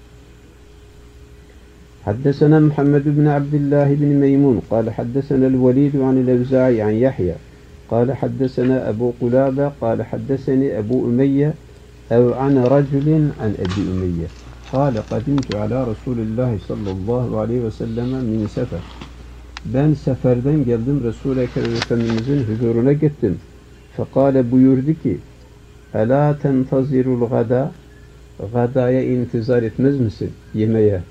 حدثنا محمد بن عبد الله بن ميمون قال حدثنا الوليد عن الأوزاعي عن يحيى قال حدثنا أبو قلابة قال حدثني أبو أمية أو عن رجل عن أبي أمية قال قدمت على رسول الله صلى الله عليه وسلم من سفر. Ben seferden geldim Resul-i Ekrem Efendimizin huzuruna gittim. Fekale buyurdu ki Ela tentazirul gada, gadaya intizar etmez misin yemeğe?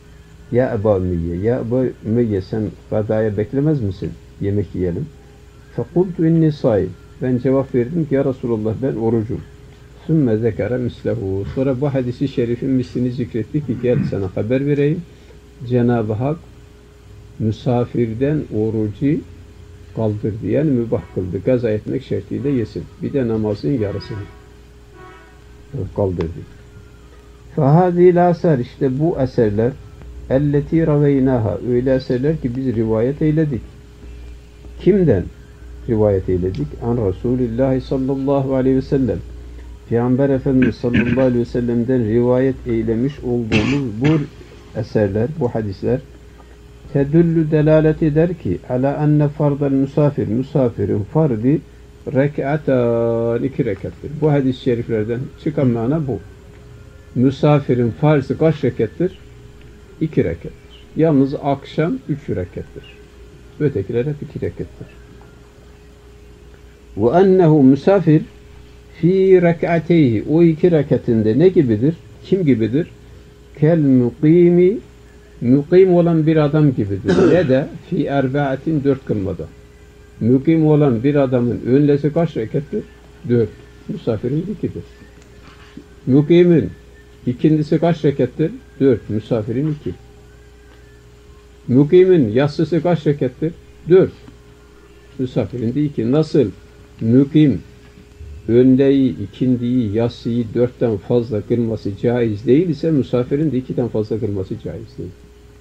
Ya Ebu Ümeyye, ya Ebu Ümeyye sen gadaya beklemez misin? Yemek yiyelim. Fekultu inni saim. Ben cevap verdim ki ya Resulallah ben orucum. Sümme zekere mislehu. Sonra bu hadisi şerifin mislini zikretti ki gel sana haber vereyim. Cenab-ı Hak misafirden orucu kaldırdı. Yani mübah kıldı. Gaza etmek şartıyla yesin. Bir de namazın yarısını kaldırdı. Fehâzîl asar, işte bu eserler elleti raveynaha, öyle eserler ki biz rivayet eyledik. Kimden rivayet eyledik? An Resulullah sallallahu aleyhi ve sellem. Peygamber Efendimiz sallallahu aleyhi ve sellem'den rivayet eylemiş olduğumuz bu eserler, bu hadisler tedüllü delalet eder ki ala enne fardal misafir, misafirin fardi rek'atan, 2 rekattir. Bu hadis-i şeriflerden çıkan mana bu. Misafirin farzı kaç rekattir? 2 rekattir. Yalnız akşam 3 rekattir. Ötekiler hep 2 rekattir. Ve ennehu misafir fi rek'ateyhi, o 2 rekatinde ne gibidir? Kim gibidir? Kel mukimi, mukim olan bir adam gibidir. Ne de fi erbaatin, 4 kılmada. Mukim olan bir adamın önlesi kaç rekattir? 4. Misafirin 2'dir. Mukimin ikindisi kaç rekattir? 4. Misafirin 2. Mukimin yatsısı kaç rekattir? 4. Misafirin de 2. Nasıl mukim öndeyi, ikindiyi, yatsıyı 4'ten fazla kılması caiz değil ise misafirin de 2'den fazla kılması caiz değil.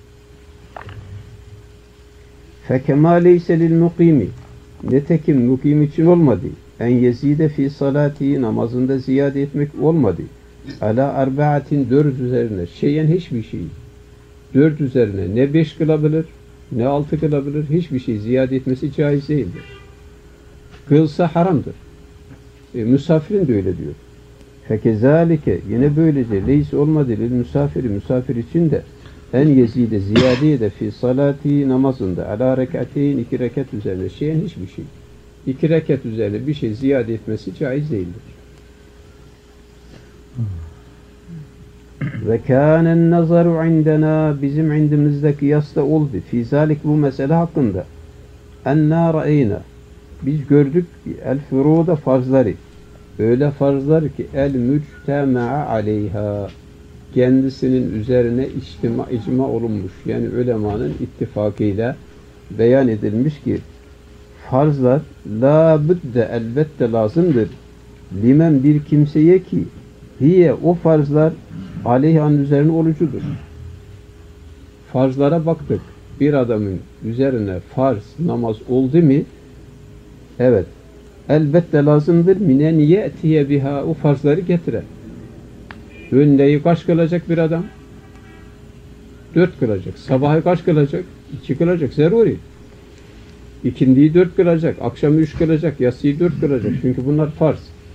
فَكَمَا لَيْسَ لِلْمُقِيمِ, netekim mukim için olmadı. En yezide fi salati, namazında ziyade etmek olmadı. Ala arbaatin, 4 üzerine, şeyen hiçbir şey. 4 üzerine ne 5 kılabilir, ne 6 kılabilir, hiçbir şey ziyade etmesi caiz değildir. Kılsa haramdır. Misafirin de öyle diyor. Fekezalike, yine böylece leys olmadı lil misafiri, misafir için de en yezide ziyadeye de fi salati, namazında ala rekateyn, 2 rekat üzerine şeyen hiçbir şey. 2 rekat üzerine bir şey ziyade etmesi caiz değildir. Ve kânen nazaru indena, bizim indimizde kıyasla oldu. Fi zalik, bu mesele hakkında. Enna ra'eyna, biz gördük el furuda, farzları. Öyle farzlar ki el müctema'a aleyha, kendisinin üzerine icma olunmuş. Yani ulemanın ittifakıyla beyan edilmiş ki farzlar la budde, elbette lazımdır. Limen, bir kimseye ki hiye, o farzlar aleyhanın üzerine olucudur. Farzlara baktık. Bir adamın üzerine farz namaz oldu mu? Evet. Elbette lazımdır. Minen ye'tiye biha, o farzları getire. Önleyi kaç kılacak bir adam? 4 kılacak. Sabahı kaç kılacak? 2 kılacak. Zeruri. İkindiyi 4 kılacak. Akşamı 3 kılacak. Yatsıyı 4 kılacak. Çünkü bunlar farz.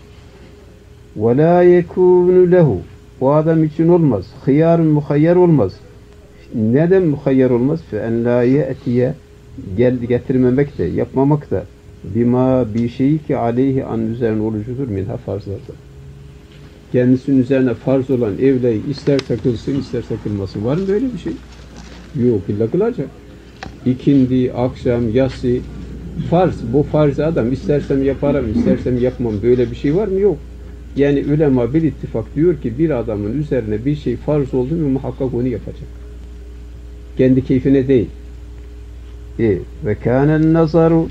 وَلَا يَكُونُ lehu, o adam için olmaz. Hıyarun, muhayyer olmaz. Neden muhayyer olmaz? فَاَنْ لَا يَأْتِيَ, getirmemek de, yapmamak da bima, bir şeyi ki aleyhi, an üzerine olucudur minha, farzlarda. Kendisinin üzerine farz olan evleyi isterse kılsın, isterse kılmasın. Var mı böyle bir şey? Yok, illa kılacak. İkindi, akşam, yatsı farz. Bu farzı adam istersem yaparım, istersem yapmam. Böyle bir şey var mı? Yok. Yani ulema bir ittifak diyor ki bir adamın üzerine bir şey farz oldu mu muhakkak onu yapacak. Kendi keyfine değil. Ve kânen nazaru,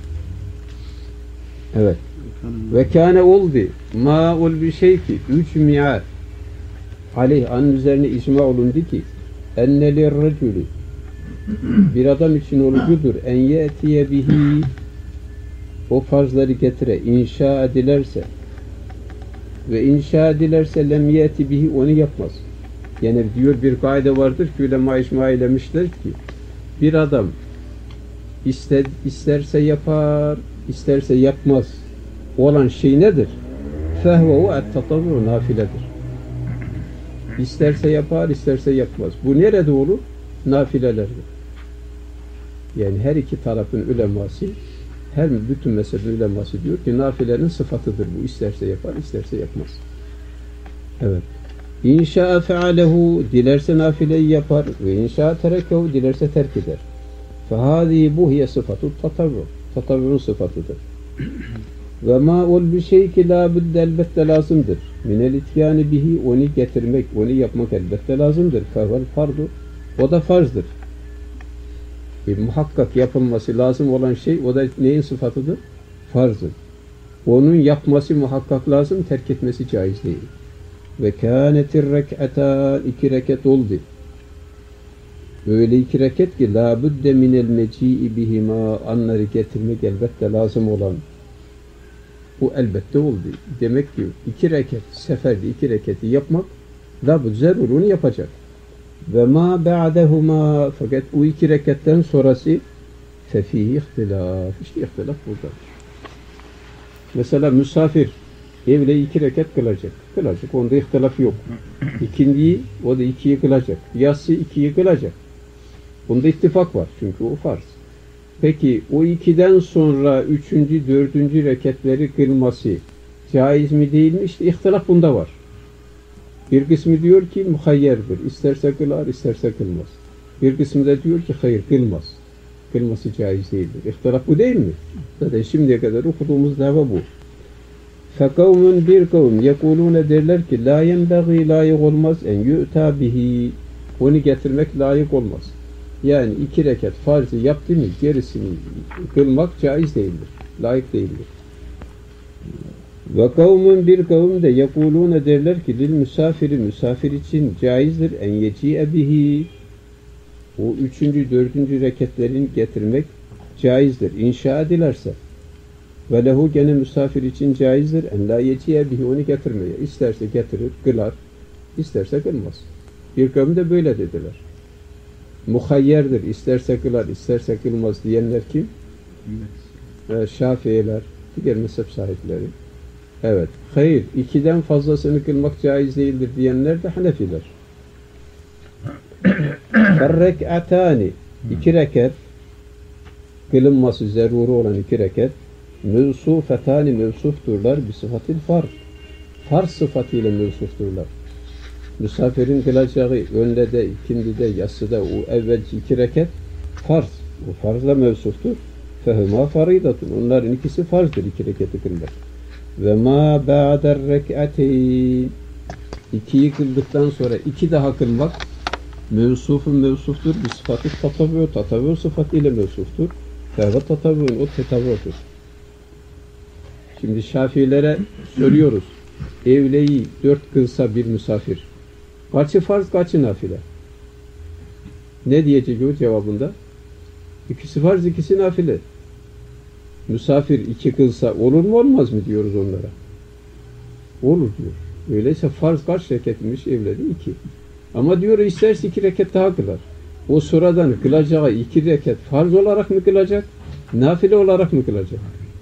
evet. Ve kâne oldu ma ol bir şey ki 3 mi'at aleyh, anın üzerine icma olundu ki ennelir racülü, bir adam için olucudur en ye'tiye bihi, o farzları getire, inşa edilerse ve inşa edilerse lem ye'ti bihi, onu yapmaz. Yani diyor bir kaide vardır ki ulema icma eylemişler ki bir adam isterse yapar, isterse yapmaz olan şey nedir? Fehvehu et-tatavvu, nafiledir. İsterse yapar, isterse yapmaz. Bu nerede olur? Nafilelerde. Yani her iki tarafın uleması, her bütün mezhebin uleması diyor ki nafilenin sıfatıdır bu. İsterse yapar, isterse yapmaz. Evet. İnşa fealehu, dilerse nafileyi yapar ve inşa terekehu, dilerse terk eder. Fehâzî, bu hiye sıfatu tatavvu. Tatavvurun sıfatıdır. Ve ma ol bir şey ki la budde elbette lazımdır. Minel ityani bihi onu getirmek, onu yapmak elbette lazımdır. Fehvel fardu. O da farzdır. Muhakkak yapılması lazım olan şey o da neyin sıfatıdır? Farzdır. Onun yapması muhakkak lazım, terk etmesi caiz değil. Ve kânetir rek'atan 2 rekat oldu. Öyle 2 rekat ki la budde minel meci'i bihima anları getirmek elbette lazım olan bu elbette oldu. Demek ki 2 rekat seferde 2 rekatı yapmak la budde zerur onu yapacak. Ve ma ba'dehuma fakat o 2 rekattan sonrası fefihi ihtilaf. İşte ihtilaf burada. Mesela misafir evle 2 rekat kılacak. Kılacak. Onda ihtilaf yok. İkindiyi o da 2'yi kılacak. Yatsı 2'yi kılacak. Bunda ittifak var. Çünkü o farz. Peki o 2'den sonra 3. 4. rekatleri kılması caiz mi değil mi? İşte ihtilaf bunda var. Bir kısmı diyor ki muhayyerdir. İsterse kılar, isterse kılmaz. Bir kısmı da diyor ki hayır kılmaz. Kılması caiz değildir. İhtilaf bu değil mi? Zaten şimdiye kadar okuduğumuz dava bu. فَقَوْمٌ bir kavim yekulune derler ki la yenbeği layık olmaz en yu'ta bihi onu getirmek layık olmaz. Yani 2 rekat farzı yaptı mı gerisini kılmak caiz değildir. Layık değildir. Ve kavmun bir kavim de yekulune derler ki lil misafiri misafir için caizdir en yeci'e bihi o 3. 4. rekatlerini getirmek caizdir. İnşa edilerse ve lehu gene misafir için caizdir en la yeci'e bihi onu getirmeye. İsterse getirir, kılar, isterse kılmaz. Bir kavim de böyle dediler. Muhayyerdir. İsterse kılar, isterse kılmaz diyenler kim? Şafiiler, diğer mezhep sahipleri. Evet. Hayır, 2'den fazlasını kılmak caiz değildir diyenler de Hanefiler. Ferrek'atani 2 rekat kılınması zeruri olan 2 rekat mevsufetani mevsufturlar bi sıfatil farz. Farz sıfatıyla mevsufturlar. Misafirin kılacağı önde de, ikindi de, yatsıda o evvelki 2 rekat farz. O farzla mevsuftur. Fehuma faridatun. Onların ikisi farzdır 2 rekatı kılmak. Ve ma ba'der rek'ateyn 2'yi kıldıktan sonra 2 daha kılmak mevsufun mevsuftur. Bir sıfatı tatavvur. Tatavvur sıfatıyla mevsuftur. Fehve tatavvurun o tetavvurdur. Şimdi Şafiilere soruyoruz. Evleyi 4 kılsa bir misafir. Kaçı farz, kaçı nafile? Ne diyecek o cevabında? 2'si farz, 2'si nafile. Misafir 2 kılsa olur mu olmaz mı diyoruz onlara? Olur diyor. Öyleyse farz kaç rekatmış evledi? 2. Ama diyor isterse 2 rekat daha kılar. O sonradan kılacağı 2 rekat farz olarak mı kılacak? Nafile olarak mı kılacak?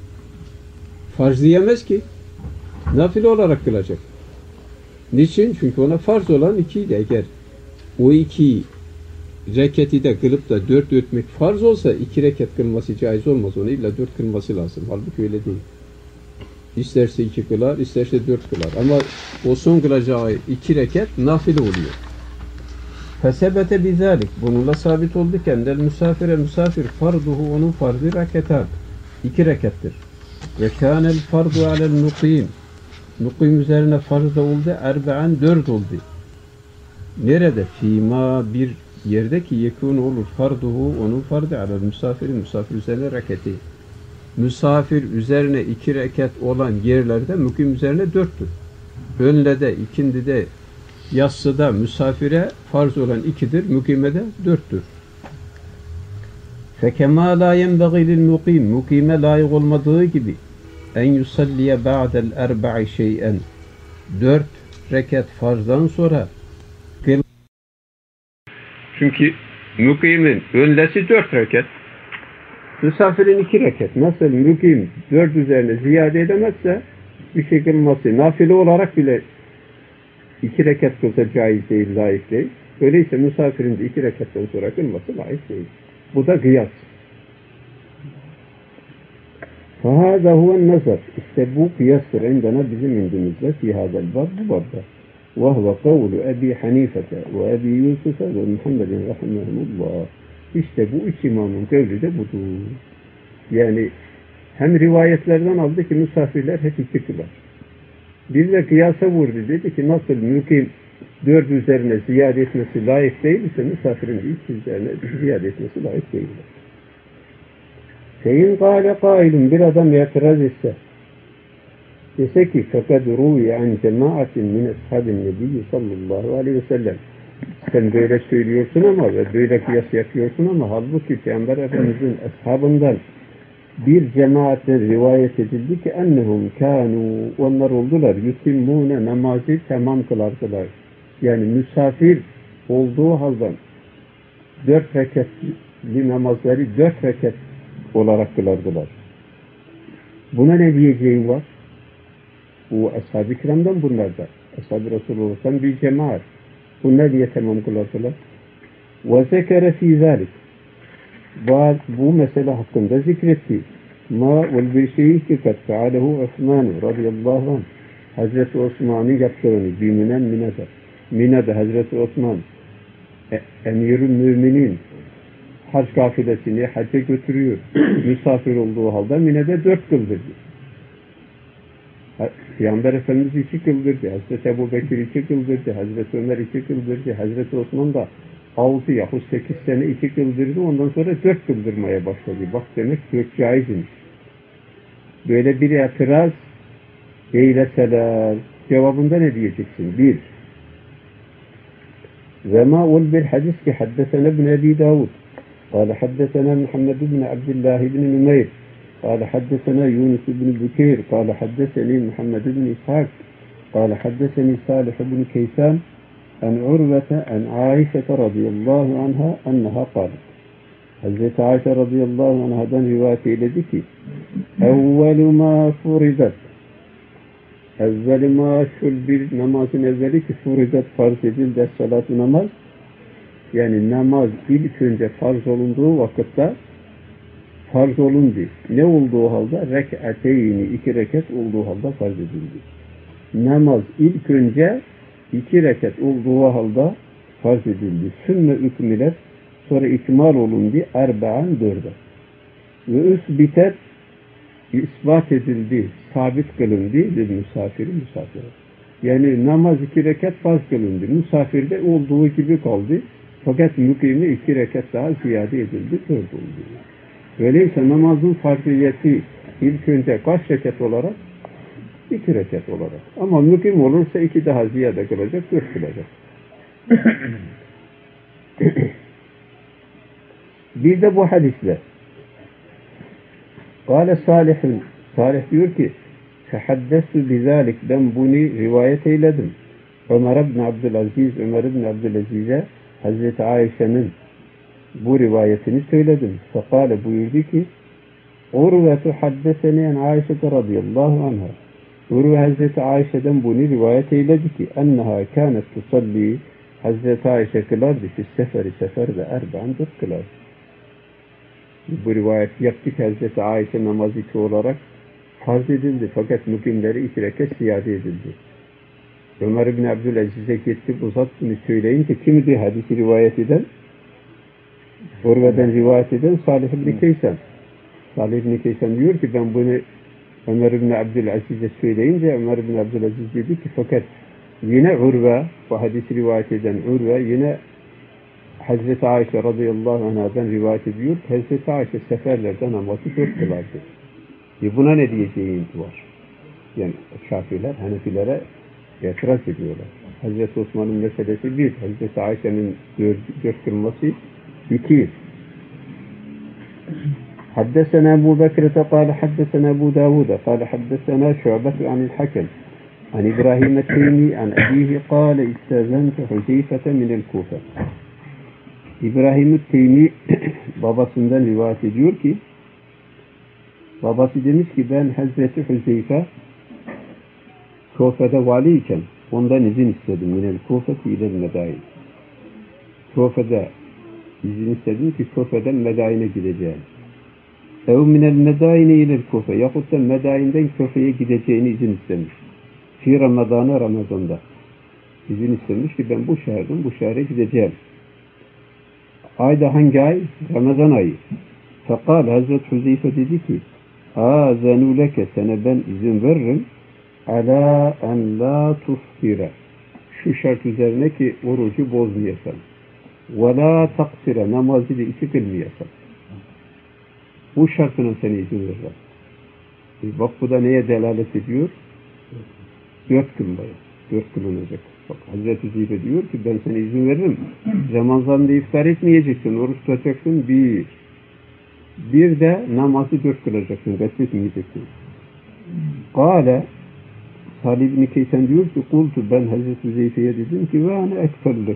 Farz diyemez ki. Nafile olarak kılacak. Niçin? Çünkü ona farz olan 2'ydi. Eğer o 2 reketi de kılıp da 4 ötmek farz olsa 2 rekat kılması caiz olmaz. Onu illa 4 kılması lazım. Halbuki öyle değil. İsterse 2 kılar, isterse 4 kılar. Ama o son kılacağı 2 rekat nafile oluyor. Fesebete bizalik. Bununla sabit oldu ki endel misafir farduhu onun farzı reketan. 2 rekattir. Ve kânel fardu alel mukim. Mukim üzerine farz da oldu. Erbe'an 4 oldu. Nerede? Fîmâ bir yerde ki yekûn olur. Farduhu onun fardı alel misafir üzerine reketi. Misafir üzerine 2 rekat olan yerlerde mukim üzerine 4'tür. Önle de, ikindi de, yassıda misafire farz olan 2'dir. Mukime de 4'tür. فَكَمَا لَا يَنْبَغِي لِلْمُقِيمِ Mukime layık olmadığı gibi en yusalliye ba'del erba'i şey'en 4 rekat farzdan sonra çünkü mukimin önlesi 4 rekat misafirin 2 rekat nasıl mukim 4 üzerine ziyade edemezse bir şey kılması nafile olarak bile 2 rekat kılsa caiz değil, layık değil. Öyleyse misafirin de 2 rekattan sonra kılması layık değil. Bu da kıyas. فَهَذَا هُوَ النَّظَرِ İşte bu kıyastır indana bizim indimizde fi hadel bab bu babda. وَهُوَ قَوْلُ Ebi Hanifete ve Ebi Yusuf'e ve Muhammedin rahimahumullah. İşte bu 3 imamın kavli de budur. Yani hem rivayetlerden aldı ki misafirler hep 2 kılar. Bir de kıyasa vurdu. Dedi ki nasıl mukim 4 üzerine ziyade etmesi layık değilse misafirin 2 üzerine ziyade etmesi layık değildir. Fein kâle kâilun, bir adam itiraz etse, dese ki fekad rûye an cemaatin min ashabin nebiyyi sallallahu aleyhi ve sellem, sen böyle söylüyorsun ama ve böyle kıyas yapıyorsun ama halbuki Peygamber Efendimiz'in ashabından bir cemaatten rivayet edildi ki ennehum kânû, onlar oldular yutimmûne, namazı tamam kılardılar. Yani misafir olduğu halde 4 rekatli namazları 4 rekat olarak kılardılar. Buna ne diyeceğim var? Bu ashab-ı kiramdan bunlar da. Ashab-ı Resulullah'tan bir cemaat. Bunlar diye tamam kılardılar. وَذَكَرَ ف۪ي ذَلِكِ, bu mesele hakkında zikretti. Ma vel bir şeyi ki kad fealehu Osman radıyallahu anh, Hazreti Osman'ın yaptığını bilinen Mine'de. Mine'de Hazreti Osman Emirül Müminin hac kafilesini hacca götürüyor. Misafir olduğu halde Mine'de 4 kıldırdı. Peygamber Efendimiz 2 kıldırdı. Hazreti Ebu Bekir 2 kıldırdı. Hazreti Ömer 2 kıldırdı. Hazreti Osman da 6 yahut 8 sene 2 kıldırdı. Ondan sonra 4 kıldırmaya başladı. Bak demek 4 caizmiş. Böyle bir itiraz eyleseler cevabında ne diyeceksin? 1. Ve ma ul bir hadis ki haddesene ibn Ebi Davud. قال حدثنا محمد بن عبد الله بن نمير قال حدثنا يونس بن بكير قال حدثني محمد بن إسحاق قال حدثني صالح بن كيسان عن عروة عن عائشة رضي الله عنها أنها قالت Hazreti Ayşe radıyallahu anhadan rivayet eyledi ki evvelu ma furidat, evveli ma şul, bir namazın evveli ki furidat farz edildi salatı namaz, yani namaz ilk önce farz olunduğu vakitte farz olundu. Ne olduğu halde? Rek'ateyni, 2 rekat olduğu halde farz edildi. Namaz ilk önce 2 rekat olduğu halde farz edildi. Sümme hükmüler, sonra ikmal olundu. Erba'an 4'e. Ve üsbitet, ispat edildi, sabit kılındı. Bir misafiri. Yani namaz 2 rekat farz kılındı. Misafirde olduğu gibi kaldı. Fakat mukimi 2 rekat daha ziyade edildi. 4 oldu. Öyleyse namazın farziyeti ilk önce kaç rekat olarak? 2 rekat olarak. Ama mukim olursa 2 daha ziyade kılacak, 4 kılacak. Bir de bu hadisle Kâle Salih'in, Salih diyor ki fehaddestu bizalik, ben bunu rivayet eyledim. Ömer ibn Abdülaziz'e Hazreti Ayşe'nin bu rivayetini söyledim. Fekâle buyurdu ki Urvetu haddeseni en Ayşe radıyallahu anha. Urve Hazreti Ayşe'den bunu rivayet eyledi ki enneha kânet tusalli, Hazreti Ayşe kılardı ki seferde 4 kılardı. Bu rivayet yaptı ki Hazreti Ayşe namazı 2 olarak farz edildi. Fakat mukimleri 2 rekat ziyade edildi. Ömer ibn Abdülaziz'e gitti, uzat bunu söyleyince kimdi hadisi rivayet eden? Urve'den rivayet eden Salih ibn Keysan. Salih ibn Keysan diyor ki ben bunu Ömer ibn Abdülaziz'e söyleyince Ömer ibn Abdülaziz dedi ki fakat yine Urve, bu hadisi rivayet eden Urve yine Hazreti Ayşe radıyallahu anh'dan rivayet ediyor. Hazreti Ayşe seferlerde namazı 4 kılardı. Buna ne diyeceğimiz var? Yani Şafiler, Hanefilere itiraz ediyorlar. Hazreti Osman'ın meselesi 1. Hazreti Ayşe'nin 4 kılması 2. حدثنا أبو بكر قال حدثنا أبو داود قال حدثنا شعبة عن الحكم عن إبراهيم التيمي عن أبيه قال استأذنت حذيفة من الكوفة. İbrahim Teymi babasından rivayet ediyor ki babası demiş ki ben Hazreti Hüzeyfe Kufe'de valiyken ondan izin istedim. Minel Kufe'ti ilel Medain. Kufe'de izin istedim ki Kufe'den Medain'e gideceğim. Ev minel Medain'e ilel Kufe. Yahut da Medain'den Kufe'ye gideceğini izin istemiş. Fi Ramazan'da. İzin istemiş ki ben bu şehre gideceğim. Ayda hangi ay? Ramazan ayı. Fekal Hazreti Huzeyfe dedi ki azenu leke sana ben izin veririm ala en la tuftire şu şart üzerine ki orucu bozmayasan ve la taksire namazı da iki kılmayasan bu şartına sana izin veririm. Bak bu da neye delalet ediyor? 4 kılmaya. 4 kılınacak. Bak Hazreti Huzeyfe diyor ki ben sana izin veririm. Ramazan'da iftar etmeyeceksin, oruç tutacaksın. Bir de namazı 4 kılacaksın, gasletmeyeceksin. Kale Salih ibn Keysen diyor ki kultu ben Hazreti Huzeyfe'ye dedim ki ve ana ekferlük.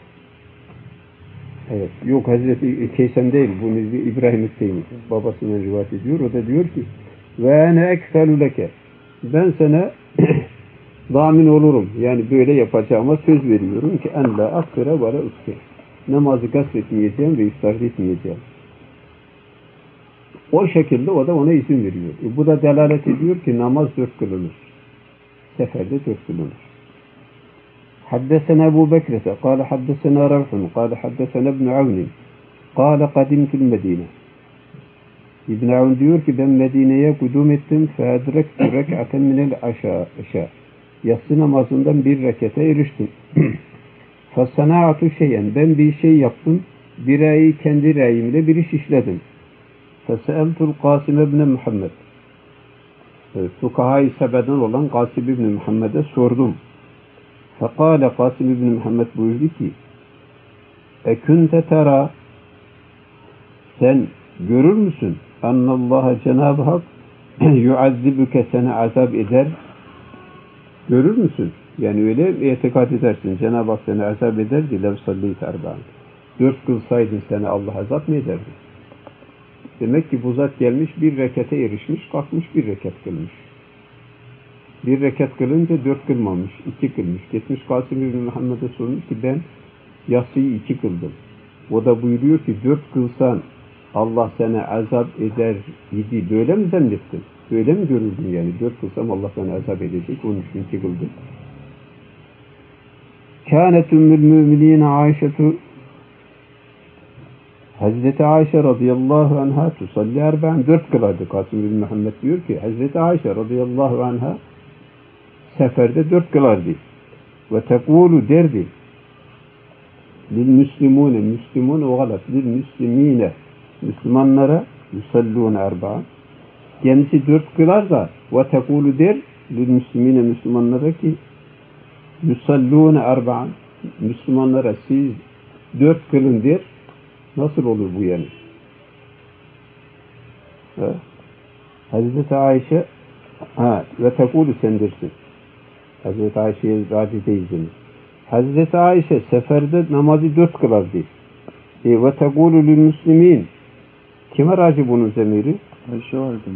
Evet. Yok Hazreti Keysen değil. Bunu İbrahim Hüseyin babasından rivayet ediyor. O da diyor ki ve ana ekferlüke. Ben sana zamin olurum. Yani böyle yapacağıma söz veriyorum ki en la akfire ve la uskir. Namazı gasletmeyeceğim ve iftar etmeyeceğim. O şekilde o da ona izin veriyor. Bu da delalet ediyor ki namaz 4 kılınır. Seferde 4 kılınır. Haddesena Ebu Bekrete, kâle haddesena Ravhun, kâle haddesena İbn Avni, kâle kadimtul Medine. İbn Avn diyor ki ben Medine'ye kudum ettim, feedrektu rek'aten minel aşağı. Yatsı namazından bir rekete eriştim. Fesana'atu şeyen, ben bir şey yaptım, bir ayı kendi rayimle bir iş işledim. Feseeltul Kasım ibn Muhammed. Fukaha-i sebeden olan Kasım ibn Muhammed'e sordum. Fekale Kasım ibn Muhammed buyurdu ki ekünte tera sen görür müsün? Annallaha Cenab-ı Hak yuazzibuke sana azap eder. Görür müsün? Yani öyle itikad edersin. Cenab-ı Hak seni azap ederdi. Lev sallît erba'an. 4 kılsaydın seni Allah azap mı ederdi? Demek ki bu zat gelmiş bir rekete erişmiş, kalkmış bir rekat kılmış. Bir rekat kılınca 4 kılmamış, 2 kılmış. Gitmiş Kasım ibn Muhammed'e sormuş ki ben yatsıyı 2 kıldım. O da buyuruyor ki 4 kılsan Allah sana azap eder idi. Böyle mi zannettin? Böyle mi görürdün yani? 4 kılsam Allah sana azap edecek. Onun için 2 kıldım. Kânet ümmül müminîne Ayşetu Hazreti Ayşe radıyallahu anha tusalli erba'an 4 kılardı. Kasım bin Muhammed diyor ki Hazreti Ayşe radıyallahu anha seferde 4 kılardı. Ve tekulu derdi lil müslimune müslimun ve galat lil müslimine Müslümanlara yusallûne erba'an kendisi 4 kılar da ve tekulu der lil müslimine Müslümanlara ki yusallûne erba'an Müslümanlara siz 4 kılın der. Nasıl olur bu yani? Hazreti Ayşe ve tekulu sen dersin. Hazreti Ayşe'ye raci değilsiniz. Hazreti Ayşe seferde namazı 4 kılardı. Ve tekulu lil müslimin. Kime raci bunun zemiri? Ayşe vardı mı?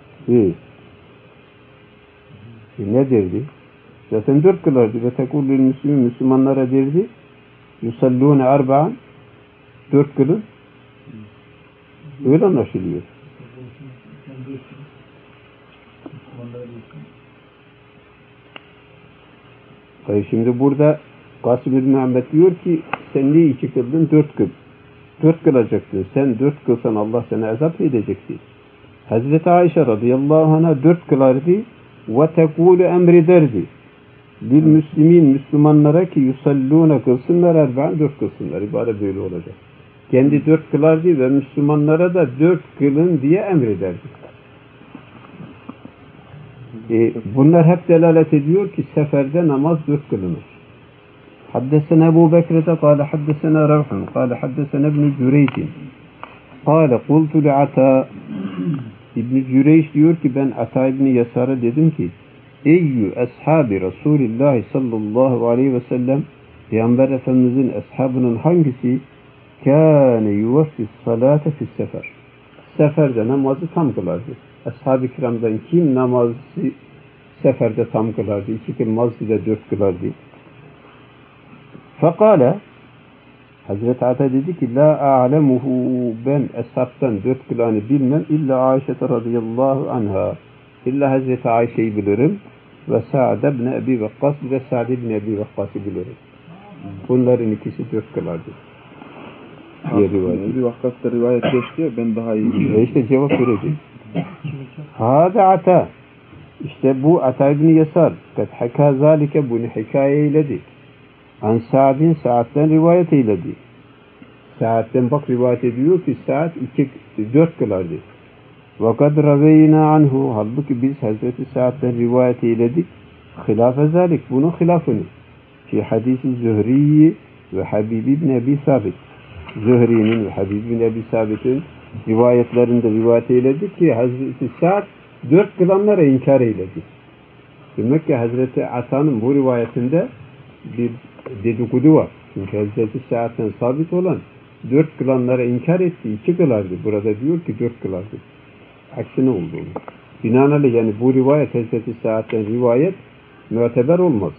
Ne derdi? Zaten 4 kılardı. Ve tekulu lil müslimin Müslümanlara derdi. Yusallûne erba'an 4 kılın. Öyle anlaşılıyor. Şimdi burada Kasım bin Muhammed diyor ki sen niye 2 kıldın? 4 kıl. 4 kılacaktı. Sen 4 kılsan Allah sana azap edecekti. Hazreti Ayşe radıyallahu anh'a 4 kılardı ve tekûlü emrederdi. Bil müslimin Müslümanlara ki yusallûne kılsınlar erba'an 4 kılsınlar. İbadet böyle olacak. Kendi 4 kılardı ve Müslümanlara da 4 kılın diye emrederdi. Bunlar hep delalet ediyor ki seferde namaz 4 kılınır. Haddesena Ebu Bekir'de kâle haddesena Ravhun kâle haddesena İbn-i Cüreyş'in kâle kultu li'ata İbn-i Cüreyş diyor ki ben Ata İbn-i Yasar'a dedim ki Eyyü ashabi Resulullah sallallahu aleyhi ve sellem Peygamber Efendimizin ashabının hangisi kâne yuveffis salâte fis sefer seferde namazı tam kılardı. Ashab-ı kiramdan kim namazı seferde tam kılardı? 2 kılmazdı da 4 kılardı. Fekale Hazreti Ata dedi ki la a'lemuhu ben ashabtan 4 kılanı bilmem illa Ayşe radıyallahu anha illa Hazreti Ayşe'yi bilirim ve Sa'd ibn Ebi Vakkas bir de Sa'd ibn Ebi Vakkas'ı bilirim. Bunların ikisi 4 kılardı. diye rivayet. Bir vakkatta rivayet geçti ya, ben daha iyi biliyorum. İşte cevap verecek. Hâde ata. İşte bu Ata ibn Yasar. Kad hekâ zâlike, bunu hikaye eyledi. An Sa'din, Sa'd'den rivayet eyledi. Sa'd'den bak rivayet ediyor ki Sa'd 4 kılardı. Ve kad raveyna anhu. Halbuki biz Hazreti Sa'd'den rivayet eyledik. Hilafe zâlik, bunun hilafını. Fi hadisi Zühri'yi ve Habib ibn Ebi Sabit. Zühri'nin ve Habib ibn Ebi Sabit'in rivayetlerinde rivayet eyledik ki Hazreti Sa'd 4 kılanlara inkar eyledi. Demek ki Hazreti Ata'nın bu rivayetinde bir dedikodu var. Çünkü Hazreti Sa'd'den sabit olan 4 kılanlara inkar etti. 2 kılardı. Burada diyor ki 4 kılardı. Aksine olduğunu. Binaenaleyh yani bu rivayet Hazreti Sa'd'den rivayet müteber olmaz.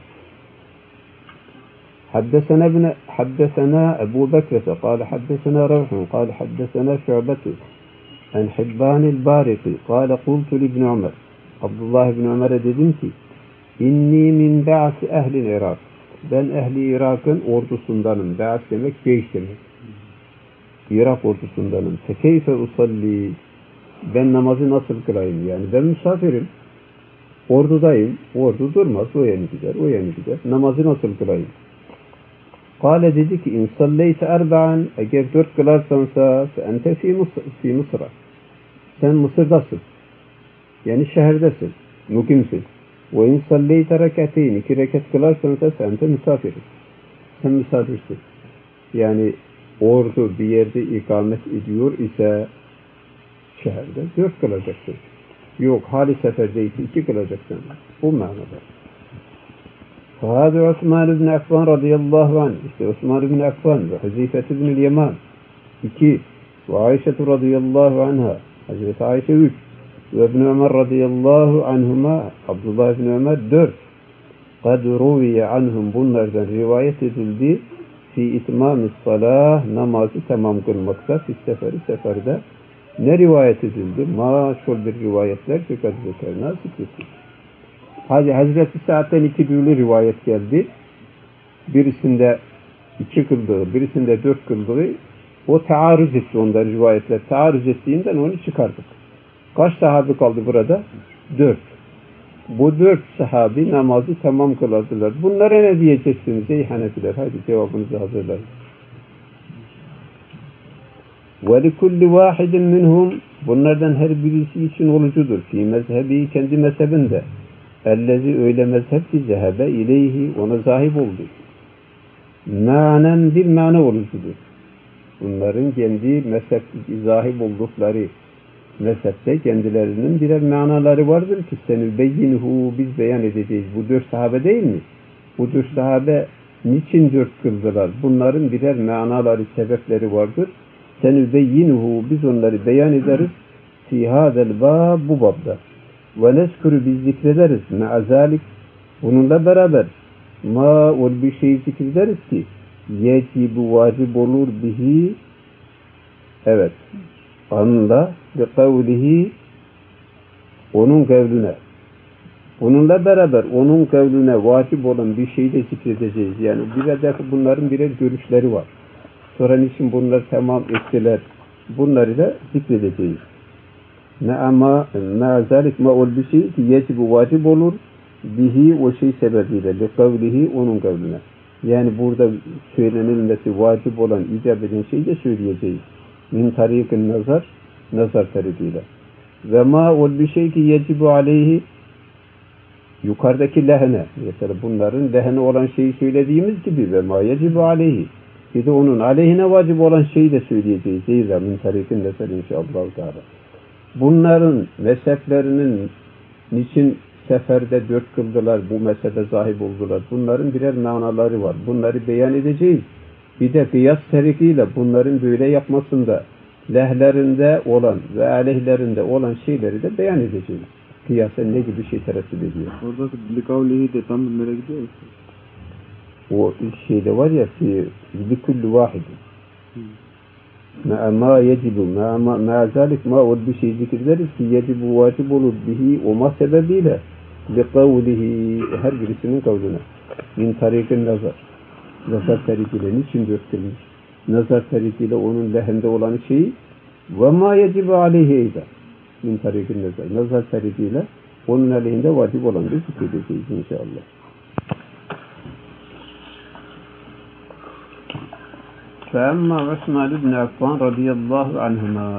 حدثنا أبو بكر قال حدثنا روح قال حدثنا شعبة عن حبان البارقي قال قلت لابن عمر عبد الله بن عمر dedim ki inni min ba'si ehli Irak, ben ehli Irak'ın ordusundanım. Ba'as demek ceyş demek. Irak ordusundanım. Fekeyfe usalli, ben namazı nasıl kılayım? Yani ben misafirim. Ordudayım. Ordu durmaz. O yana gider. O yana gider. Namazı nasıl kılayım? Kale dedi ki in salleyte erba'an, eğer 4 kılarsansa fe ente fi Mısır'a. Sen Mısır'dasın. Yani şehirdesin. Mukimsin. Ve in salleyte rekateyn, 2 rekat kılarsansa fe ente misafirin. Sen misafirsin. Yani ordu bir yerde ikamet ediyor ise şehirde 4 kılacaksın. Yok hali seferdeyse 2 kılacaksın. Bu manada. Fahâdü Osman ibn Affan radıyallahu anh. İşte Osman ibn Affan ve Huzeyfet ibn Yaman 2 ve Ayşe radıyallahu anha Hazreti Ayşe 3 ve İbn Ömer radıyallahu anhuma Abdullah ibn Ömer 4 kad ruviye anhum, bunlardan rivayet edildi fi itmâmis salâh, namazı tamam kılmakta, fi seferi, seferde ne rivayet edildi? Maşhur bir rivayetler ki kad zekerna zikrettik. Hadi Hazreti Sa'd'den 2 türlü rivayet geldi. Birisinde 2 kıldığı, birisinde 4 kıldığı, o taarruz etti, ondan rivayetler taarruz ettiğinden onu çıkardık. Kaç sahabi kaldı burada? 4. Bu 4 sahabi namazı tamam kıladılar. Bunlara ne diyeceksiniz ey Hanefiler? Hadi cevabınızı hazırlayın. وَلِكُلِّ وَاحِدٍ مِنْهُمْ, bunlardan her birisi için olucudur. Fi mezhebi, kendi mezhebinde. Ellezi, öyle mezhep ki zehebe ileyhi, ona zahip oldu. Manen, bir mana olucudur. Bunların kendi mezhep zahip oldukları mezhepte kendilerinin birer manaları vardır ki senübeyyinuhu, biz beyan edeceğiz. Bu 4 sahabe değil mi? Bu 4 sahabe niçin 4 kıldılar? Bunların birer manaları, sebepleri vardır. Senübeyyinuhu, biz onları beyan ederiz. Fi hadel bab, bu babda. Ve neskuru, biz zikrederiz. Me'azalik, bununla beraber ma ol bir şey zikrederiz ki yecibu, vacip olur bihi, evet, anla ve kavlihi, onun kavline, onunla beraber onun kavline vacip olan bir şeyi de zikredeceğiz. Yani bunların birer görüşleri var. Sonra niçin bunlar tamam ettiler? Bunları da zikredeceğiz. Me'azalik ma ol bir şey ki yecibu, vacip olur bihi, o şey sebebiyle, li kavlihi, onun kavline. Yani burada söylenilmesi vacip olan, icap eden şeyi de söyleyeceğiz. Min tarikin nazar, nazar tarikiyle. Ve ma ol bir şey ki yecibu aleyhi, yukarıdaki lehne, mesela bunların lehne olan şeyi söylediğimiz gibi, ve ma yecibu aleyhi, bir de onun aleyhine vacip olan şeyi de söyleyeceğiz. Zeyla min tarikin nazar inşallah Teala. Bunların mezheplerinin niçin seferde 4 kıldılar, bu mezhebe sahip oldular? Bunların birer manaları var. Bunları beyan edeceğiz. Bir de kıyas tarikiyle bunların böyle yapmasında lehlerinde olan ve aleyhlerinde olan şeyleri de beyan edeceğiz. Kıyasa ne gibi şey tereddüt ediyor? Oradaki likavlihi de tam bir merak ediyor. O şeyde var ya fi likulli vahidin. Ma yecibu, ma zalik, ma ol bir şey zikrederiz ki yecibu, vacip olur bihi, o ma sebebiyle li kavlihi, her birisinin kavline min tarikin nazar, nazar tarikiyle niçin 4 kılmış? nazar tarikiyle onun lehinde olan şeyi ve ma yecibu aleyhi eyda min tarikin nazar tarikiyle onun aleyhinde vacip olanları zikredeceğiz inşallah. فَاَمَّا عُثْمَانُ بْنِ عَفَّانَ radıyallahu anhuma.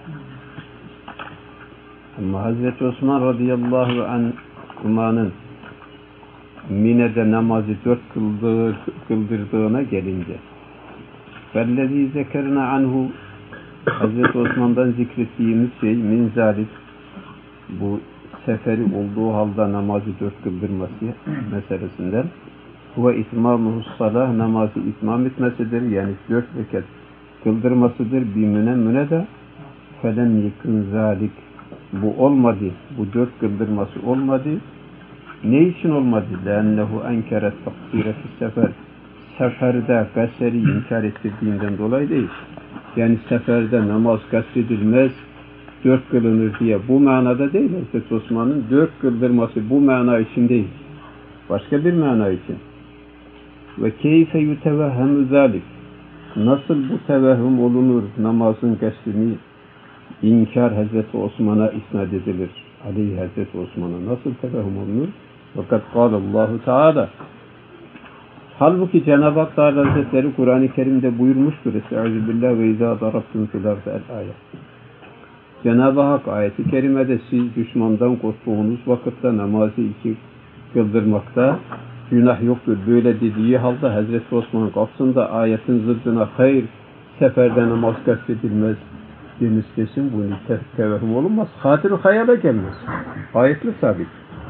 Ama Hazreti Osman radıyallahu anhuma'nın Mine'de namazı 4 kıldırdığına gelince فَالَّذ۪ي ذَكَرْنَا عَنْهُ Hazreti Osman'dan zikrettiğimiz şey min zalik, bu seferi olduğu halde namazı 4 kıldırması meselesinden ve itmamuhus salah, namazı itmam etmesidir. Yani 4 rekat kıldırmasıdır. Bir müne de felem yekun zalik, bu olmadı. Bu 4 kıldırması olmadı. Ne için olmadı? Lennehu enkeret taksire fi sefer. Seferde gaseri inkar ettirdiğinden dolayı değil. Yani seferde namaz gasredilmez, 4 kılınır diye. Bu manada değil. Hazreti Osman'ın 4 kıldırması bu mana için değil. Başka bir mana için. Ve keyfe yutevehhemü zalik. Nasıl bu tevehhüm olunur, namazın gasrini inkar Hazreti Osman'a isnat edilir. Aleyhi Hazreti Osman'a nasıl tevehhüm olunur? Fakat kâlallahu Teala. Halbuki Cenab-ı Hak Teala Hazretleri Kur'an-ı Kerim'de buyurmuştur. Estağfirullah ve izâ darabtum fil ardı el-âyet. Cenab-ı Hak ayeti kerimede siz düşmandan korktuğunuz vakitte namazı 2 kıldırmakta günah yoktur. Böyle dediği halde Hazreti Osman kalksın da ayetin zıddına hayır seferde namaz kastedilmez demiş desin, bunu tevehüm olunmaz. Hatır-ı hayale gelmez. Ayetli sabit.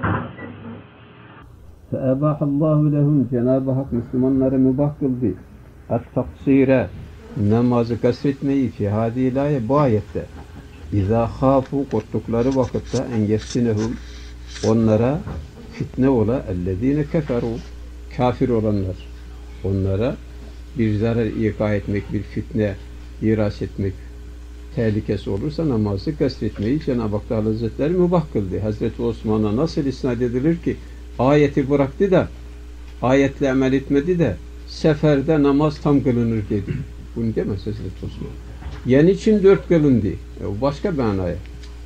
فَاَبَاحَ اللّٰهُ لَهُمْ Cenab-ı Hak Müslümanlara mübah kıldı. اَتْتَقْصِيرَ namazı kastetmeyi fi hadilaye bu ayette. İzâ khâfû korktukları vakitte en yefsinehum onlara fitne ola ellezîne keferû kafir olanlar. Onlara bir zarar ika etmek, bir fitne iras etmek tehlikesi olursa namazı kastetmeyi Cenab-ı Hak Hazretleri mübah kıldı. Hazreti Osman'a nasıl isnat edilir ki ayeti bıraktı da ayetle amel etmedi de seferde namaz tam kılınır dedi. Bunu demez Hazreti Osman. Yani için 4 kılındı. O başka bir anaya.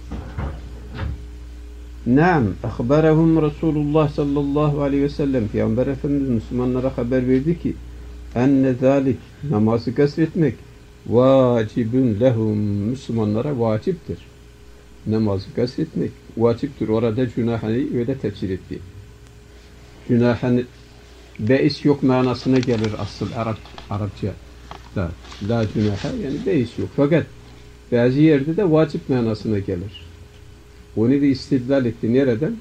Naam, akhbarahum Resulullah sallallahu aleyhi ve sellem. Peygamber Efendimiz Müslümanlara haber verdi ki enne zalik, namazı kasretmek vacibun lehum, Müslümanlara vaciptir. Namazı kasretmek vaciptir. Orada günahını öyle tefsir etti. Günahın beis yok manasına gelir asıl Arapça. La günaha yani beis yok. Fakat bazı yerde de vacip manasına gelir. Onu da istidlal etti. Nereden?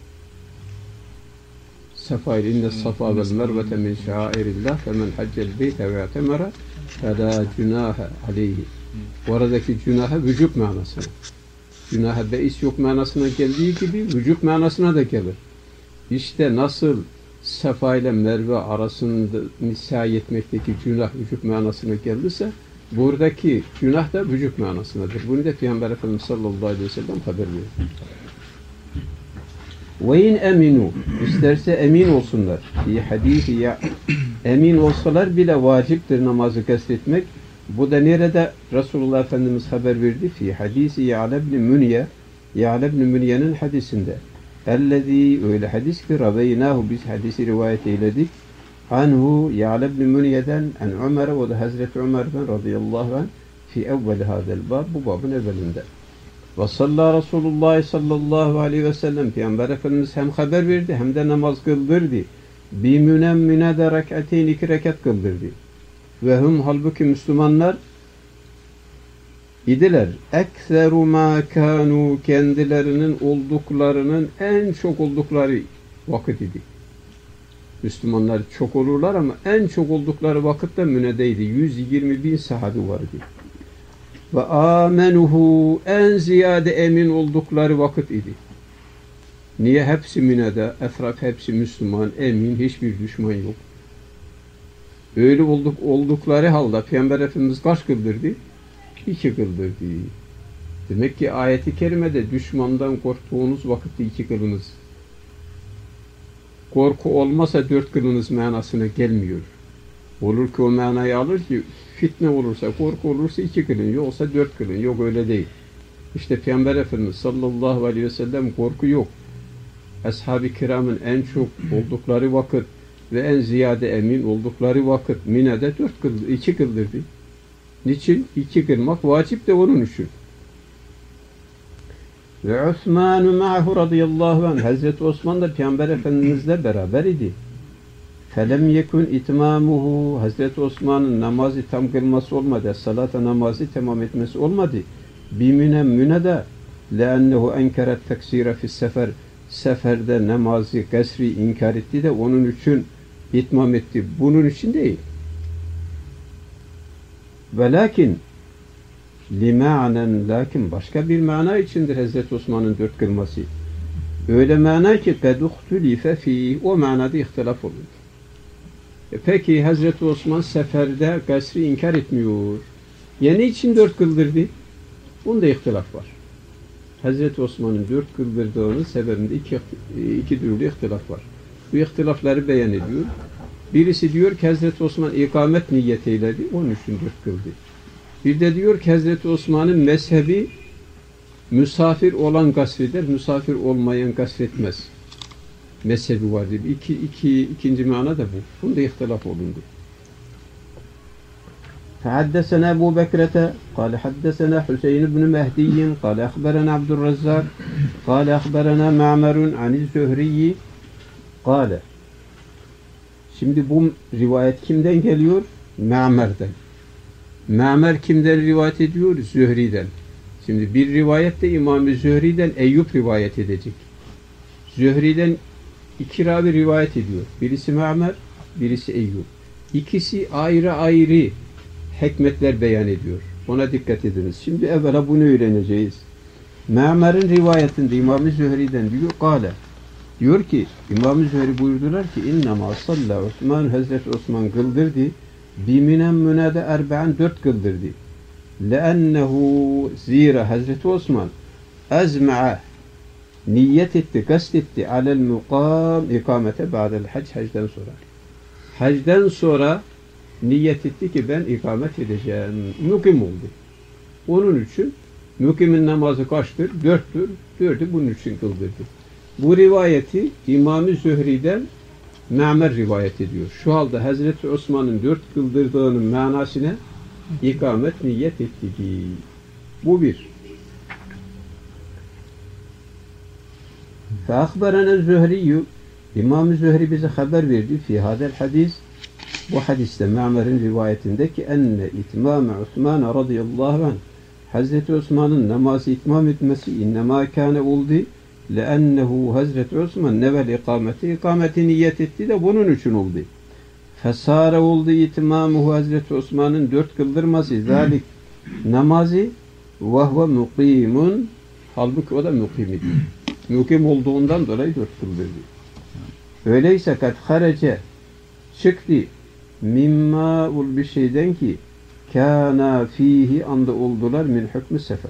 Sefail inne safa vel mervete min şairillah femen haccel beyte ve atemera fela günaha aleyhi. Oradaki günaha vücub manasına. Günaha beis yok manasına geldiği gibi vücub manasına da gelir. İşte nasıl Safa ile Merve arasında nisai etmekteki günah vücub manasına geldiyse buradaki günah da vücub manasındadır. Bunu da Peygamber Efendimiz sallallahu aleyhi ve sellem haber veriyor. Ve in eminu, isterse emin olsunlar. Bir hadisi ya emin olsalar bile vaciptir namazı kastetmek. Bu da nerede Resulullah Efendimiz haber verdi? Fi hadisi Ya'la ibn Münye, Ya'la ibn Münye'nin hadisinde. Ellezî, öyle hadis ki raveynâhu, biz hadisi rivayet eyledik. Anhu Ya'la ibn Münye'den en Ömer'e, o da Hazreti Ömer'den radıyallahu anh fi evveli hadel bab, bu babın evvelinde. Ve sallâ Resulullah sallallahu aleyhi ve sellem, Peygamber Efendimiz hem haber verdi hem de namaz kıldırdı. Bi münemmine rek'ateyn, 2 rekat kıldırdı. Ve hum, halbuki Müslümanlar idiler. Ekseru ma kanu, kendilerinin olduklarının en çok oldukları vakit idi. Müslümanlar çok olurlar ama en çok oldukları vakitte Müne'deydi. 120 bin sahabi vardı. Ve amenuhu, en ziyade emin oldukları vakit idi. Niye? Hepsi Müne'de, etraf hepsi Müslüman, emin, hiçbir düşman yok. Öyle oldukları halde Peygamber Efendimiz kaç kıldırdı? 2 kıldırdı. Demek ki ayeti kerimede düşmandan korktuğunuz vakitte 2 kılınız. Korku olmasa 4 kılınız manasına gelmiyor. Olur ki o manayı alır ki fitne olursa, korku olursa 2 kılın, yoksa 4 kılın. Yok öyle değil. İşte Peygamber Efendimiz sallallahu aleyhi ve sellem korku yok. Ashab-ı kiramın en çok oldukları vakit ve en ziyade emin oldukları vakit Mine'de 2 kıldırdı. Niçin? 2 kılmak vacip de onun için. Ve Osman ma'hu radıyallahu anh. Hazreti Osman da Peygamber Efendimizle beraber idi. Felem yekun itmamuhu. Hazreti Osman'ın namazı tam kılması olmadı. Salata namazı tamam etmesi olmadı. Müne'de leannehu enkeret teksire fis sefer. Seferde namazı gasri inkar etti de onun için itmam etti. Bunun için değil. Velakin lima'nen, lakin başka bir mana içindir Hazreti Osman'ın 4 kılması. Öyle mana ki kaduhtulife fi, o manada ihtilaf olur. Peki Hazreti Osman seferde gasri inkar etmiyor. Yani için 4 kıldırdı? Bunda ihtilaf var. Hazreti Osman'ın 4 kıldırdığının sebebinde iki türlü ihtilaf var. Bu ihtilafları beyan ediyor. Birisi diyor ki Hazreti Osman ikamet niyet eyledi, onun için 4 kıldı. Bir de diyor ki Hazreti Osman'ın mezhebi misafir olan gasreder, misafir olmayan gasretmez. Mezhebi var diye. İkinci mana da bu. Bunda ihtilaf olundu. فحدثنا أبو بكرة قال حدثنا حسين بن مهدي قال أخبرنا عبد الرزاق قال أخبرنا معمر عن الزهري قال. Şimdi bu rivayet kimden geliyor? Ma'mer'den. Ma'mer kimden rivayet ediyor? Zühri'den. Şimdi bir rivayette İmam-ı Zühri'den Eyüp rivayet edecek. Zühri'den 2 ravi rivayet ediyor. Birisi Ma'mer, birisi Eyüp. İkisi ayrı ayrı hikmetler beyan ediyor. Ona dikkat ediniz. Şimdi evvela bunu öğreneceğiz. Ma'mer'in rivayetinde İmam-ı Zühri'den diyor, kâle. Diyor ki, İmam-ı Zühri buyurdular ki, İnnemâ sallâ Osman, Hazreti Osman kıldırdı. Biminen münede erbe'an 4 kıldırdı. Le'ennehu zira Hazreti Osman ezma'a niyet etti, kast etti alel mukam ikamete ba'del hac, hacdan sonra. Hacdan sonra niyet etti ki ben ikamet edeceğim. Mukim oldu. Onun için mukimin namazı kaçtır? 4'tür. 4'ü bunun için kıldırdı. Bu rivayeti İmam-ı Zühri'den Ma'mer rivayet ediyor. Şu halde Hazreti Osman'ın 4 kıldırdığının manasına ikamet niyet etti ki. Bu bir. فَاَخْبَرَنَا الزُّهْرِيُّ İmam-ı Zühri bize haber verdi. Fi hadel hadis, bu hadiste Ma'mer'in rivayetindeki enne itmâme Osman radıyallahu anh, Hazreti Osman'ın namazı itmam etmesi innemâ kâne oldu. لأنه Hazreti Osman nevel ikameti niyet etti de bunun için oldu. Fesare oldu itimamuhu Hazreti Osman'ın 4 kıldırması zalik namazı ve huve mukimun, halbuki o da mukim idi. Mukim olduğundan dolayı 4 kıldırdı. Öyleyse kad harece çıktı mimma ul bir şeyden ki kana fihi anda oldular min hükmü sefer.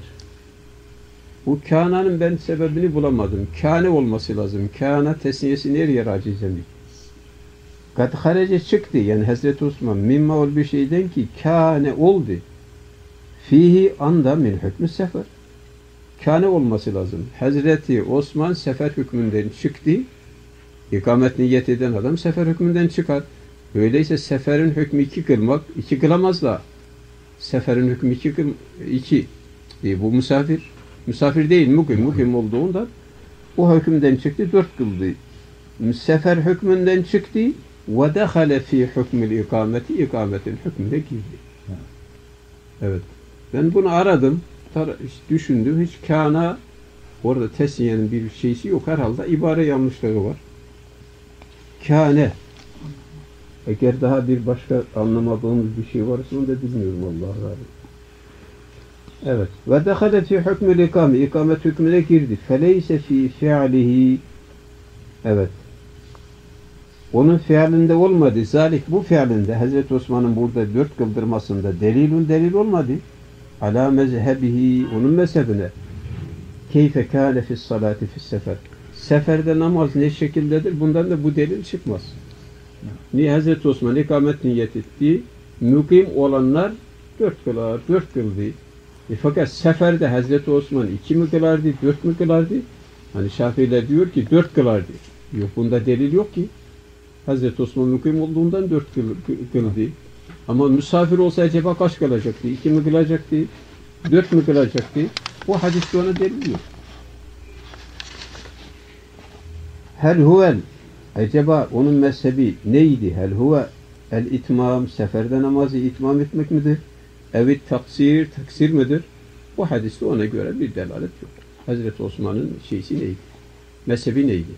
Bu kâna'nın ben sebebini bulamadım. Kâne olması lazım. Kâna tesniyesi nereye raci cemi? Kad harece çıktı. Yani Hazreti Osman mimma ol bir şeyden ki kâne oldu. Fihi anda min hükmü sefer. Kâne olması lazım. Hazreti Osman sefer hükmünden çıktı. İkamet niyet eden adam sefer hükmünden çıkar. Öyleyse seferin hükmü 2 kılmak, 2 kılamazlar. Seferin hükmü 2. Bu misafir. Misafir değil, mukim olduğunda o hükümden çıktı, 4 kıldı. Sefer hükmünden çıktı ve dehale fi hükmül ikameti, ikametin hükmüne girdi. Evet. Ben bunu aradım, düşündüm. Hiç kana orada tesniyenin bir şeysi yok. Herhalde ibare yanlışları var. Kâne. Eğer daha bir başka anlamadığımız bir şey varsa onu da bilmiyorum, Allah'a emanet. Evet. Ve dehale fi hükmül ikame. İkamet hükmüne girdi. Feleyse fi fi'lihi. Evet. Onun fiilinde olmadı. Zalik bu fiilinde Hazreti Osman'ın burada 4 kıldırmasında delil olmadı. Ala mezhebihi, onun mezhebine. Keyfe kâle fis salati fis sefer. Seferde namaz ne şekildedir? Bundan da bu delil çıkmaz. Niye Hazreti Osman ikamet niyet etti? Mukim olanlar 4 kılar, 4 kıldı. Fakat seferde Hazreti Osman 2 mi kılardı, 4 mü kılardı? Hani Şafiiler diyor ki 4 kılardı. Yok, bunda delil yok ki. Hazreti Osman mukim olduğundan 4 kıldı. Ama misafir olsa acaba kaç kılacaktı? 2 mi kılacaktı? 4 mü kılacaktı? Bu hadiste ona delil yok. Hel huvel, acaba onun mezhebi neydi? Hel huve el itmam, seferde namazı itmam etmek midir? Evet taksir, taksir midir? Bu hadiste ona göre bir delalet yok. Hazreti Osman'ın şeysi neydi? Mezhebi neydi?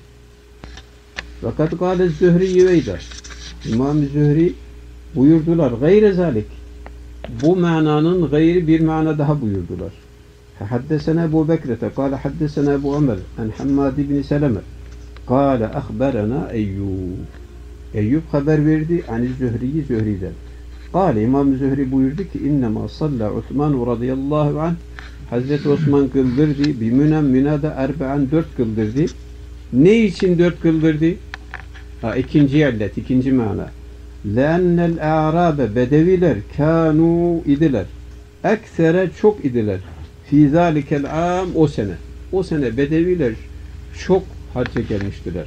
Fakat gâle Zühri Yeveyda, İmam-ı Zühri buyurdular. Gayre zalik, bu mananın gayri bir mana daha buyurdular. Haddesena Ebu Bekrete, kâle haddesena Ebu Ömer, en Hammad ibn Seleme, kâle ahberena Eyyub. Eyyub haber verdi, ani Zühri'yi Zühri'den. Kâle İmam-ı Zühri buyurdu ki, innema salla Osman radıyallahu anh, Hazreti Osman kıldırdı, bimünen minada erba'an 4 kıldırdı. Ne için 4 kıldırdı? İkinci illet, ikinci mana. لَاَنَّ الْاَعْرَابَ bedeviler kânû idiler. Eksere çok idiler. Fî zâlikel âm o sene. O sene bedeviler çok hacca gelmiştiler.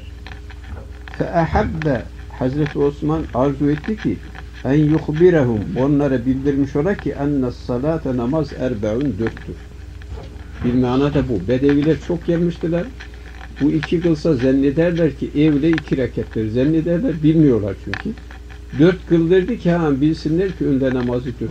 فَاَحَبَّ Hazreti Osman arzu etti ki en yuhbirehum, onlara bildirmiş ola ki enne salate namaz erbe'un 4'tür. Bir mana da bu. Bedeviler çok gelmiştiler. Bu 2 kılsa zannederler ki evle 2 rekettir. Zannederler, bilmiyorlar çünkü. 4 kıldırdı ki bilsinler ki önde namazı 4'tür.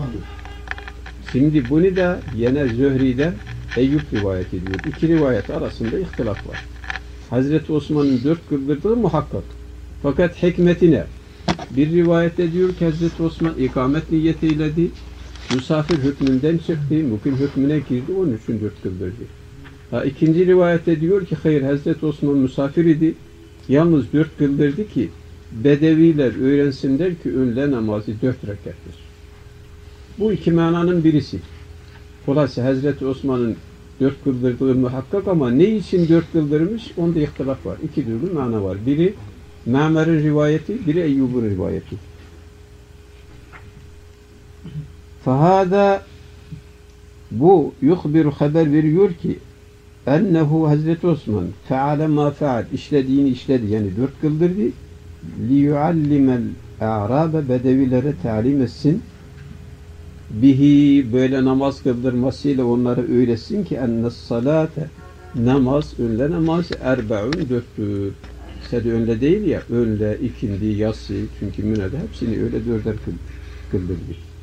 Şimdi bunu da yine Zühri'den Eyüp rivayet ediyor. 2 rivayet arasında ihtilaf var. Hazreti Osman'ın 4 kıldırdığı muhakkak. Fakat hikmetine bir rivayette diyor ki Hazreti Osman ikamet niyeti eyledi. Misafir hükmünden çıktı. Mukim hükmüne girdi. Onun için 4 kıldırdı. İkinci rivayette diyor ki hayır, Hazreti Osman misafir idi. Yalnız 4 kıldırdı ki bedeviler öğrensinler ki önle namazı 4 rekattir. Bu 2 mananın birisi. Dolayısıyla Hazreti Osman'ın 4 kıldırdığı muhakkak ama ne için 4 kıldırmış? Onda ihtilaf var. 2 türlü mana var. Biri Ma'mer'in rivayeti, biri Eyyub'un rivayeti. Fahada, bu yuhbiru haber veriyor ki ennehu Hazreti Osman feale ma feal, işlediğini işledi, yani 4 kıldırdı, liyuallimel a'rabe, bedevilere talim etsin, bihi, böyle namaz kıldırmasıyla onları öğretsin ki ennes salate, namaz, önle namaz erbe'un 4'tür. Sede önle değil ya, önle, ikindi, yatsı, çünkü münede hepsini öyle 4'er kıldırdı.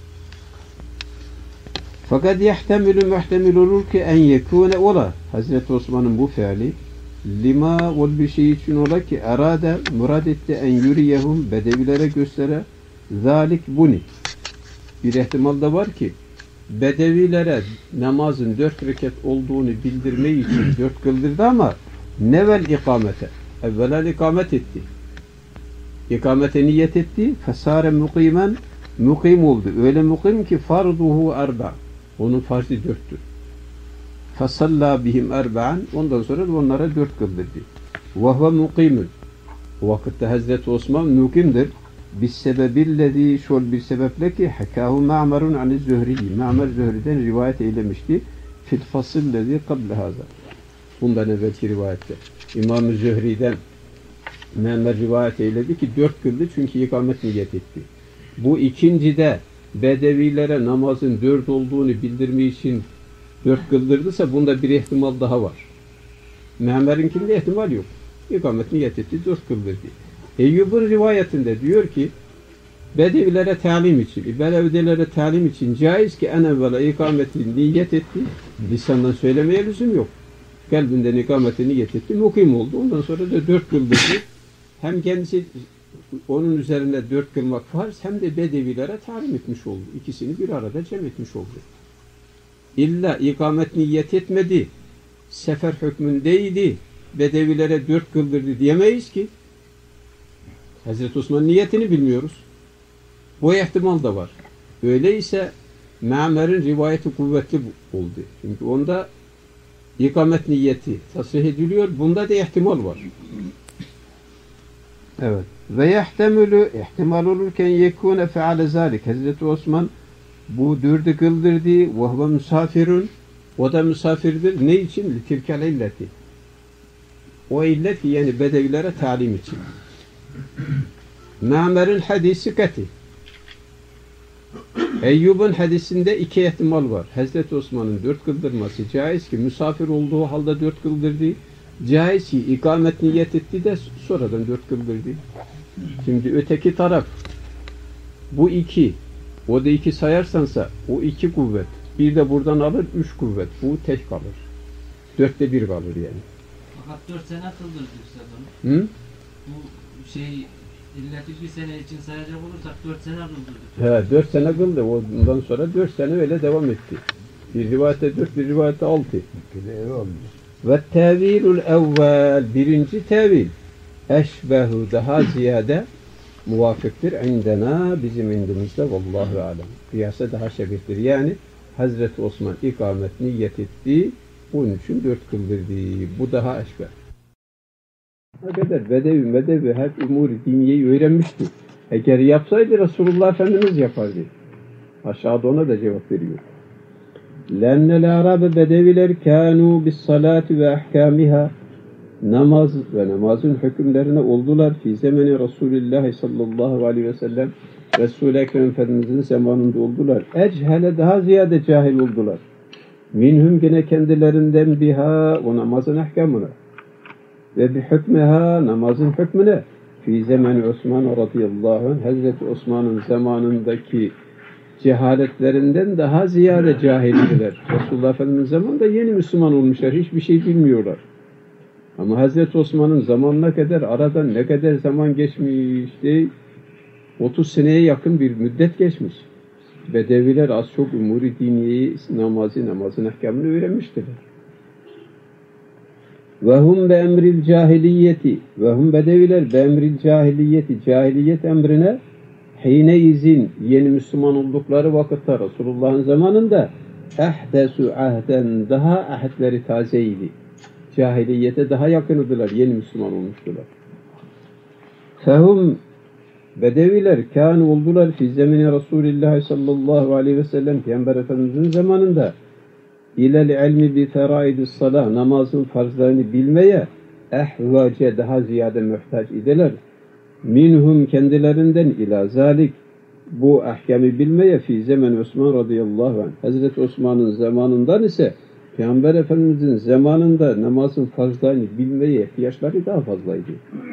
Fakat yahtemilü muhtemil olur ki en yekûne ola, Hazreti Osman'ın bu fiili lima ol bir şey için ola ki erade murad etti en yürüyehum, bedevilere göstere zalik buni. Bir ihtimal da var ki bedevilere namazın 4 rekat olduğunu bildirmeyi için 4 kıldırdı ama nevel ikamete, evvela ikamet etti. İkamete niyet etti. Fesare mukimen, mukim oldu. Öyle mukim ki farduhu erba. Onun farzı 4'tür. Fesalla bihim erba'an. Ondan sonra da onlara 4 kıldırdı. Ve huve mukimun. O vakitte Hazreti Osman mukimdir. Bis sebebillezî, şol bir sebeple ki hekâhu Ma'merun ani Zühri'yi. Ma'mer Zühri'den rivayet eylemişti. Fil fasillezî kable hâzâ. Bundan evvelki rivayette. İmam-ı Zühri'den Ma'mer rivayet eyledi ki 4 kıldı çünkü ikamet niyet etti. Bu ikincide bedevilere namazın 4 olduğunu bildirmek için 4 kıldırdıysa bunda bir ihtimal daha var. Ma'mer'inkinde ihtimal yok. İkamet niyet etti, 4 kıldırdı. Eyyub'un rivayetinde diyor ki bedevilere talim için, bedevilere talim için caiz ki en evvela ikameti niyet etti. Lisandan söylemeye lüzum yok. Kalbinden ikameti niyet etti, mukim oldu. Ondan sonra da 4 kıldırdı. Hem kendisi onun üzerinde 4 kılmak farz, hem de bedevilere talim etmiş oldu. İkisini bir arada cem etmiş oldu. İlla ikamet niyet etmedi, sefer hükmündeydi, bedevilere 4 kıldırdı diyemeyiz ki. Hazreti Osman niyetini bilmiyoruz. Bu ihtimal da var. Öyleyse Ma'mer'in rivayeti kuvvetli oldu. Çünkü onda ikamet niyeti tasrih ediliyor. Bunda da ihtimal var. Evet. Ve yahtemülü, ihtimal olurken yekûne feale zâlik. Hazreti Osman Bu dördü kıldırdı. وَهُوَ misafirun. O da misafirdir. Ne için? لِتِلْكَ illeti. O illet yani bedevilere talim için. Ma'mer'in hadisi kati. Eyyub'un hadisinde iki ihtimal var. Hazreti Osman'ın 4 kıldırması caiz ki misafir olduğu halde 4 kıldırdı. Caiz ki ikamet niyet etti de sonradan 4 kıldırdı. Şimdi öteki taraf bu 2. O da 2 sayarsansa o 2 kuvvet. Bir de buradan alır 3 kuvvet. Bu tek kalır. 4'te 1 kalır yani. Fakat 4 sene kıldırdı Üstad onu. Hı? Bu şey illeti bir sene için sayacak olursak 4 sene kıldırdı. He, 4 sene kıldı. Ondan sonra 4 sene öyle devam etti. Bir rivayette 4, bir rivayette 6. Ve tevilul evvel. Birinci tevil. Eşbehu daha ziyade muvafıktır. İndena bizim indimizde vallahu alem. Kıyasa daha şebihtir. Yani Hazreti Osman ikamet niyet etti. Bunun için 4 kıldırdı. Bu daha eşbeh. Ne kadar bedevi hep umur diniyeyi öğrenmişti. Eğer yapsaydı Resulullah Efendimiz yapardı. Aşağıda ona da cevap veriyor. Lennel arabe bedeviler kânû bis salati ve ahkâmiha. Namaz ve namazın hükümlerine oldular. Fi zemeni Resulullah sallallahu aleyhi ve sellem. Resul-i Ekrem Efendimizin zamanında oldular. Echele daha ziyade cahil oldular. Minhum gene kendilerinden biha o namazın ahkamına. Ve bi hükmeha namazın hükmüne. Fi zemeni Osman radıyallahu anh. Hazreti Osman'ın zamanındaki cehaletlerinden daha ziyade cahildiler. Resulullah Efendimiz zamanında yeni Müslüman olmuşlar. Hiçbir şey bilmiyorlar. Ama Hazreti Osman'ın zamanına kadar aradan ne kadar zaman geçmişti? 30 seneye yakın bir müddet geçmiş. Bedeviler az çok umuri diniyeyi, namazın ahkamını öğrenmiştiler. Ve hum be emril cahiliyeti ve hum bedeviler be emril cahiliyeti cahiliyet emrine hine izin yeni Müslüman oldukları vakitte Resulullah'ın zamanında ehdesu ahden daha ahdleri tazeydi. Cahiliyete daha yakınıdılar. Yeni Müslüman olmuştular. Fehum bedeviler kâne oldular fi zemini Resulullah sallallahu aleyhi ve sellem Peygamber Efendimiz'in zamanında ilel ilmi bi feraidis salah namazın farzlarını bilmeye ehvace daha ziyade muhtaç idiler. Minhum kendilerinden ila zalik bu ahkamı bilmeye fi zemen Osman radıyallahu anh. Hazreti Osman'ın zamanından ise Peygamber Efendimiz'in zamanında namazın farzlarını bilmeye ihtiyaçları daha fazlaydı.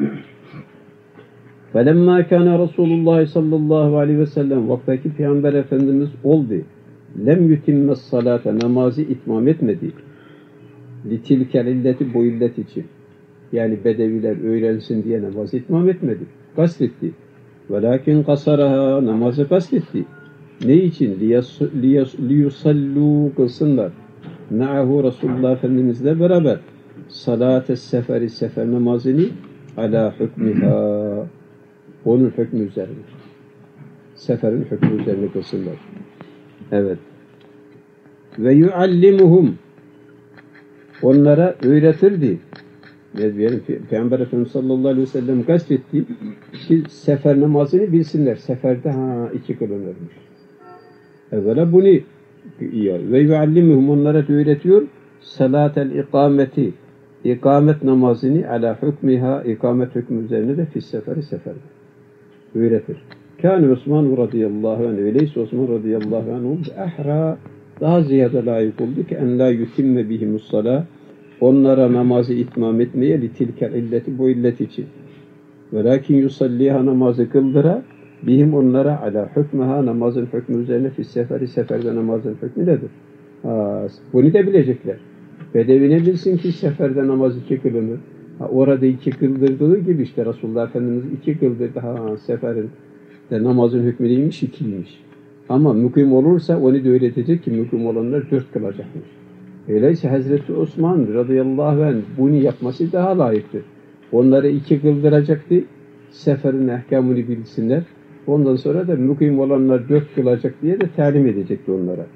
فَلَمَّا كَانَ Resulullah sallallahu aleyhi ve sellem vaktaki Peygamber Efendimiz oldu. Lem yutimmes salate namazı itmam etmedi. Litilkel illeti bu illet için. Yani bedeviler öğrensin diye namazı itmam etmedi. Kastetti. Velakin kasaraha namazı kastetti. Ne için? Liyusallu kılsınlar. Ma'ahu Resulullah Efendimizle beraber salat-ı seferi sefer namazını ala hükmüha onun hükmü üzerine. Seferin hükmü üzerine kılsınlar. Evet. Ve yuallimuhum onlara öğretirdi. Peygamber Efendimiz sallallahu aleyhi ve sellem kastetti ki sefer namazını bilsinler. Seferde 2 kılınırmış. Evvela bunu ve yuallimuhum onlara öğretiyor salatel ikameti ikamet namazını ala hükmiha ikamet hükmü üzerine de seferde öğretir. Kâne Osman radıyallahu anh öyleyse Osman radıyallahu anh oldu. Ahra daha ziyade layık oldu ki en la yutimme bihimus salah onlara namazı itmam etmeye litilkel illeti bu illet için. Velakin yusalliha namazı kıldıra bihim onlara ala hükmeha namazın hükmü üzerine seferde namazın hükmü nedir? Bunu da bilecekler. Bedevi ne bilsin ki seferde namaz 2 kılınır. Orada 2 kıldırdığı gibi işte Resulullah Efendimiz 2 kıldırdı. Seferin de namazın hükmü değilmiş 2'ymiş. Ama mukim olursa onu da öğretecek ki mukim olanlar 4 kılacakmış. Öyleyse Hazreti Osman radıyallahu anh bunu yapması daha layıktır. Onları 2 kıldıracaktı. Seferin ahkamını bilsinler. Ondan sonra da mukim olanlar 4 kılacak diye de talim edecekti onlara.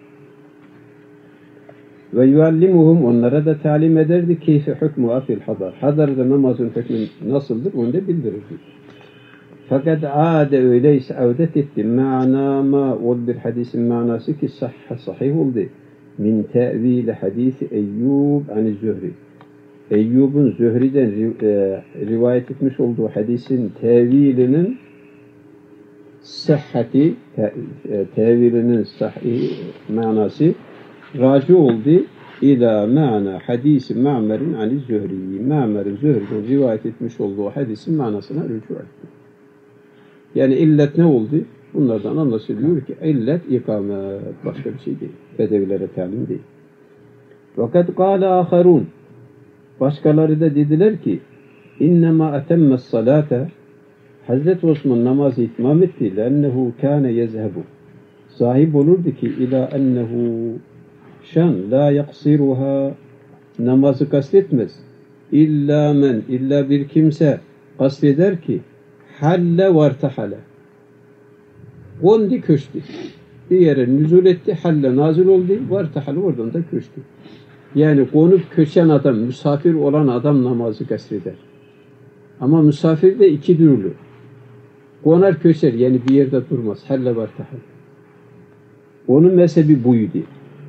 Ve yuallimuhum onlara da talim ederdi keyfe hükmü afil hadar. Hadarda namazın hükmü nasıldır onu da bildirirdi. Fakat ade öyleyse avdet etti. Ma'na o bir hadisin manası ki sahih oldu. Min tevil hadisi Eyyub ani Zühri. Eyyub'un Zühri'den rivayet etmiş olduğu hadisin tevilinin sıhhati, tevilinin sahih manası raci oldu ila mana hadisi Ma'mer'in ani Zühri. Ma'mer'in Zühri'den rivayet etmiş olduğu hadisin manasına rücu etti. Yani illet ne oldu? Bunlardan anlaşılıyor ki illet ikamet, başka bir şey değil. Bedevilere talim değil. Fakat kâle âharûn, başkaları da dediler ki innema etemme salate, Hazreti Osman namazı itmam etti lennehu kâne yezhebu, sahip olurdu ki ila ennehu şan la yaksiruha, namazı kastetmez. İlla bir kimse kasteder ki halle vartahale, gondi köştü. Bir yere nüzul etti, halle nazil oldu, vartahale oradan da köştü. Yani konup köşen adam, misafir olan adam namazı kasreder. Ama misafir de iki türlü. Konar köşer, yani bir yerde durmaz. Halle vartahale. Onun mezhebi buydu.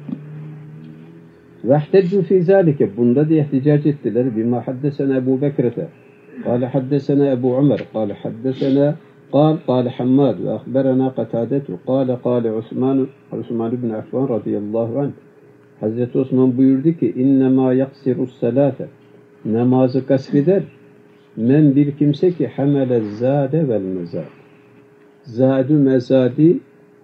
Vehteccu fî zâlike, bunda da ihticac ettiler. Bima haddesena Ebu Bekrete. قال حدثنا أبو عمر قال حدثنا قال حماد وأخبرنا قتادة قال عثمان بن عفان رضي الله عنه, Hazreti Osman buyurdu ki innema yaksiru salate, namazı kasreder men bir kimse ki hamele zade vel mezad, zadu mezadi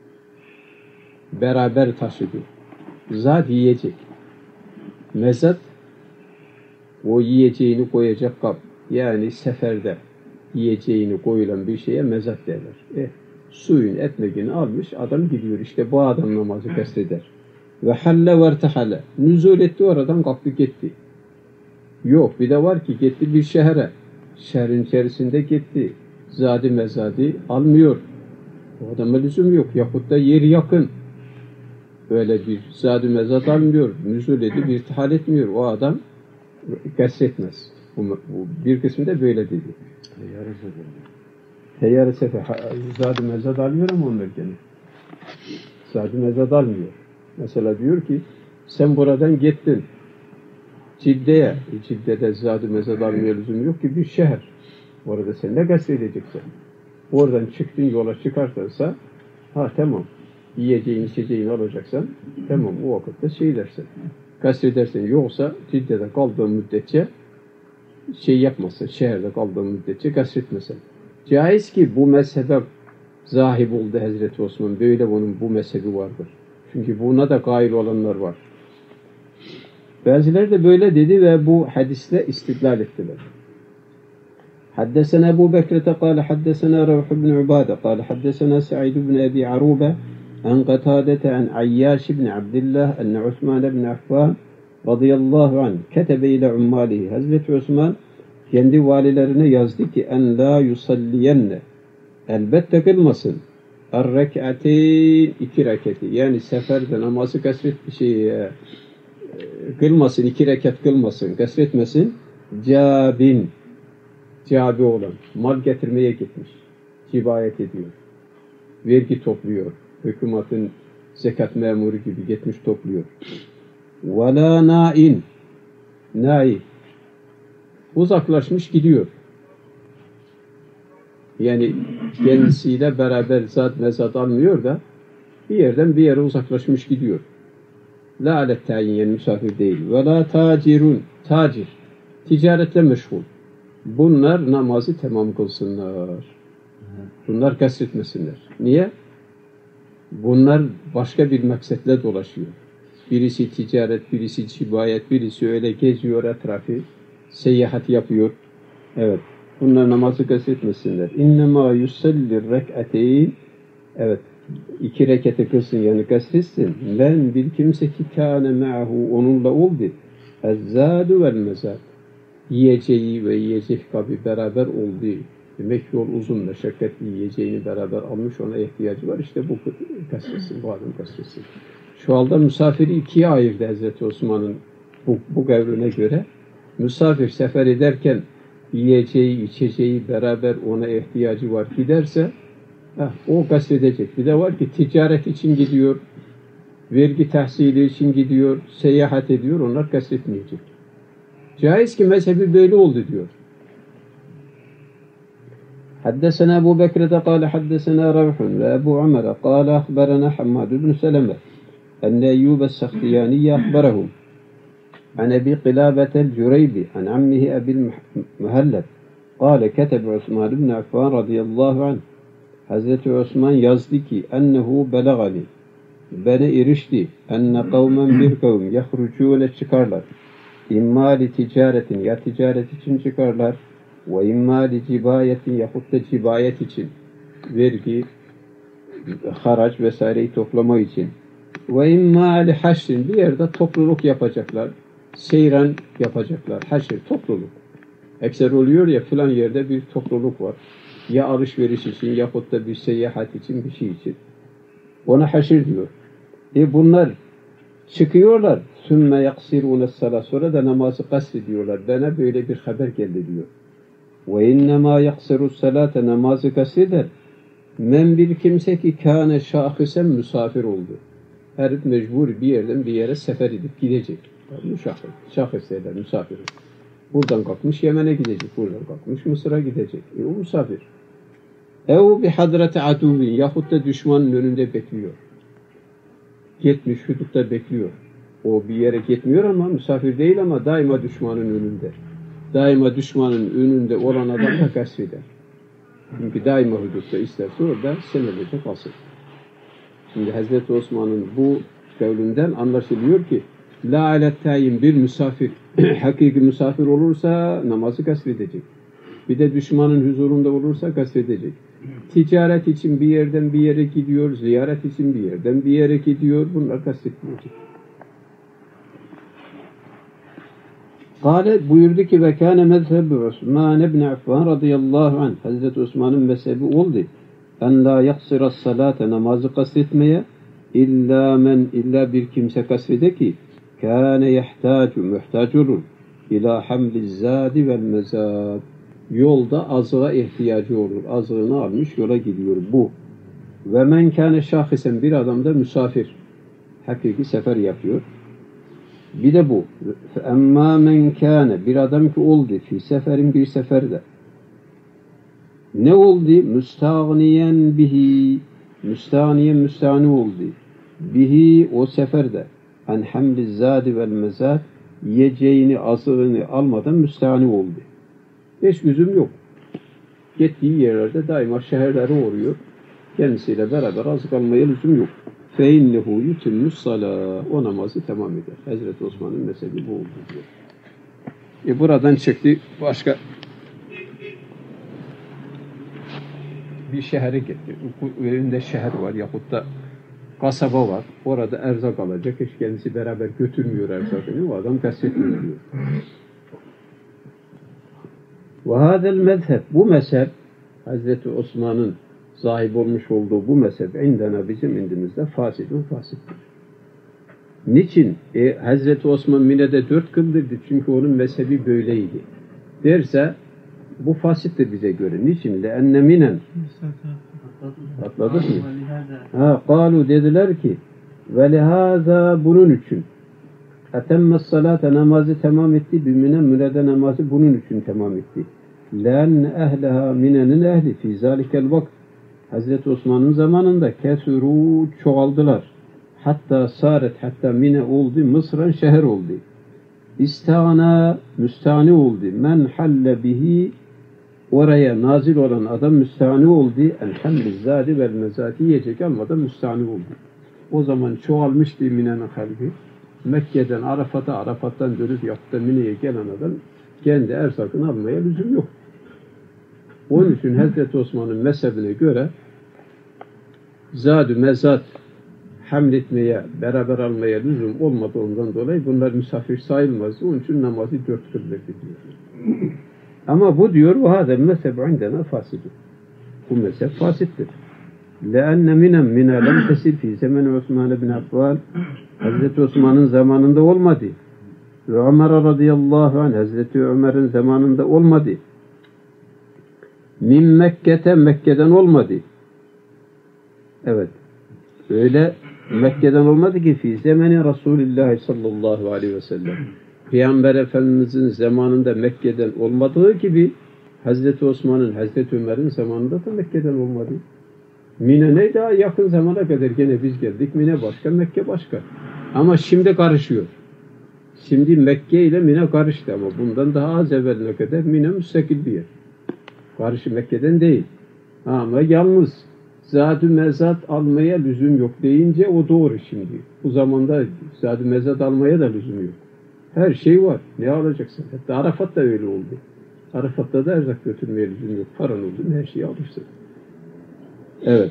beraber taşıdı. Zad yiyecek, mezad o yiyeceğini koyacak kap. Yani seferde yiyeceğini koyulan bir şeye mezat derler. Suyun ekmeğini almış adam gidiyor. İşte bu adam namazı kasreder. Ve halle vartahale, nüzul etti, oradan kalktı gitti. Yok, bir de var ki gitti bir şehre. Şehrin içerisinde gitti. Zadi mezadi almıyor. O adama lüzum yok. Yahut da yeri yakın. Böyle bir zadi mezat almıyor. Nüzul edip irtihal etmiyor. O adam kasretmez. Bir kısmı da böyle dedi. Teyyare sefer. Zad-ı mezad almıyor ama onlar gene. Zad-ı mezad almıyor. Mesela diyor ki sen buradan gittin Cidde'ye. Cidde'de zad-ı mezad almıyor, lüzum yok ki, bir şehir. Orada sen ne gasredeceksin? Oradan çıktın, yola çıkartarsa tamam. Yiyeceğin, içeceğin alacaksan tamam, o vakitte şey dersin. Gastredersen, yoksa Cidde'de kaldığın müddetçe şey yapmasın, şehirde kaldığın müddetçe gasretmesin. Caiz ki bu mezhebe zahib oldu Hazreti Osman. Böyle bunun bu mezhebi vardır. Çünkü buna da gail olanlar var. Bazıları da böyle dedi ve bu hadisle istidlal ettiler. Haddesena Ebu Bekrete kâle haddesena Ravh ibn Ubade kâle haddesena Sa'id ibn Ebi Arube an Qatadete an Ayyaş ibn Abdillah enne Osman ibn Affan radıyallahu anh ketebe ile ummalihi. Hazreti Osman kendi valilerine yazdı ki en la yusalliyenne, elbette kılmasın er-rek'ateyn, iki reketi, yani seferde namazı kılmasın, iki rekat kılmasın, kasretmesin. Cabi olan, mal getirmeye gitmiş, cibayet ediyor, vergi topluyor, hükümetin zekat memuru gibi gitmiş topluyor. وَلَا nai, uzaklaşmış gidiyor. Yani kendisiyle beraber zat mezat almıyor da bir yerden bir yere uzaklaşmış gidiyor. La alet tayin, yani misafir değil. وَلَا tacirun, tacir, ticaretle meşgul. Bunlar namazı tamam kılsınlar. Bunlar kasretmesinler. Niye? Bunlar başka bir maksetle dolaşıyor. Birisi ticaret, birisi cibayet, birisi öyle geziyor etrafı, seyahat yapıyor. Evet. Bunlar namazı kastetmesinler. İnnemâ yusallir rek'ateyn. Evet. İki rekete kılsın, yani kastetsin. Ben bir kimse ki kâne me'ahu, onunla oldu. Ezzâdu vel mezâd. Yiyeceği ve yiyecek kabı beraber oldu. Demek yol uzun, meşakkatli, yiyeceğini beraber almış, ona ihtiyacı var. İşte bu kastetsin, bu adam kastetsin. Şu anda misafiri ikiye ayırdı Hazreti Osman'ın bu kavline göre. Misafir sefer ederken yiyeceği, içeceği beraber ona ihtiyacı var giderse o gasledecek. Bir de var ki ticaret için gidiyor, vergi tahsili için gidiyor, seyahat ediyor, onlar gasletmeyecek. Caiz ki mezhebi böyle oldu diyor. حدثنا أبو بكر قال حدثنا روح وأبو عمر قال أخبرنا حماد بن سلمة أن أيوب السختياني أخبرهم عن أبي قلابة الجريبي عن عمه أبي المهلب قال كتب عثمان بن عفان رضي الله عنه Hazreti Osman yazdı ki ennehu belagani bana erişti enne kavmen bir kavim yahrucune çıkarlar imma li ticaretin ya ticaret için çıkarlar ve imma li cibayetin yahut da cibayet için vergi haraç vesaireyi toplama için ve imma li haşrin bir yerde topluluk yapacaklar seyran yapacaklar haşir topluluk ekser oluyor ya filan yerde bir topluluk var ya alışveriş için yahut da bir seyahat için bir şey için ona haşir diyor. Bunlar çıkıyorlar sümme yaksirune salat sonra da namazı kastediyorlar. Bana böyle bir haber geldi diyor. Ve innemâ yaksiru salate namazı kasteder. Men bir kimse ki kâne şahisen misafir oldu. Her mecbur bir yerden bir yere sefer edip gidecek. Müşahhis. Şahis derler misafir. Buradan kalkmış Yemen'e gidecek. Buradan kalkmış Mısır'a gidecek. O misafir. Ev bi hadreti aduvin yahut da düşmanın önünde bekliyor. Gitmiş hudutta bekliyor. O bir yere gitmiyor ama misafir değil ama daima düşmanın önünde. Daima düşmanın önünde olan adam da gasp eder. Çünkü daima hudutta isterse orada senelerce kalsın. Şimdi Hazreti Osman'ın bu kavlinden anlaşılıyor ki la alettayin bir misafir hakiki misafir olursa namazı gasp edecek. Bir de düşmanın huzurunda olursa gasp edecek. Ticaret için bir yerden bir yere gidiyor, ziyaret için bir yerden bir yere gidiyor. Bunlar gasp etmeyecek. Kale buyurdu ki ve kâne mezhebi Osman ibn Affan radıyallahu anh Hazreti Osman'ın mezhebi oldu. En la yaksiras salate namazı gasp etmeye illa bir kimse kasvede ki kâne yehtacu muhtaç olur ila hamliz zâdi vel mezâd yolda azığa ihtiyacı olur. Azığını almış yola gidiyor bu. Ve men kâne şahisen bir adam da misafir. Hakiki sefer yapıyor. Bir de bu. Emmâ men kâne bir adam ki oldu fi seferin bir seferde. Ne oldu? Müstağniyen bihi. Müstağni oldu. Bihi o seferde. En hamliz zâdi vel mezâd yiyeceğini, azığını almadan müstahni oldu. Hiç lüzum yok. Gittiği yerlerde daima şehirlere uğruyor. Kendisiyle beraber azık almaya lüzum yok. فَاِنَّهُ يُتِمُّ الصَّلَاةِ o namazı tamam eder. Hazreti Osman'ın mezhebi bu oldu diyor. Buradan çıktı başka bir şehre gitti. Evinde şehir var yahut da kasaba var. Orada erzak alacak. Hiç kendisi beraber götürmüyor erzakını. O adam kastetmiyor diyor. Ve hâzel mezheb. Bu mezhep Hazreti Osman'ın sahip olmuş olduğu bu mezhep indena bizim indimizde fasittir. Niçin? Hazreti Osman Mine'de 4 kıldırdı. Çünkü onun mezhebi böyleydi. Derse bu fasittir bize göre. Niçin? Leenne minen. Atladık mı? Kalu dediler ki ve lehâzâ bunun için etemme salate namazı tamam etti. Bimine mülede namazı bunun için tamam etti. Leenne ehleha minenin ehli fî zâlikel vakt. Hazreti Osman'ın zamanında kesuru çoğaldılar. Hatta Mine oldu, Mısır'ın şehir oldu. İstağna müstahni oldu. Men halle bihi oraya nazil olan adam müstahni oldu. Elhamdülillahi vel mezati yiyecek almadan müstahni oldu. O zaman çoğalmıştı Mine'nin halbi. Mekke'den Arafat'tan dönüp yaptı Mine'ye gelen adam kendi erzakını almaya lüzum yok. Onun için Hazreti Osman'ın mezhebine göre zad-ı mezat hamletmeye, beraber almaya lüzum olmadığından dolayı bunlar misafir sayılmaz. Onun için namazı 4 kıldır diyor. Ama bu diyor, وَهَذَا الْمَسَبْ عِنْدَنَا فَاسِدٌ bu mezhep fasittir. لَاَنَّ مِنَا لَمْ تَسِلْ فِي زَمَنِ Osman ibn Affan Hazreti Osman'ın zamanında olmadı. Ve Ömer radıyallahu anh Hazreti Ömer'in zamanında olmadı. Min Mekke'te Mekke'den olmadı. Evet. Öyle Mekke'den olmadı ki fi zemeni Resulullah sallallahu aleyhi ve sellem. Peygamber Efendimizin zamanında Mekke'den olmadığı gibi Hazreti Osman'ın, Hazreti Ömer'in zamanında da Mekke'den olmadı. Mine ne daha yakın zamana kadar gene biz geldik. Mine başka, Mekke başka. Ama şimdi karışıyor. Şimdi Mekke ile Mine karıştı ama bundan daha az evveline kadar Mine müstakil bir yer. Karşı Mekke'den değil. Ama yalnız zat-ı mezat almaya lüzum yok deyince o doğru şimdi. Bu zamanda zat-ı mezat almaya da lüzum yok. Her şey var. Ne alacaksın? Hatta Arafat'ta öyle oldu. Arafat'ta da erzak götürmeye lüzum yok. Paran oldu her şeyi alırsın. Evet.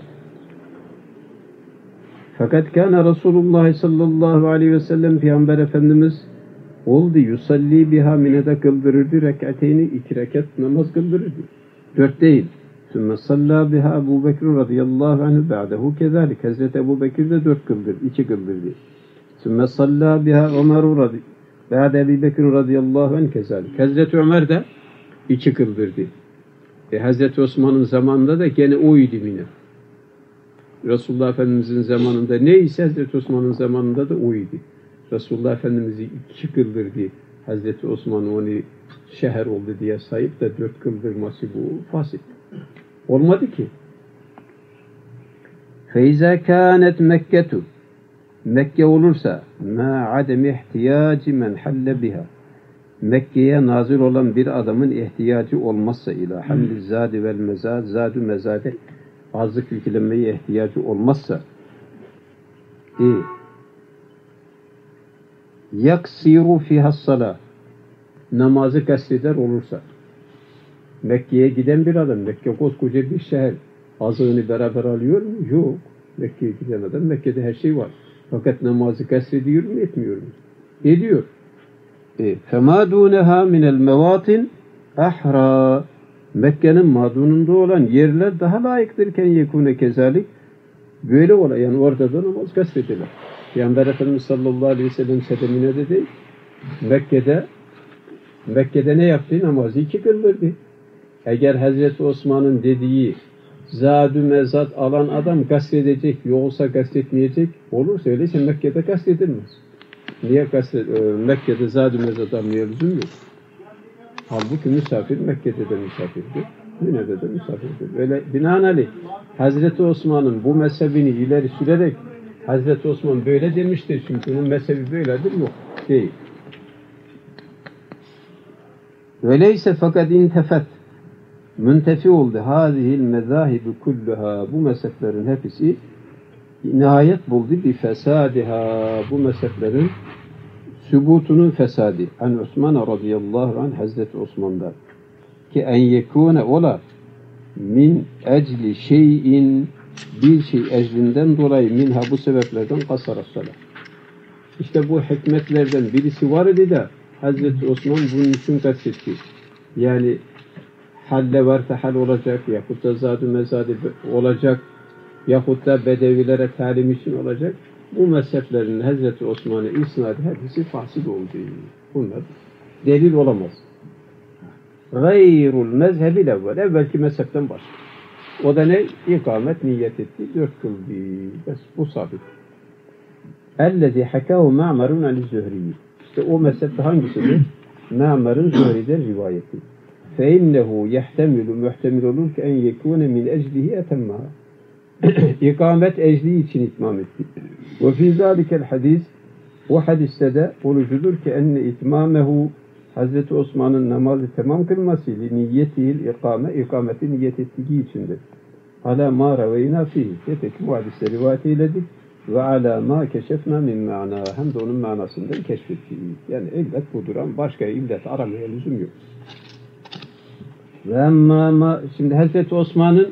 Fakat kâne Resulullah sallallahu aleyhi ve sellem Peygamber Efendimiz oldu. Yusalli biha Mine'de kıldırırdı. Rekateyni 2 rekat namaz kıldırırdı. 4 değil. Sümme sallâ biha Ebu Bekir radıyallahu anhu ba'dehu kezalik. Hazreti Ebu Bekir de 4 kıldır, 2 kıldırdı. Sümme sallâ biha Ömer ba'de Ebu Bekir radıyallahu anhu kezalik. Hazreti Ömer de 2 kıldırdı. Hazreti Osman'ın zamanında da gene oydu Mine. Resulullah Efendimiz'in zamanında neyse Hazreti Osman'ın zamanında da oydu. Resulullah Efendimiz'i 2 kıldırdı. Hazreti Osman onu şehir oldu diye sayıp da 4 kıldırması bu fasit. Olmadı ki. فَاِذَا كَانَتْ مَكَّةُ Mekke olursa مَا عَدَمِ اِحْتِيَاجِ مَنْ حَلَّ بِهَا Mekke'ye nazil olan bir adamın ihtiyacı olmazsa ila hamli zadi vel mezad zadu mezade azlık yüklenmeye ihtiyacı olmazsa yaksiru fiha salat namazı kasteder olursa Mekke'ye giden bir adam Mekke koskoca bir şehir azığını beraber alıyor mu? Yok. Mekke'ye giden adam Mekke'de her şey var. Fakat namazı kastediyor mu? Etmiyor mu? Ediyor. فَمَا دُونَهَا مِنَ الْمَوَاتِنْ اَحْرَى Mekke'nin madununda olan yerler daha layıktırken yekûne kezalik böyle ola yani orada da namaz kastediler. Peygamber Efendimiz sallallahu aleyhi ve sellem Sedemine'de değil Mekke'de ne yaptı? Namazı 2 kıldırdı. Eğer Hazreti Osman'ın dediği zad-ı mezat alan adam kastedecek yoksa kastetmeyecek olursa öyleyse Mekke'de kastedilmez. Niye Mekke'de zad-ı mezat almaya lüzum yok. Halbuki misafir Mekke'de de misafirdir. Mine'de de misafirdir. Öyle binaenaleyh Hazreti Osman'ın bu mezhebini ileri sürerek Hazreti Osman böyle demiştir çünkü onun mezhebi böyledir yok. Değil. Öyleyse fakat intefet müntefi oldu. Hâzihil mezâhibi kulluha bu mezheplerin hepsi nihayet buldu bir fesadiha bu mezheplerin sübutunun fesadi. An Osman radıyallahu anh Hazreti Osman'da ki en yekûne ola min ecli şeyin bir şey eclinden dolayı minha bu sebeplerden kasara salat. İşte bu hikmetlerden birisi var idi de Hazreti Osman bunun için kastetti. Yani halle varsa hal olacak yahut da zat-ı mezadi olacak yahut da bedevilere talim için olacak. Bu mezheplerin Hazreti Osman'a isnadı hepsi fasid olduğu. Bunlar delil olamaz. Gayrul mezhebil evvel. Evvelki mezhepten başka. O da ne? İkamet niyet etti. 4 kıldı. Bes bu sabit. Ellezî hakâhu Ma'merun al-Zühri'yi. İşte o mezhepte hangisidir? Ma'mer'ın Zühri'den rivayeti. فَاِنَّهُ يَحْتَمِلُ muhtemil olur ki en yekûne min eclihi etemmâ. İkamet ecli için itmam etti. Ve fî zâlikel hadis o hadiste de olucudur ki enne itmâmehu Hazreti Osman'ın namazı tamam kılması niyetihil ikameti niyet ettiği içindir. Alâ mâ reveyna fîh. Nitekim bu hadiste rivayet eyledik. Ve alâ mâ keşefnâ min ma'nâ. Hem de onun manasından keşfettiği. Yani illet budur ama başka illet aramaya lüzum yok. Ve emmâ şimdi Hazreti Osman'ın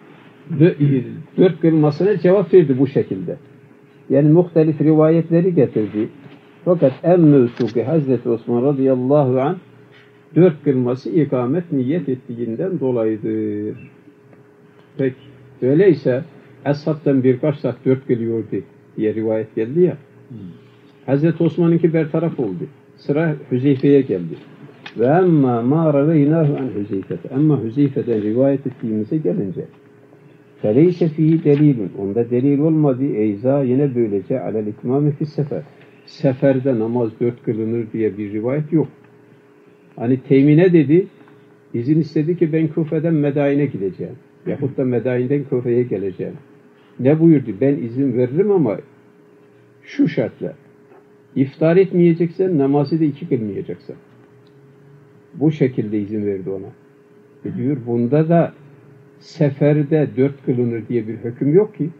4 kılmasına cevap verdi bu şekilde. Yani muhtelif rivayetleri getirdi. Fakat en mevsuki Hazreti Osman radıyallahu anh 4 kılması ikamet niyet ettiğinden dolayıdır. Peki öyleyse Eshab'tan birkaç saat 4 kılıyordu diye rivayet geldi ya. Hazreti Osman'ınki bertaraf oldu. Sıra Hüzeyfe'ye geldi. Ve emma ma raveynahu an Hüzeyfe'te. Ama Hüzeyfe'den rivayet ettiğimize gelince feleyse fihi delilun. Onda delil olmadı. Eyza yine böylece alel ikmami fis sefer. Seferde namaz 4 kılınır diye bir rivayet yok. Hani Teymine dedi, izin istedi ki ben Kufe'den Medain'e gideceğim. Yahut da Medain'den Kufe'ye geleceğim. Ne buyurdu? Ben izin veririm ama şu şartla. İftar etmeyeceksen namazı da 2 kılmayacaksın. Bu şekilde izin verdi ona. Diyor bunda da seferde 4 kılınır diye bir hüküm yok ki.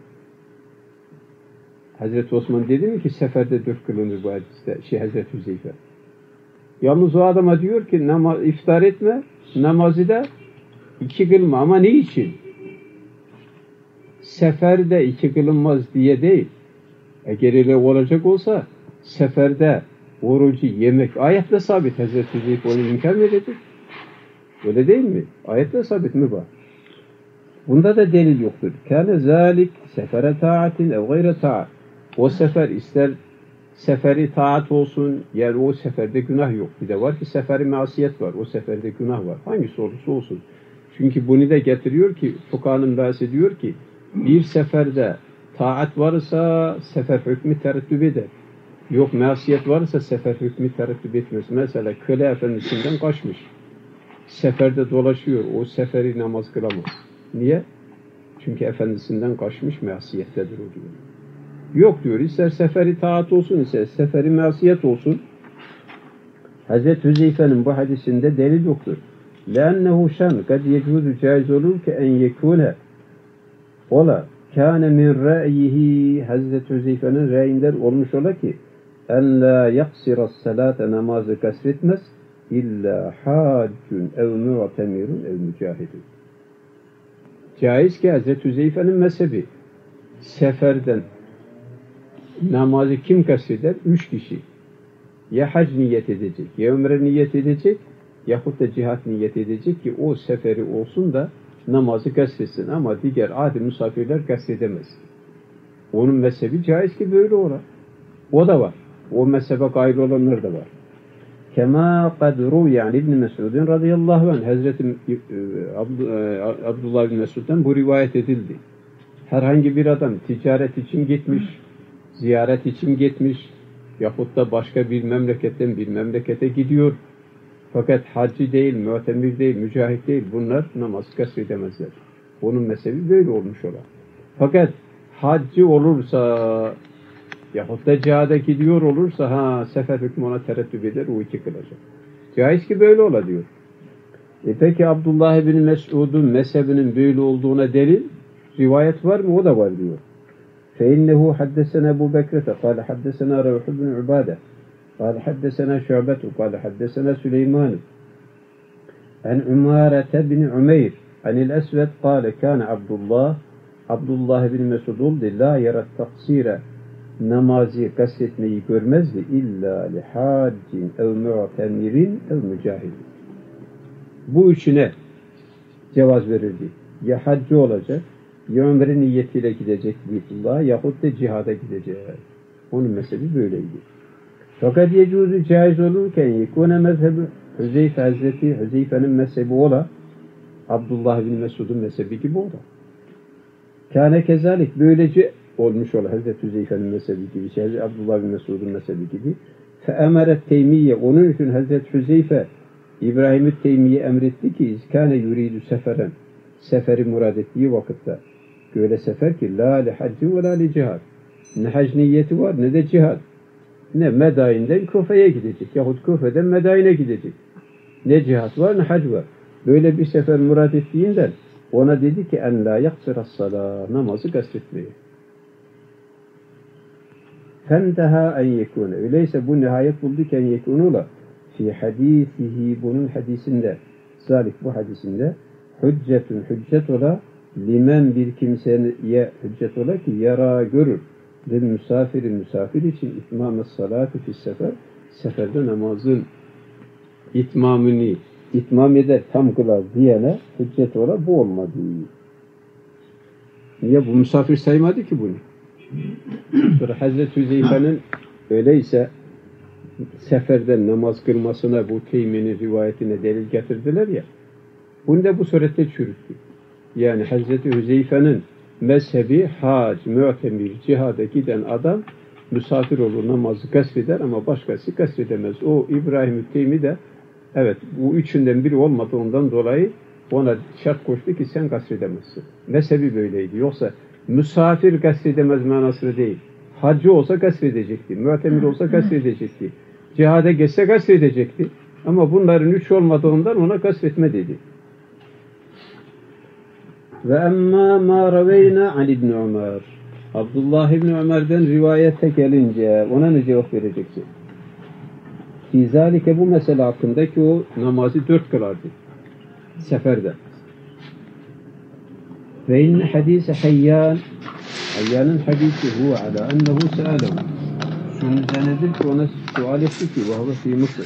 Hazreti Osman dedi mi ki seferde 4 kılınır bu hadiste, Hazreti Hüzeyfe. Yalnız o adama diyor ki iftar etme, namazı da 2 kılma ama ne için? Seferde 2 kılınmaz diye değil. Eğer öyle olacak olsa seferde orucu yemek ayetle sabit. Hazreti Hüzeyfe onu inkar mı edecek? Öyle değil mi? Ayetle sabit mi var? Bunda da delil yoktur. Kâne zâlik sefere taatin ev gayre taat. O sefer ister seferi taat olsun, yani o seferde günah yok. Bir de var ki seferi masiyet var. O seferde günah var. Hangisi olursa olsun. Çünkü bunu da getiriyor ki fukahanın bahsediyor ki bir seferde taat varsa sefer hükmü tereddüt eder. Yok masiyet varsa sefer hükmü tereddüt etmez. Mesela köle efendisinden kaçmış. Seferde dolaşıyor. O seferi namaz kılamaz. Niye? Çünkü efendisinden kaçmış, masiyettedir o diyor. Yok diyor, ister seferi taat olsun, ister seferi masiyet olsun. Hazreti Hüzeyfe'nin bu hadisinde delil yoktur. لَاَنَّهُ شَنْ قَدْ يَجُوزُ caiz olur ki en yekûne ola kâne min ra'yihi Hazreti Hüzeyfe'nin reyinden olmuş ola ki en la yaksira salate namazı kasretmez illa haccun ev mu'temirun ev mücahidun. Caiz ki Hazreti Hüzeyfe'nin mezhebi seferden namazı kim kasreder? 3 kişi. Ya hac niyet edecek, ya ömre niyet edecek, yahut da cihat niyet edecek ki o seferi olsun da namazı kasretsin. Ama diğer adi misafirler kasredemez. Onun mezhebi caiz ki böyle olur. O da var. O mezhebe gayri olanlar da var. Kema kadru yani İbn Mesud'un radıyallahu anh Hazreti Abdullah bin Mesud'dan bu rivayet edildi. Herhangi bir adam ticaret için gitmiş, ziyaret için gitmiş yahut da başka bir memleketten bir memlekete gidiyor. Fakat hacı değil, mu'temir değil, mücahit değil. Bunlar namaz kasredemezler. Onun mezhebi böyle olmuş olan. Fakat hacı olursa yahut da cihada gidiyor olursa sefer hükmü ona tereddüt eder, o 2 kılacak. Caiz ki böyle ola diyor. Peki Abdullah bin Mesud'un mezhebinin böyle olduğuna delil, rivayet var mı? O da var diyor. فَاِنَّهُ حَدَّسَنَا أَبُو بَكْرَةَ قَالَ حَدَّسَنَا رَوْحُ بْنُ عُبَادَةَ قال حدثنا شعبة قال حدثنا سليمان عن عمارة بن عمير عن الأسود قال كان عبد الله bin Mesud la yara taksira namazı kastetmeyi görmezdi illa li haccin ev mu'temirin ev mücahid. Bu üçüne cevaz verirdi. Ya haccı olacak, ya ömre niyetiyle gidecek Beytullah yahut da cihada gidecek. Onun mezhebi böyleydi. Fakat yecuzu caiz olurken yekûne mezhebi Hüzeyfe Hazreti Hüzeyfe'nin mezhebi ola Abdullah bin Mesud'un mezhebi gibi ola. Kâne kezalik böylece olmuş ola Hazreti Hüzeyfe'nin mezhebi gibi, Hazreti Abdullah bin Mesud'un mezhebi gibi. Fe'emeret Teymiye onun için Hazreti Hüzeyfe İbrahim-i Teymiye emretti ki izkâne yuridu seferen seferi murad ettiği vakitte böyle sefer ki la li haccı ve la li cihad ne hac niyeti var ne de cihad. Ne Medain'den Kufe'ye gidecek yahut Kufe'den Medain'e gidecek. Ne cihat var ne hac var. Böyle bir sefer murad ettiğinden ona dedi ki en la yaksıras salah namazı kastetmeyi. Fenteha en yekûne. Öyleyse bu nihayet buldu ki en yekûnula fi hadisihi bunun hadisinde zalik bu hadisinde hüccet ola limen bir kimseye hüccet ola ki yara görür. Misafir için itmam-ı salatu fis sefer seferde namazın itmam eder tam kılar diyene hüccet ola bu olmadı. Niye bu misafir saymadı ki bunu? Sonra Hazreti Hüzeyfe'nin öyleyse seferden namaz kılmasına bu Teymi'nin rivayetine delil getirdiler ya. Bunu da bu surette çürüttü. Yani Hazreti Hüzeyfe'nin mezhebi hac, mu'temir, cihada giden adam misafir olur, namazı gasfeder ama başkası gasfedemez. O İbrahim Teymi de evet bu üçünden biri olmadığından dolayı ona şart koştu ki sen gasfedemezsin. Mezhebi böyleydi. Yoksa misafir gasfedemez manasını değil. Hacı olsa gasfedecekti. Mu'temir olsa gasfedecekti. Cihada geçse gasfedecekti. Ama bunların üç olmadığından ona gasfetme dedi. Ve emmâ mâ raveyna an İbn Ömer. Abdullah İbni Ömer'den rivayete gelince ona ne cevap vereceksin? Fizalike bu mesele hakkındaki o namazı 4 kılardı. Seferde. Ve inne hadise Hayyan, Hayyan'ın hadisi huve ala ennehu se'alehu. Şunun üzerinedir ki ona sual etti ki vahve fi Mısır.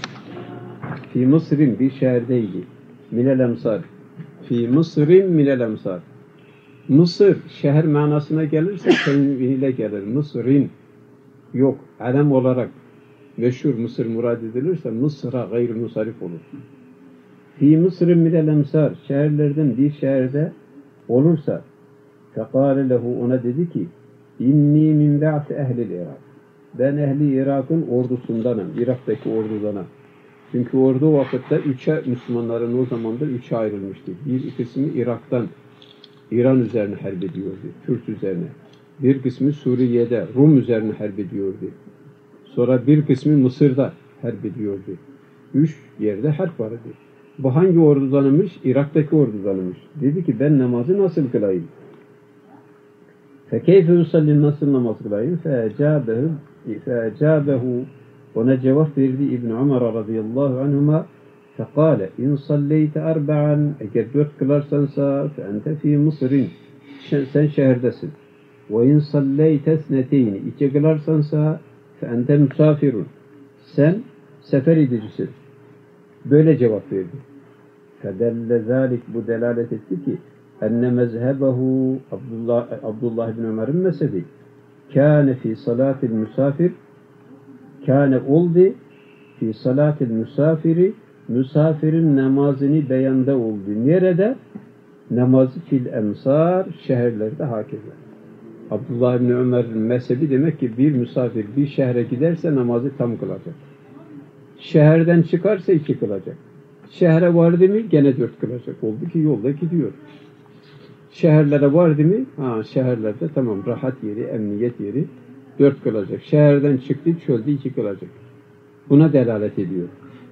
Fi Mısır'ın bir şehirdeydi. Minel emsar. Fi Mısır'ın minel emsar. Mısır şehir manasına gelirse tenviniyle gelir. Mısır'ın yok. Alem olarak meşhur Mısır murad edilirse Mısır'a gayr-musarif olur. Fi Mısır'ın minel emsar. Şehirlerden bir şehirde olursa fekâle lehu ona dedi ki inni min ba'si ehlil Irak. Ben ehli Irak'ın ordusundanım. Irak'taki ordudanım. Çünkü ordu o vakitte Müslümanların o zaman da üçe ayrılmıştı. Bir kısmı Irak'tan İran üzerine harp ediyordu. Kürt üzerine. Bir kısmı Suriye'de Rum üzerine harp ediyordu. Sonra bir kısmı Mısır'da harp ediyordu. 3 yerde harp vardı. Bu hangi ordudanmış? Irak'taki ordudanmış. Dedi ki ben namazı nasıl kılayım? Fekeyfe yusalli nasıl namaz kılayım? Fe'ecabehu ona cevap verdi İbn Ömer radıyallahu anhuma fekale in salleyte arba'an eğer 4 kılarsansa fe ente fi Mısır'ın sen şehirdesin. Ve in salleyte sneteyni 2 kılarsansa fe ente misafirun sen sefer edicisin. Böyle cevap verdi. Fedelle zalik bu delalet etti ki enne mezhebehu Abdullah bin Ömer'in mezhebi kâne fi salatil misafir kâne oldu fi salatil misafiri misafirin namazını beyanda oldu. Nerede? Namazı fil emsar şehirlerde hakeza. Abdullah bin Ömer'in mezhebi demek ki bir misafir bir şehre giderse namazı tam kılacak. Şehirden çıkarsa 2 kılacak. Şehre vardı mı gene 4 kılacak. Oldu ki yolda gidiyor. Şehirlere vardı mı? Şehirlerde tamam rahat yeri, emniyet yeri 4 kılacak. Şehirden çıktı çölde 2 kılacak. Buna delalet ediyor.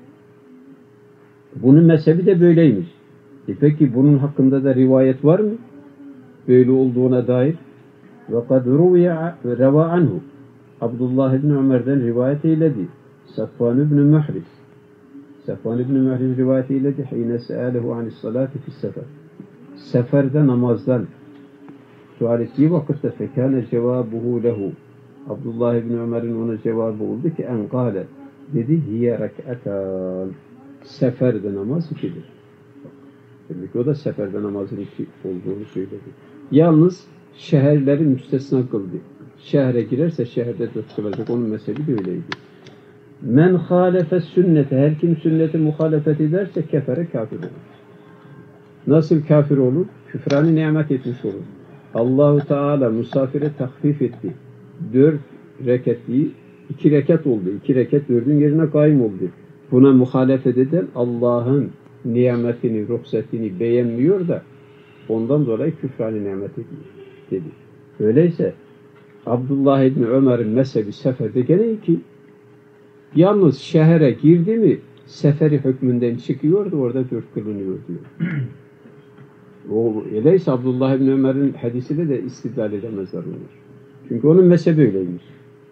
Bunun mezhebi de böyleymiş. Peki bunun hakkında da rivayet var mı? Böyle olduğuna dair. Ve kad reva anhu. Abdullah ibn Ömer'den rivayet eyledi. Safvan ibn Muhriz. Safvan ibn Muhriz rivayet eyledi. Hine se'alehu anis salati fis sefer. Seferde namazdan sual ettiği vakitte fekâne cevabuhu lehu. Abdullah ibn Ömer'in ona cevabı oldu ki en kâle dedi hiye rek'atan. Seferde namaz 2'dir. Demek ki o da seferde namazın 2 olduğunu söyledi. Yalnız şehirleri müstesna kıldı. Şehre girerse şehirde 4 kılacak. Onun mezhebi de öyleydi. Men hâlefe sünnete. Her kim sünnete muhalefet ederse kefere kafir olur. Nasıl kafir olur? Küfranı nimet etmiş olur. Allahu Teala misafire tahfif etti. 4 rekat değil, 2 rekat oldu. 2 rekat 4'ün yerine kaim oldu. Buna muhalefet eden Allah'ın nimetini, ruhsatini beğenmiyor da ondan dolayı küfranı nimet ediyor dedi. Öyleyse Abdullah İbni Ömer'in mezhebi seferde gene 2. Yalnız şehre girdi mi seferi hükmünden çıkıyordu, orada 4 kılınıyor diyor. Öyleyse Abdullah İbni Ömer'in hadisiyle de istidlal edemezler onlar. Çünkü onun mezhebi öyleymiş.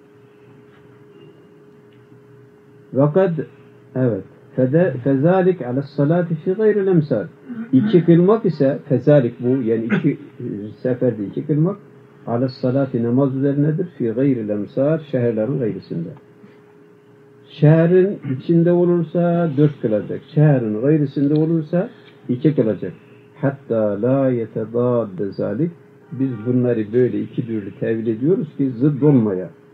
Fakat evet fezalik ala salati fi gayril emsal. 2 kılmak ise fezalik bu yani 2 seferde 2 kılmak ala salati namaz üzerinedir fi gayril emsal şehirlerin gayrısında. Şehrin içinde olursa 4 kılacak. Şehrin gayrısında olursa 2 kılacak. Hatta la yetedadde zalik. Biz bunları böyle 2 türlü tevil ediyoruz ki zıdd olmaya.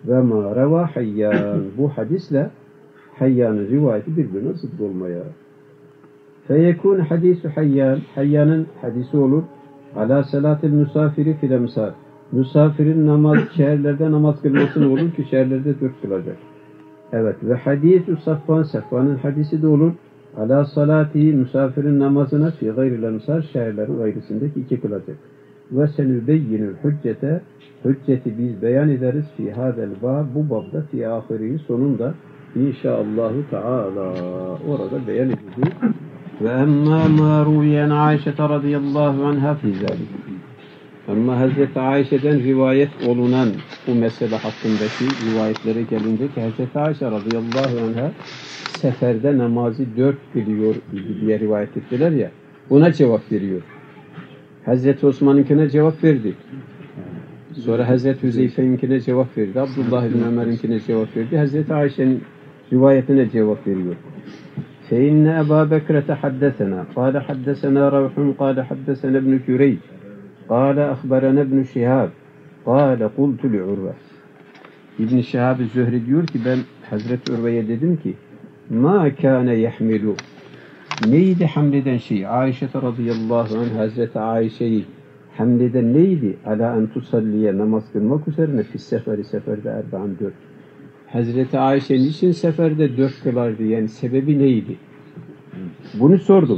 ve ma reva Hayyan. Bu hadisle Hayyan'ın rivayeti birbirine zıt olmaya. Feyekun hadisu Hayyan. Hayyan'ın hadisi olur. Ala salatil musafiri fil emsar. Misafirin şehirlerde namaz kılması ne olur ki şehirlerde 4 kılacak. Evet. Ve hadisu Safvan. Safvan'ın hadisi de olur. Ala salatihi misafirin namazına fi gayril emsar şehirlerin gayrısındaki 2 kılacak. Ve senübeyyinül hücceti biz beyan ederiz fi hadel bab, bu babda fi ahirihi, sonunda inşaallahu teala orada beyan edildi. Ve emmâ mâ ruyen Ayşe radıyallahu anha fi zâlik. Ama Hazreti Ayşe'den rivayet olunan bu mesele hakkındaki rivayetlere gelince ki Hazreti Ayşe radıyallahu anha seferde namazı 4 kılıyor diye rivayet ettiler ya, buna cevap veriyor. Hazreti Osman'ınkine cevap verdi. Sonra Hazreti Hüzeyfe'ninkine cevap verdi. Abdullah bin Ömer'inkine cevap verdi. Hazreti Ayşe'nin rivayetine cevap veriyor. فإن أبا بكرة حدثنا قال حدثنا روح قال حدثنا ابن جريج قال أخبرنا ابن شهاب قال قلت لعروة. İbn Şihab Zühri diyor ki ben Hazreti Urve'ye dedim ki ma kâne yahmilu, neydi hamleden şey? Ayşe radıyallahu anh Hazreti Ayşe'yi hamleden neydi? Ala en tusalliye, namaz kılmak üzerine seferde erba'an 4. Hazreti Ayşe niçin seferde 4 kılardı? Yani sebebi neydi? Bunu sordum.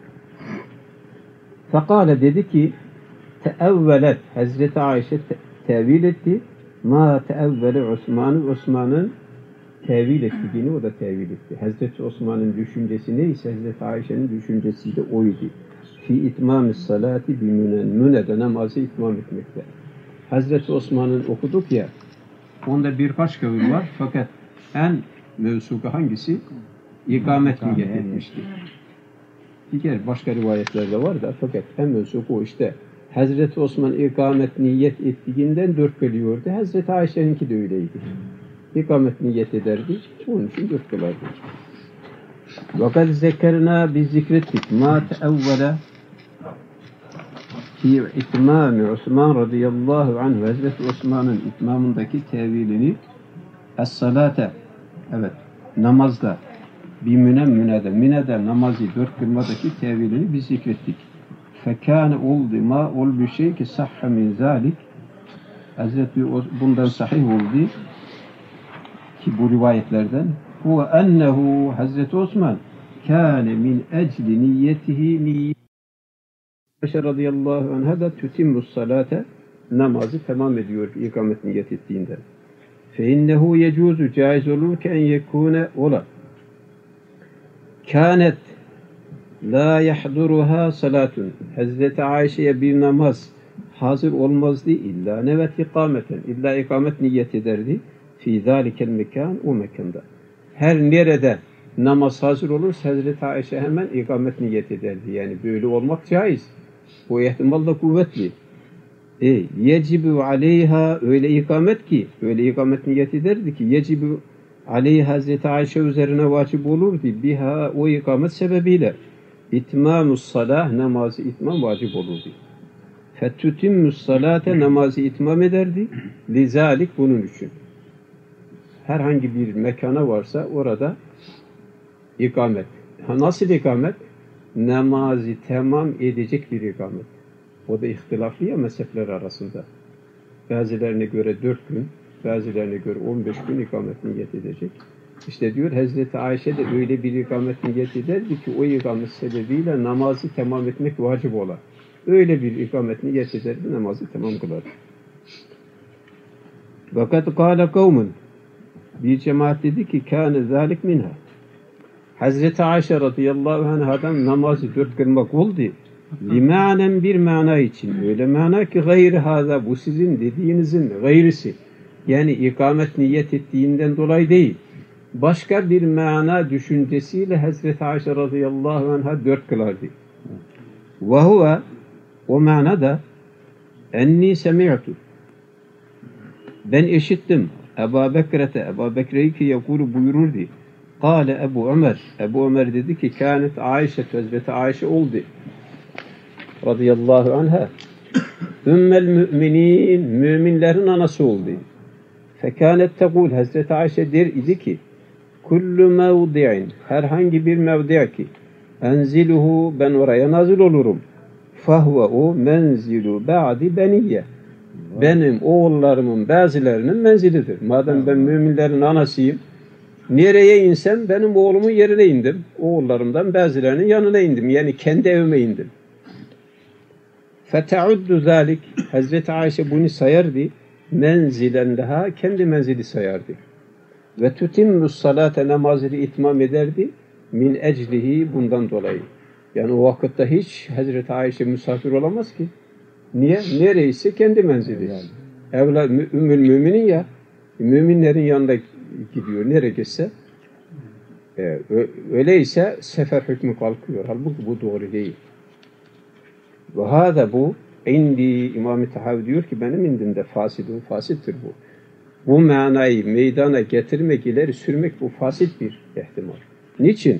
Fekale dedi ki teevvelet, Hazreti Ayşe tevil etti. Ma teevvele Osman'ın tevil ettiğini o da tevil etti. Hazreti Osman'ın düşüncesi neyse Hazreti Ayşe'nin düşüncesi de oydu. Fi itmâmis salati bimünen, münede namazı itmam etmekte. Hazreti Osman'ın okuduk ya, onda birkaç kavil var fakat en mevsuku hangisi? İkamet niyet etmişti. Diğer başka rivayetlerde var da fakat en mevsuku o işte. Hazreti Osman ikamet niyet ettiğinden 4 kılıyordu. Hazreti Ayşe'ninki de öyleydi. İkamet niyet ederdi. Onun için 4 kılardı. Fakat zekerna, biz zikrettik. Ma teevvele fi itmami Osman radıyallahu anh, Hazreti Osman'ın itmamındaki tevilini es-salate, evet, namazda münede namazı 4 kılmadaki tevilini biz zikrettik. Fekâne oldu şey ki sahha min zâlik, Hazreti bundan sahih oldu ki bu rivayetlerden huve ennehu, Hazreti Osman kâne min ecli niyetihi Ayşe radıyallahu anh'a da tütimmus salate, namazı tamam ediyor ikamet niyet ettiğinde. Fe innehu yecuzu, caiz olur ki en yekûne ola. Kânet la yahduruha salatun. Hazreti Ayşe'ye bir namaz hazır olmazdı illa nevet ikameten. İlla ikamet niyet ederdi. Fi zâlikel mekan, o mekanda. Her nerede namaz hazır olursa Hazreti Ayşe hemen ikamet niyet ederdi. Yani böyle olmak caiz. Bu ihtimal da kuvvetli. Yecibu aleyha, öyle ikamet ki, öyle ikamet niyet ederdi ki yecibu aleyha, Hazreti Ayşe üzerine vacip olurdu. Biha, o ikamet sebebiyle itmamus salah, namazı itmam vacip olurdu. Fettutimmus salate, namazı itmam ederdi. Lizalik, bunun için. Herhangi bir mekana varsa orada ikamet. Nasıl ikamet? Namazı tamam edecek bir ikamet. O da ihtilaflı ya mezhepler arasında. Bazılarına göre 4 gün, bazılarına göre 15 gün ikamet niyet edecek. İşte diyor Hazreti Ayşe de öyle bir ikamet niyet ederdi ki o ikamet sebebiyle namazı tamam etmek vacip olar. Öyle bir ikamet niyet ederdi, namazı tamam kılar. Fakat kâle kavmun, bir cemaat dedi ki kâne zâlik minha. Hazreti Ayşe radıyallahu anh'dan namazı 4 kılmak oldu. Limanen, bir mana için. Öyle mana ki gayri haza, bu sizin dediğinizin gayrisi. Yani ikamet niyet ettiğinden dolayı değil. Başka bir mana düşüncesiyle Hazreti Ayşe radıyallahu anh'a 4 kılardı. Ve huve, o manada enni semi'tu, ben işittim Ebu Bekre'yi ki yakulu buyururdu. Kâle Ebu Ömer, Ebu Ömer dedi ki kânet Ayşe, Hazreti Ayşe oldu radıyallahu anha ümmel müminin, müminlerin anası oldu. Fekânet tegûl, Hazreti Ayşe der idi ki, kullu mevdi'in, herhangi bir mevdi' ki, enziluhu, ben oraya nazil olurum. Fahve o menzilu ba'di beniyye. Benim oğullarımın bazılarının menzilidir. Madem ben müminlerin anasıyım, nereye insem benim oğlumun yerine indim. Oğullarımdan bazılarının yanına indim. Yani kendi evime indim. Feteuddu zalik. Hazreti Ayşe bunu sayardı. Menzilen daha, kendi menzili sayardı. Ve tutimmus salate, namazını itmam ederdi. Min eclihi, bundan dolayı. Yani o vakitte hiç Hazreti Ayşe misafir olamaz ki. Niye? Nereyse kendi menzili. Evla ümmül müminin ya. Müminlerin yanında gidiyor. Nereye gitse. Öyleyse sefer hükmü kalkıyor. Halbuki bu doğru değil. Ve hâda bu indi, İmam-ı Tahavi diyor ki benim indimde fasittir bu. Bu manayı meydana getirmek, ileri sürmek bu fasit bir ihtimal. Niçin?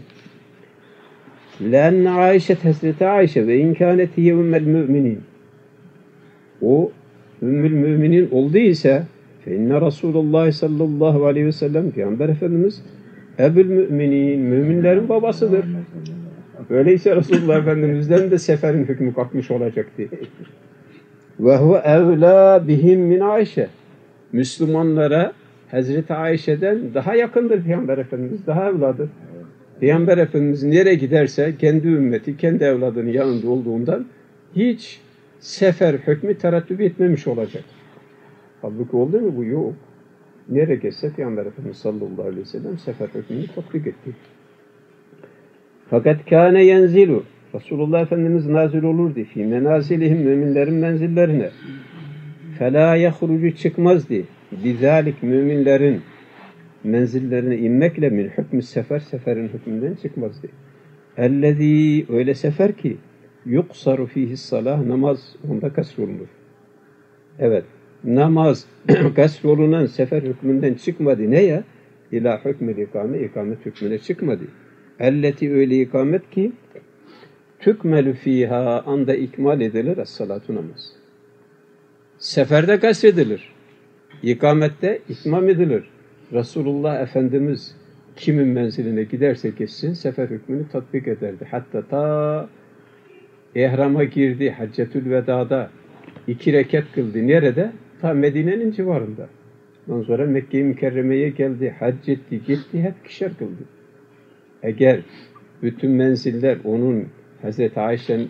لأن Ayşe, Hazreti Ayşe ve inkânetiye ümmel müminin. O ümmül müminin olduysa fe inne Resulullah sallallahu aleyhi ve sellem, Peygamber Efendimiz ebül müminin, müminlerin babasıdır. Öyleyse Resulullah Efendimiz'den de seferin hükmü kalkmış olacaktı. Ve huve evlâ bihim min Ayşe. Müslümanlara Hazreti Ayşe'den daha yakındır Peygamber Efendimiz, daha evladır. Peygamber Efendimiz nereye giderse kendi ümmeti, kendi evladının yanında olduğundan hiç sefer hükmü tereddüt etmemiş olacak. Halbuki oldu mu bu? Yok. Nereye geçse Peygamber Efendimiz sallallahu aleyhi ve sellem sefer hükmünü tatbik etti. Fakat kâne yenzilu. Resulullah Efendimiz nazil olurdu. Fî menazilihim, müminlerin menzillerine. Felâ yehrucu, çıkmazdı. Bizalik, müminlerin menzillerine inmekle min hükmü sefer, seferin hükmünden çıkmazdı. Ellezî, öyle sefer ki yuksaru fîhis salah, namaz onda kasrolunur. Evet, namaz kasrolunan sefer hükmünden çıkmadı. Neye? İlâ hükmül ikame, ikamet hükmüne çıkmadı. Elleti, öyle ikamet ki tükmelü fîhâ, anda ikmal edilir es-salatu, namaz. Seferde kasredilir. İkamette itmam edilir. Resulullah Efendimiz kimin menziline giderse gitsin sefer hükmünü tatbik ederdi. Hatta ta ihrama girdi, Haccetül Veda'da 2 rekat kıldı. Nerede? Ta Medine'nin civarında. Ondan sonra Mekke-i Mükerreme'ye geldi, hac etti, gitti, hep kişer kıldı. Eğer bütün menziller onun Hazreti Ayşe'nin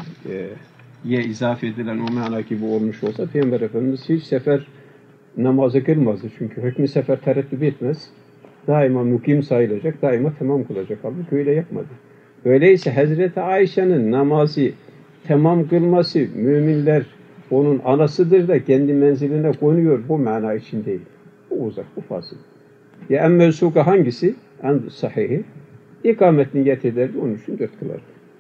izafe edilen o mana gibi olmuş olsa Peygamber Efendimiz hiç sefer namazı kılmazdı. Çünkü hükmü sefer tereddüt etmez. Daima mukim sayılacak, daima tamam kılacak. Halbuki öyle yapmadı. Öyleyse Hazreti Ayşe'nin namazı tamam kılması, müminler onun anasıdır da kendi menziline konuyor. Bu mana için değil. Bu uzak, bu fasıl. Ya en mevsuka hangisi? En sahihi. İkamet niyet ederdi, onun için 4 kılardı.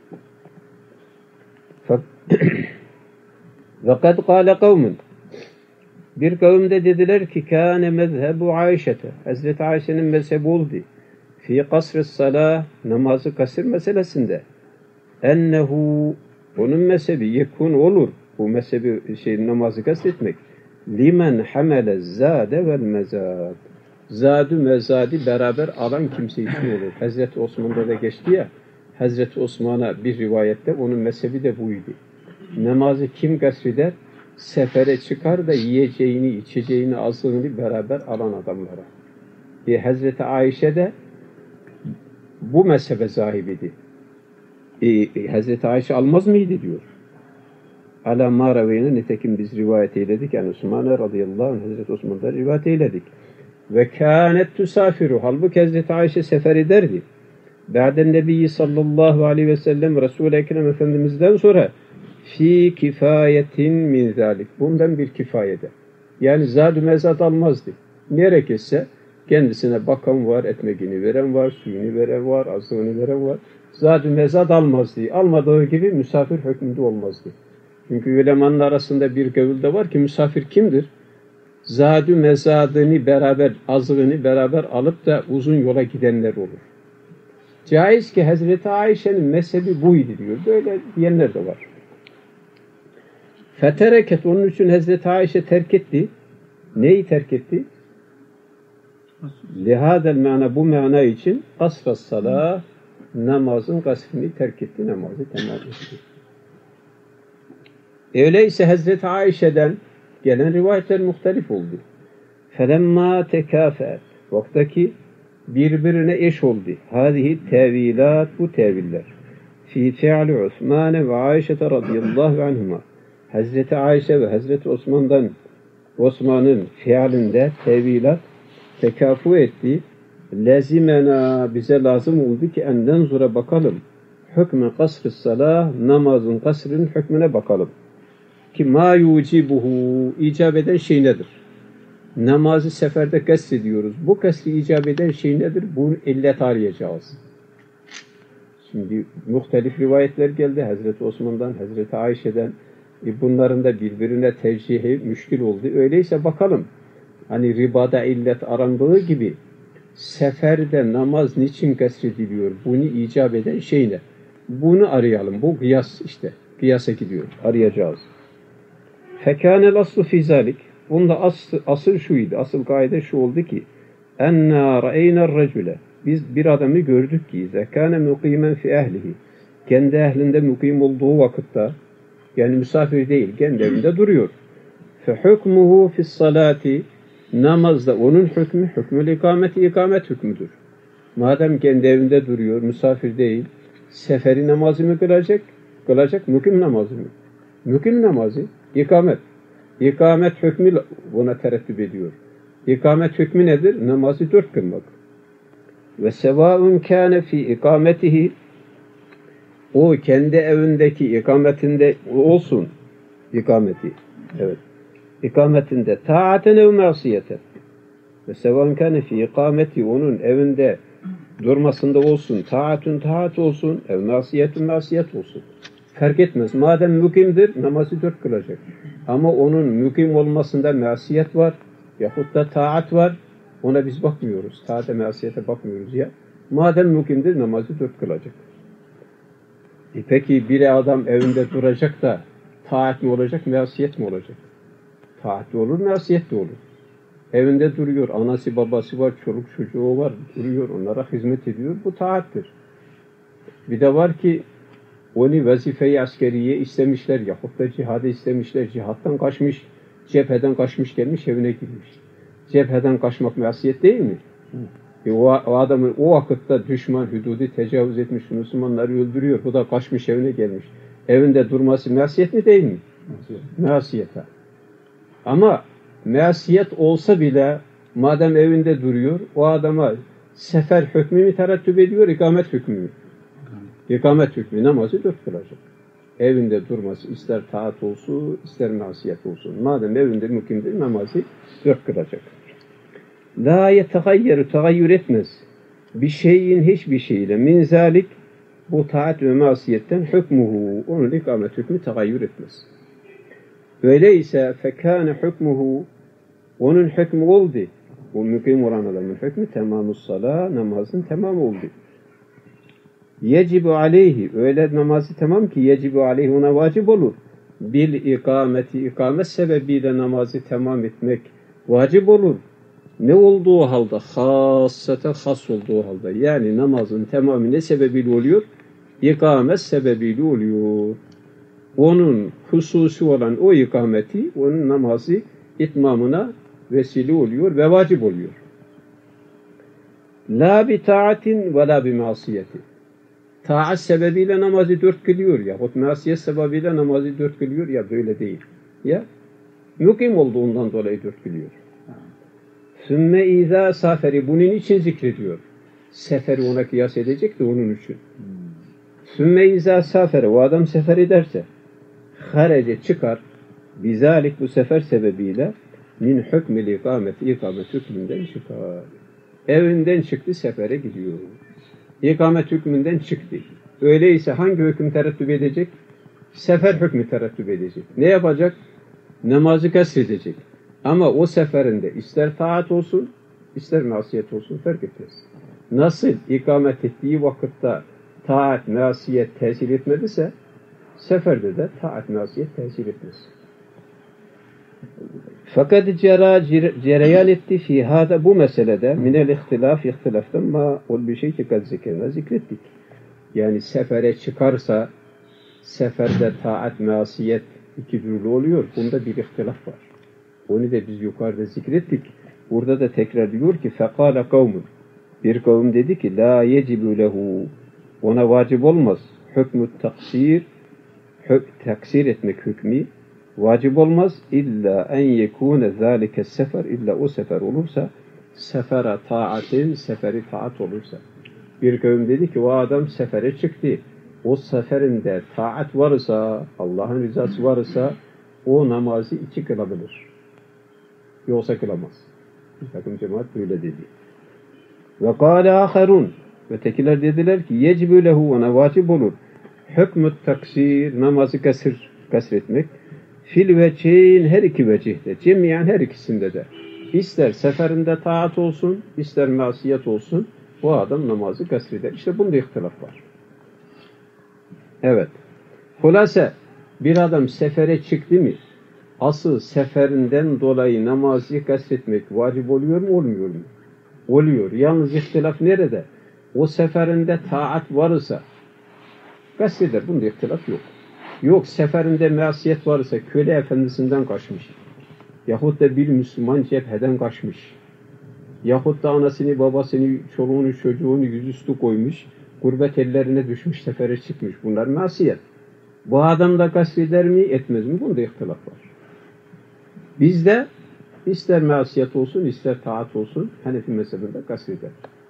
Ve kad kâle kavmun. Bir kavimde dediler ki kâne mezhebu Ayşe'te. Hazreti Ayşe'nin mezhebi oldu. Fî kasr-ı salâh, namazı kasır meselesinde. Ennehu, onun mezhebi yekun olur. Bu mezhebi namazı kasretmek. Limen hamele zâde vel mezâd. Zâdü mezâdi beraber alan kimse için olur. Hazreti Osman'da da geçti ya. Hazreti Osman'a bir rivayette onun mezhebi de buydu. Namazı kim kasreder? Sefere çıkar da yiyeceğini, içeceğini, azlığını beraber alan adamlara. Hazreti Ayşe de bu mezhebe sahibiydi. Hazreti Ayşe almaz mıydı diyor. Ala maraveyne, nitekim biz rivayet eyledik. Yani Osman'a radıyallahu anh, Hazreti Osman'da rivayet eyledik. Ve kânet tusafiru. Halbuki Hazreti Ayşe sefer ederdi. Ba'den Nebi sallallahu aleyhi ve sellem Resul-i Ekrem Efendimiz'den sonra fi kifayetin min zalik. Bundan bir kifayede. Yani zad-ı mezat almazdı. Nereye gitse kendisine bakan var, ekmeğini veren var, suyunu veren var, azlığını veren var. Zad-ı mezat almazdı. Almadığı gibi misafir hükmünde olmazdı. Çünkü ulemanın arasında bir gavul da var ki misafir kimdir? Zad-ı mezadını beraber, azlığını beraber alıp da uzun yola gidenler olur. Caiz ki Hazreti Ayşe'nin mezhebi buydu diyor. Böyle diyenler de var. Fetereket, onun için Hazreti Ayşe terk etti. Neyi terk etti? Lihadel mana bu mana için kasras salah namazın kasrını terk etti, namazı tamam etti. Öyleyse Hazreti Ayşe'den gelen rivayetler muhtelif oldu. Felemma tekafet vaktaki birbirine eş oldu. Hadihi tevilat bu teviller. Fi fi'li Osman ve Ayşe radıyallahu anhuma. Hazreti Ayşe ve Hazreti Osman'ın fiilinde tevilat tekafu etti. Lazimena bize lazım oldu ki enden zura bakalım. Hükmü kasr-ı salah namazın kasrının hükmüne bakalım. Ki ma yucibuhu icap eden şey nedir? Namazı seferde kastediyoruz. Bu kasri icap eden şey nedir? Bunu illet arayacağız. Şimdi muhtelif rivayetler geldi. Hazreti Osman'dan, Hazreti Ayşe'den. Bunların da birbirine tevcihi müşkil oldu. Öyleyse bakalım. Hani ribada illet arandığı gibi seferde namaz niçin kastediliyor? Bunu icap eden şey ne? Bunu arayalım. Bu kıyas işte. Kıyasa gidiyor. Arayacağız. Fekânel aslu fî zâlik. Bunda asıl şuydu. Asıl kaide şu oldu ki ennâ ra'eyner recule. Biz bir adamı gördük ki zekâne mukîmen fi ehlihi. Kendi ehlinde mukim olduğu vakitte yani misafir değil, kendi evinde duruyor. Fe hukmuhu fis salati namazda onun hükmü hükmül ikameti ikamet hükmüdür. Madem kendi evinde duruyor, misafir değil, seferi namazı mı kılacak? Kılacak mukim namazı mı? Mukim namazı ikamet. İkamet hükmü buna terettüp ediyor. İkamet hükmü nedir? Namazı 4 kılmak. Ve sevâun kâne fî ikametihi o kendi evindeki ikametinde olsun. İkameti. Evet. İkametinde taaten ev masiyeten. Ve sevâun kâne fî ikameti onun evinde durmasında olsun. Taat olsun. Ev masiyet olsun. Fark etmez. Madem mükimdir namazı 4 kılacak. Ama onun mükim olmasında masiyet var. Yahut da taat var. Ona biz bakmıyoruz. Taate masiyete bakmıyoruz ya. Madem mükimdir namazı 4 kılacak. Peki bir adam evinde duracak da taat mi olacak, masiyet mi olacak? Taat de olur, masiyet de olur. Evinde duruyor, anası babası var, çoluk çocuğu var, duruyor, onlara hizmet ediyor. Bu taattir. Bir de var ki onu vazife-i askeriye istemişler, yahut da cihada istemişler. Cihattan kaçmış, cepheden kaçmış gelmiş, evine girmiş. Cepheden kaçmak masiyet değil mi? O adamın o vakitte düşman hududi tecavüz etmiş, Müslümanları öldürüyor. Bu da kaçmış evine gelmiş. Evinde durması masiyet mi değil mi? Masiyet. Ama masiyet olsa bile madem evinde duruyor, o adama sefer hükmü mü terettüp ediyor, ikamet hükmü mü? İkamet hükmü namazı 4 kılacak. Evinde durması ister taat olsun, ister masiyet olsun. Madem evinde mükimdir namazı 4 kılacak. La yetehayyeru tegayyür etmez. Bir şeyin hiçbir şeyle min zalik bu taat ve masiyetten hükmuhu onun ikamet hükmü tegayyür etmez. Öyleyse fekâne hükmuhu onun hükmü oldu. O mükim olan adamın hükmü temamus salah namazın tamam oldu. Yecibu aleyhi öyle namazı tamam ki yecibu aleyhi ona vacip olur. Bil ikameti ikamet sebebiyle namazı tamam etmek vacip olur. Ne olduğu halde? Hassete has olduğu halde. Yani namazın tamamı ne sebebiyle oluyor? İkamet sebebiyle oluyor. Onun hususi olan o ikameti, onun namazı itmamına vesile oluyor ve vacip oluyor. La bi taatin ve la bi masiyeti. Taat sebebiyle namazı 4 kılıyor ya. Masiyet sebebiyle namazı 4 kılıyor ya böyle değil. Ya mukim olduğundan dolayı 4 kılıyor. Sümme izâ saferi bunun için zikrediyor. Seferi ona kıyas edecek de onun için. Sümme izâ saferi o adam sefer ederse harece çıkar bizalik bu sefer sebebiyle min hükmül ikamet hükmünden çıkar. Evinden çıktı sefere gidiyor. İkamet hükmünden çıktı. Öyleyse hangi hüküm terettüp edecek? Sefer hükmü terettüp edecek. Ne yapacak? Namazı kasredecek. Ama o seferinde ister taat olsun, ister masiyet olsun fark etmez. Nasıl ikamet ettiği vakitte taat, masiyet tesir etmediyse, seferde de taat, masiyet tesir etmez. Fakat cereyan etti fi hada bu meselede minel ihtilaftan ma ol bir şey ki kad zikrettik. Yani sefere çıkarsa seferde taat, masiyet iki türlü oluyor. Bunda bir ihtilaf var. Onu da biz yukarıda zikrettik. Burada da tekrar diyor ki fekâle kavmun. Bir kavim dedi ki la yecibu lehu. Ona vacip olmaz. Hükmü taksir, taksir etmek hükmü vacip olmaz. İlla en yekûne zâlike sefer. İlla o sefer olursa sefere taatin, seferi taat olursa. Bir kavim dedi ki o adam sefere çıktı. O seferinde taat varsa, Allah'ın rızası varsa o namazı iki kılabilir. Yoksa kılamaz. Bir takım cemaat böyle dedi. Ve kâle âherûn. Ötekiler dediler ki yecibü lehu ona vacip olur. Hükmü taksir namazı kasretmek. Fil vecihin her iki vecihde. Cemiyen her ikisinde de. İster seferinde taat olsun, ister masiyet olsun. O adam namazı kasreder. İşte bunda ihtilaf var. Evet. Hulase bir adam sefere çıktı mı? Asıl seferinden dolayı namazı kasretmek vacip oluyor mu, olmuyor mu? Oluyor. Yalnız ihtilaf nerede? O seferinde taat varsa kasreder. Bunda ihtilaf yok. Yok seferinde masiyet varsa köle efendisinden kaçmış. Yahut da bir Müslüman cepheden kaçmış. Yahut da anasını, babasını, çoluğunu, çocuğunu yüzüstü koymuş. Gurbet ellerine düşmüş, sefere çıkmış. Bunlar masiyet. Bu adam da kasreder mi, etmez mi? Bunda ihtilaf var. Bizde ister masiyet olsun, ister taat olsun Hanefi mezhebinde kasreder.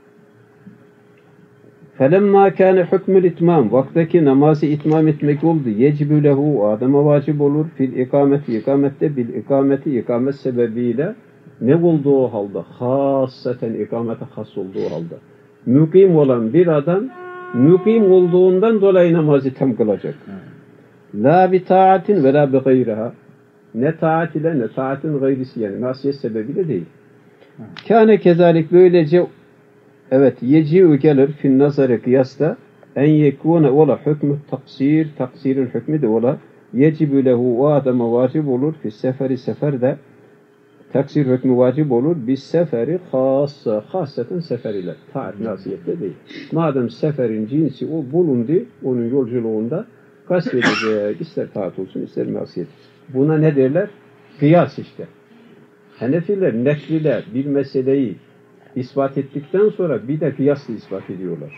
فَلَمَّا كَانَ حُكْمُ الْاِتْمَامِ Vaktaki namazı itmam etmek oldu. يَجِبُ لَهُ O adama vacip olur. Fil ikameti ikamette bil ikameti ikamet sebebiyle ne olduğu halde? Hasaten ikamete has olduğu halde. Mükim olan bir adam mükim olduğundan dolayı namazı tam kılacak. La bi taatin ve la bi gayriha. Ne taat ile ne taatin gayrisi yani masiyet sebebiyle değil. Kâne kezalik böylece evet yeci'u gelir fin nazarı kıyasla en yekûne ola hükmü taksir taksirin hükmü de ola yecibü lehu o adama vacip olur fi seferi seferde taksir hükmü vacip olur bis seferi hasseten sefer ile taat nasiyette değil. Madem seferin cinsi o bulundu onun yolculuğunda kastedecek ister taat olsun ister masiyet. Buna ne derler? Kıyas işte. Hanefiler, nekliler bir meseleyi ispat ettikten sonra bir de kıyasla ispat ediyorlar.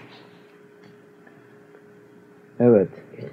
Evet.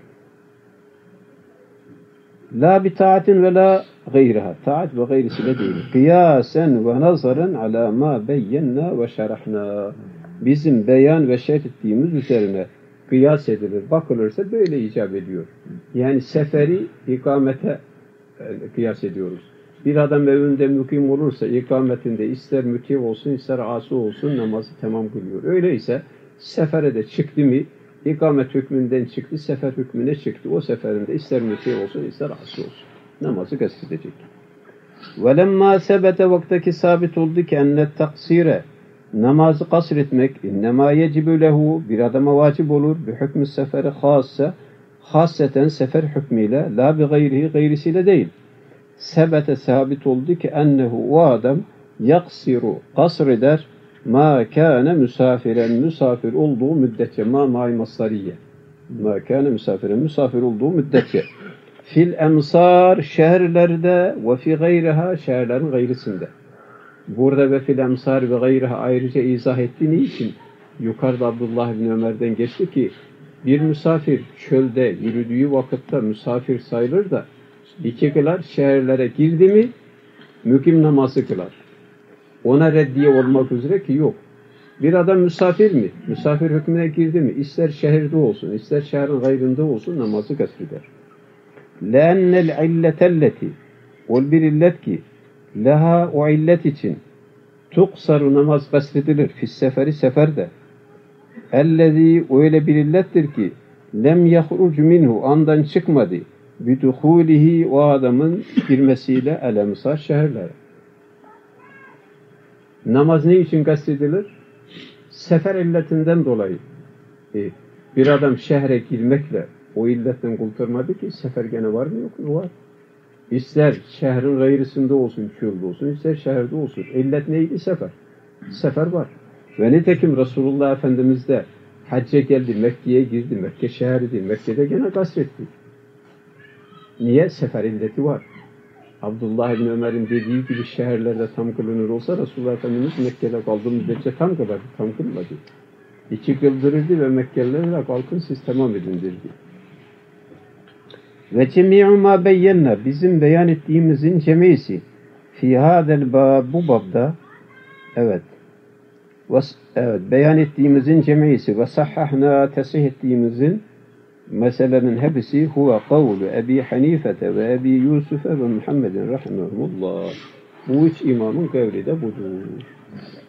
La bi taatin ve la gayriha. Taat ve gayrisiyle değil. Kıyasen ve nazaren ala ma beyyenna ve şerahna. Bizim beyan ve şerh ettiğimiz üzerine kıyas edilir. Bakılırsa böyle icap ediyor. Yani seferi ikamete kıyas ediyoruz. Bir adam evinde mukim olursa ikametinde ister müti olsun ister asi olsun namazı tamam kılıyor. Öyleyse sefere de çıktı mı ikamet hükmünden çıktı sefer hükmüne çıktı. O seferinde ister müti olsun ister asi olsun. Namazı kastedecek. Velemma sebete vaktaki sabit oldu ki enne taksire namazı kasr etmek innema yecibü lehu bir adama vacip olur bir hükmü seferi hasseten sefer hükmüyle la bi gayrihi gayrisiyle değil. Sebete sabit oldu ki ennehu o adam yaksiru kasr eder ma kâne müsafiren misafir olduğu müddetçe ma masariye ma kâne müsafiren misafir olduğu müddetçe fil emsar şehirlerde ve fi gayriha şehirlerin gayrisinde. Burada ve fil emsar ve gayriha ayrıca izah ettiği için yukarıda Abdullah bin Ömer'den geçti ki bir misafir çölde yürüdüğü vakitte misafir sayılır da İki kılar şehirlere girdi mi mükim namazı kılar. Ona reddiye olmak üzere ki yok. Bir adam misafir mi? Misafir hükmüne girdi mi? İster şehirde olsun, ister şehrin gayrında olsun namazı kasreder. لَاَنَّ الْعِلَّةَ ol bir illet ki leha o illet için tuksaru namaz kasredilir fisseferi seferde. اَلَّذ۪ي öyle bir illettir ki lem yahruc minhu andan çıkmadı. Biduhulihi o adamın girmesiyle elemsar şehirlere. Namaz ne için kastedilir? Sefer illetinden dolayı. Bir adam şehre girmekle o illetten kurtulmadı ki sefer gene var mı yok mu? Var. İster şehrin gayrısında olsun, çölde olsun, ister şehirde olsun. İllet neydi? Sefer. Sefer var. Ve nitekim Resulullah Efendimiz de hacca geldi, Mekke'ye girdi, Mekke şehridir. Mekke'de gene gasretti. Niye? Sefer illeti var. Abdullah İbni Ömer'in dediği gibi şehirlerde tam kılınır olsa Resulullah Efendimiz Mekke'de kaldığı müddetçe tam kılardı, tam kılmadı. 2 kıldırırdı ve Mekkelilerle kalkın siz tamam edin derdi. Ve cemi'u ma beyyenna bizim beyan ettiğimizin cemisi fi hadel bab bu babda evet beyan ettiğimizin cemisi ve sahhahna tesih ettiğimizin meselenin hepsi huve kavlu Ebi Hanifete ve Ebi Yusuf'e ve Muhammedin rahimahumullah. Bu üç imamın kavli de budur.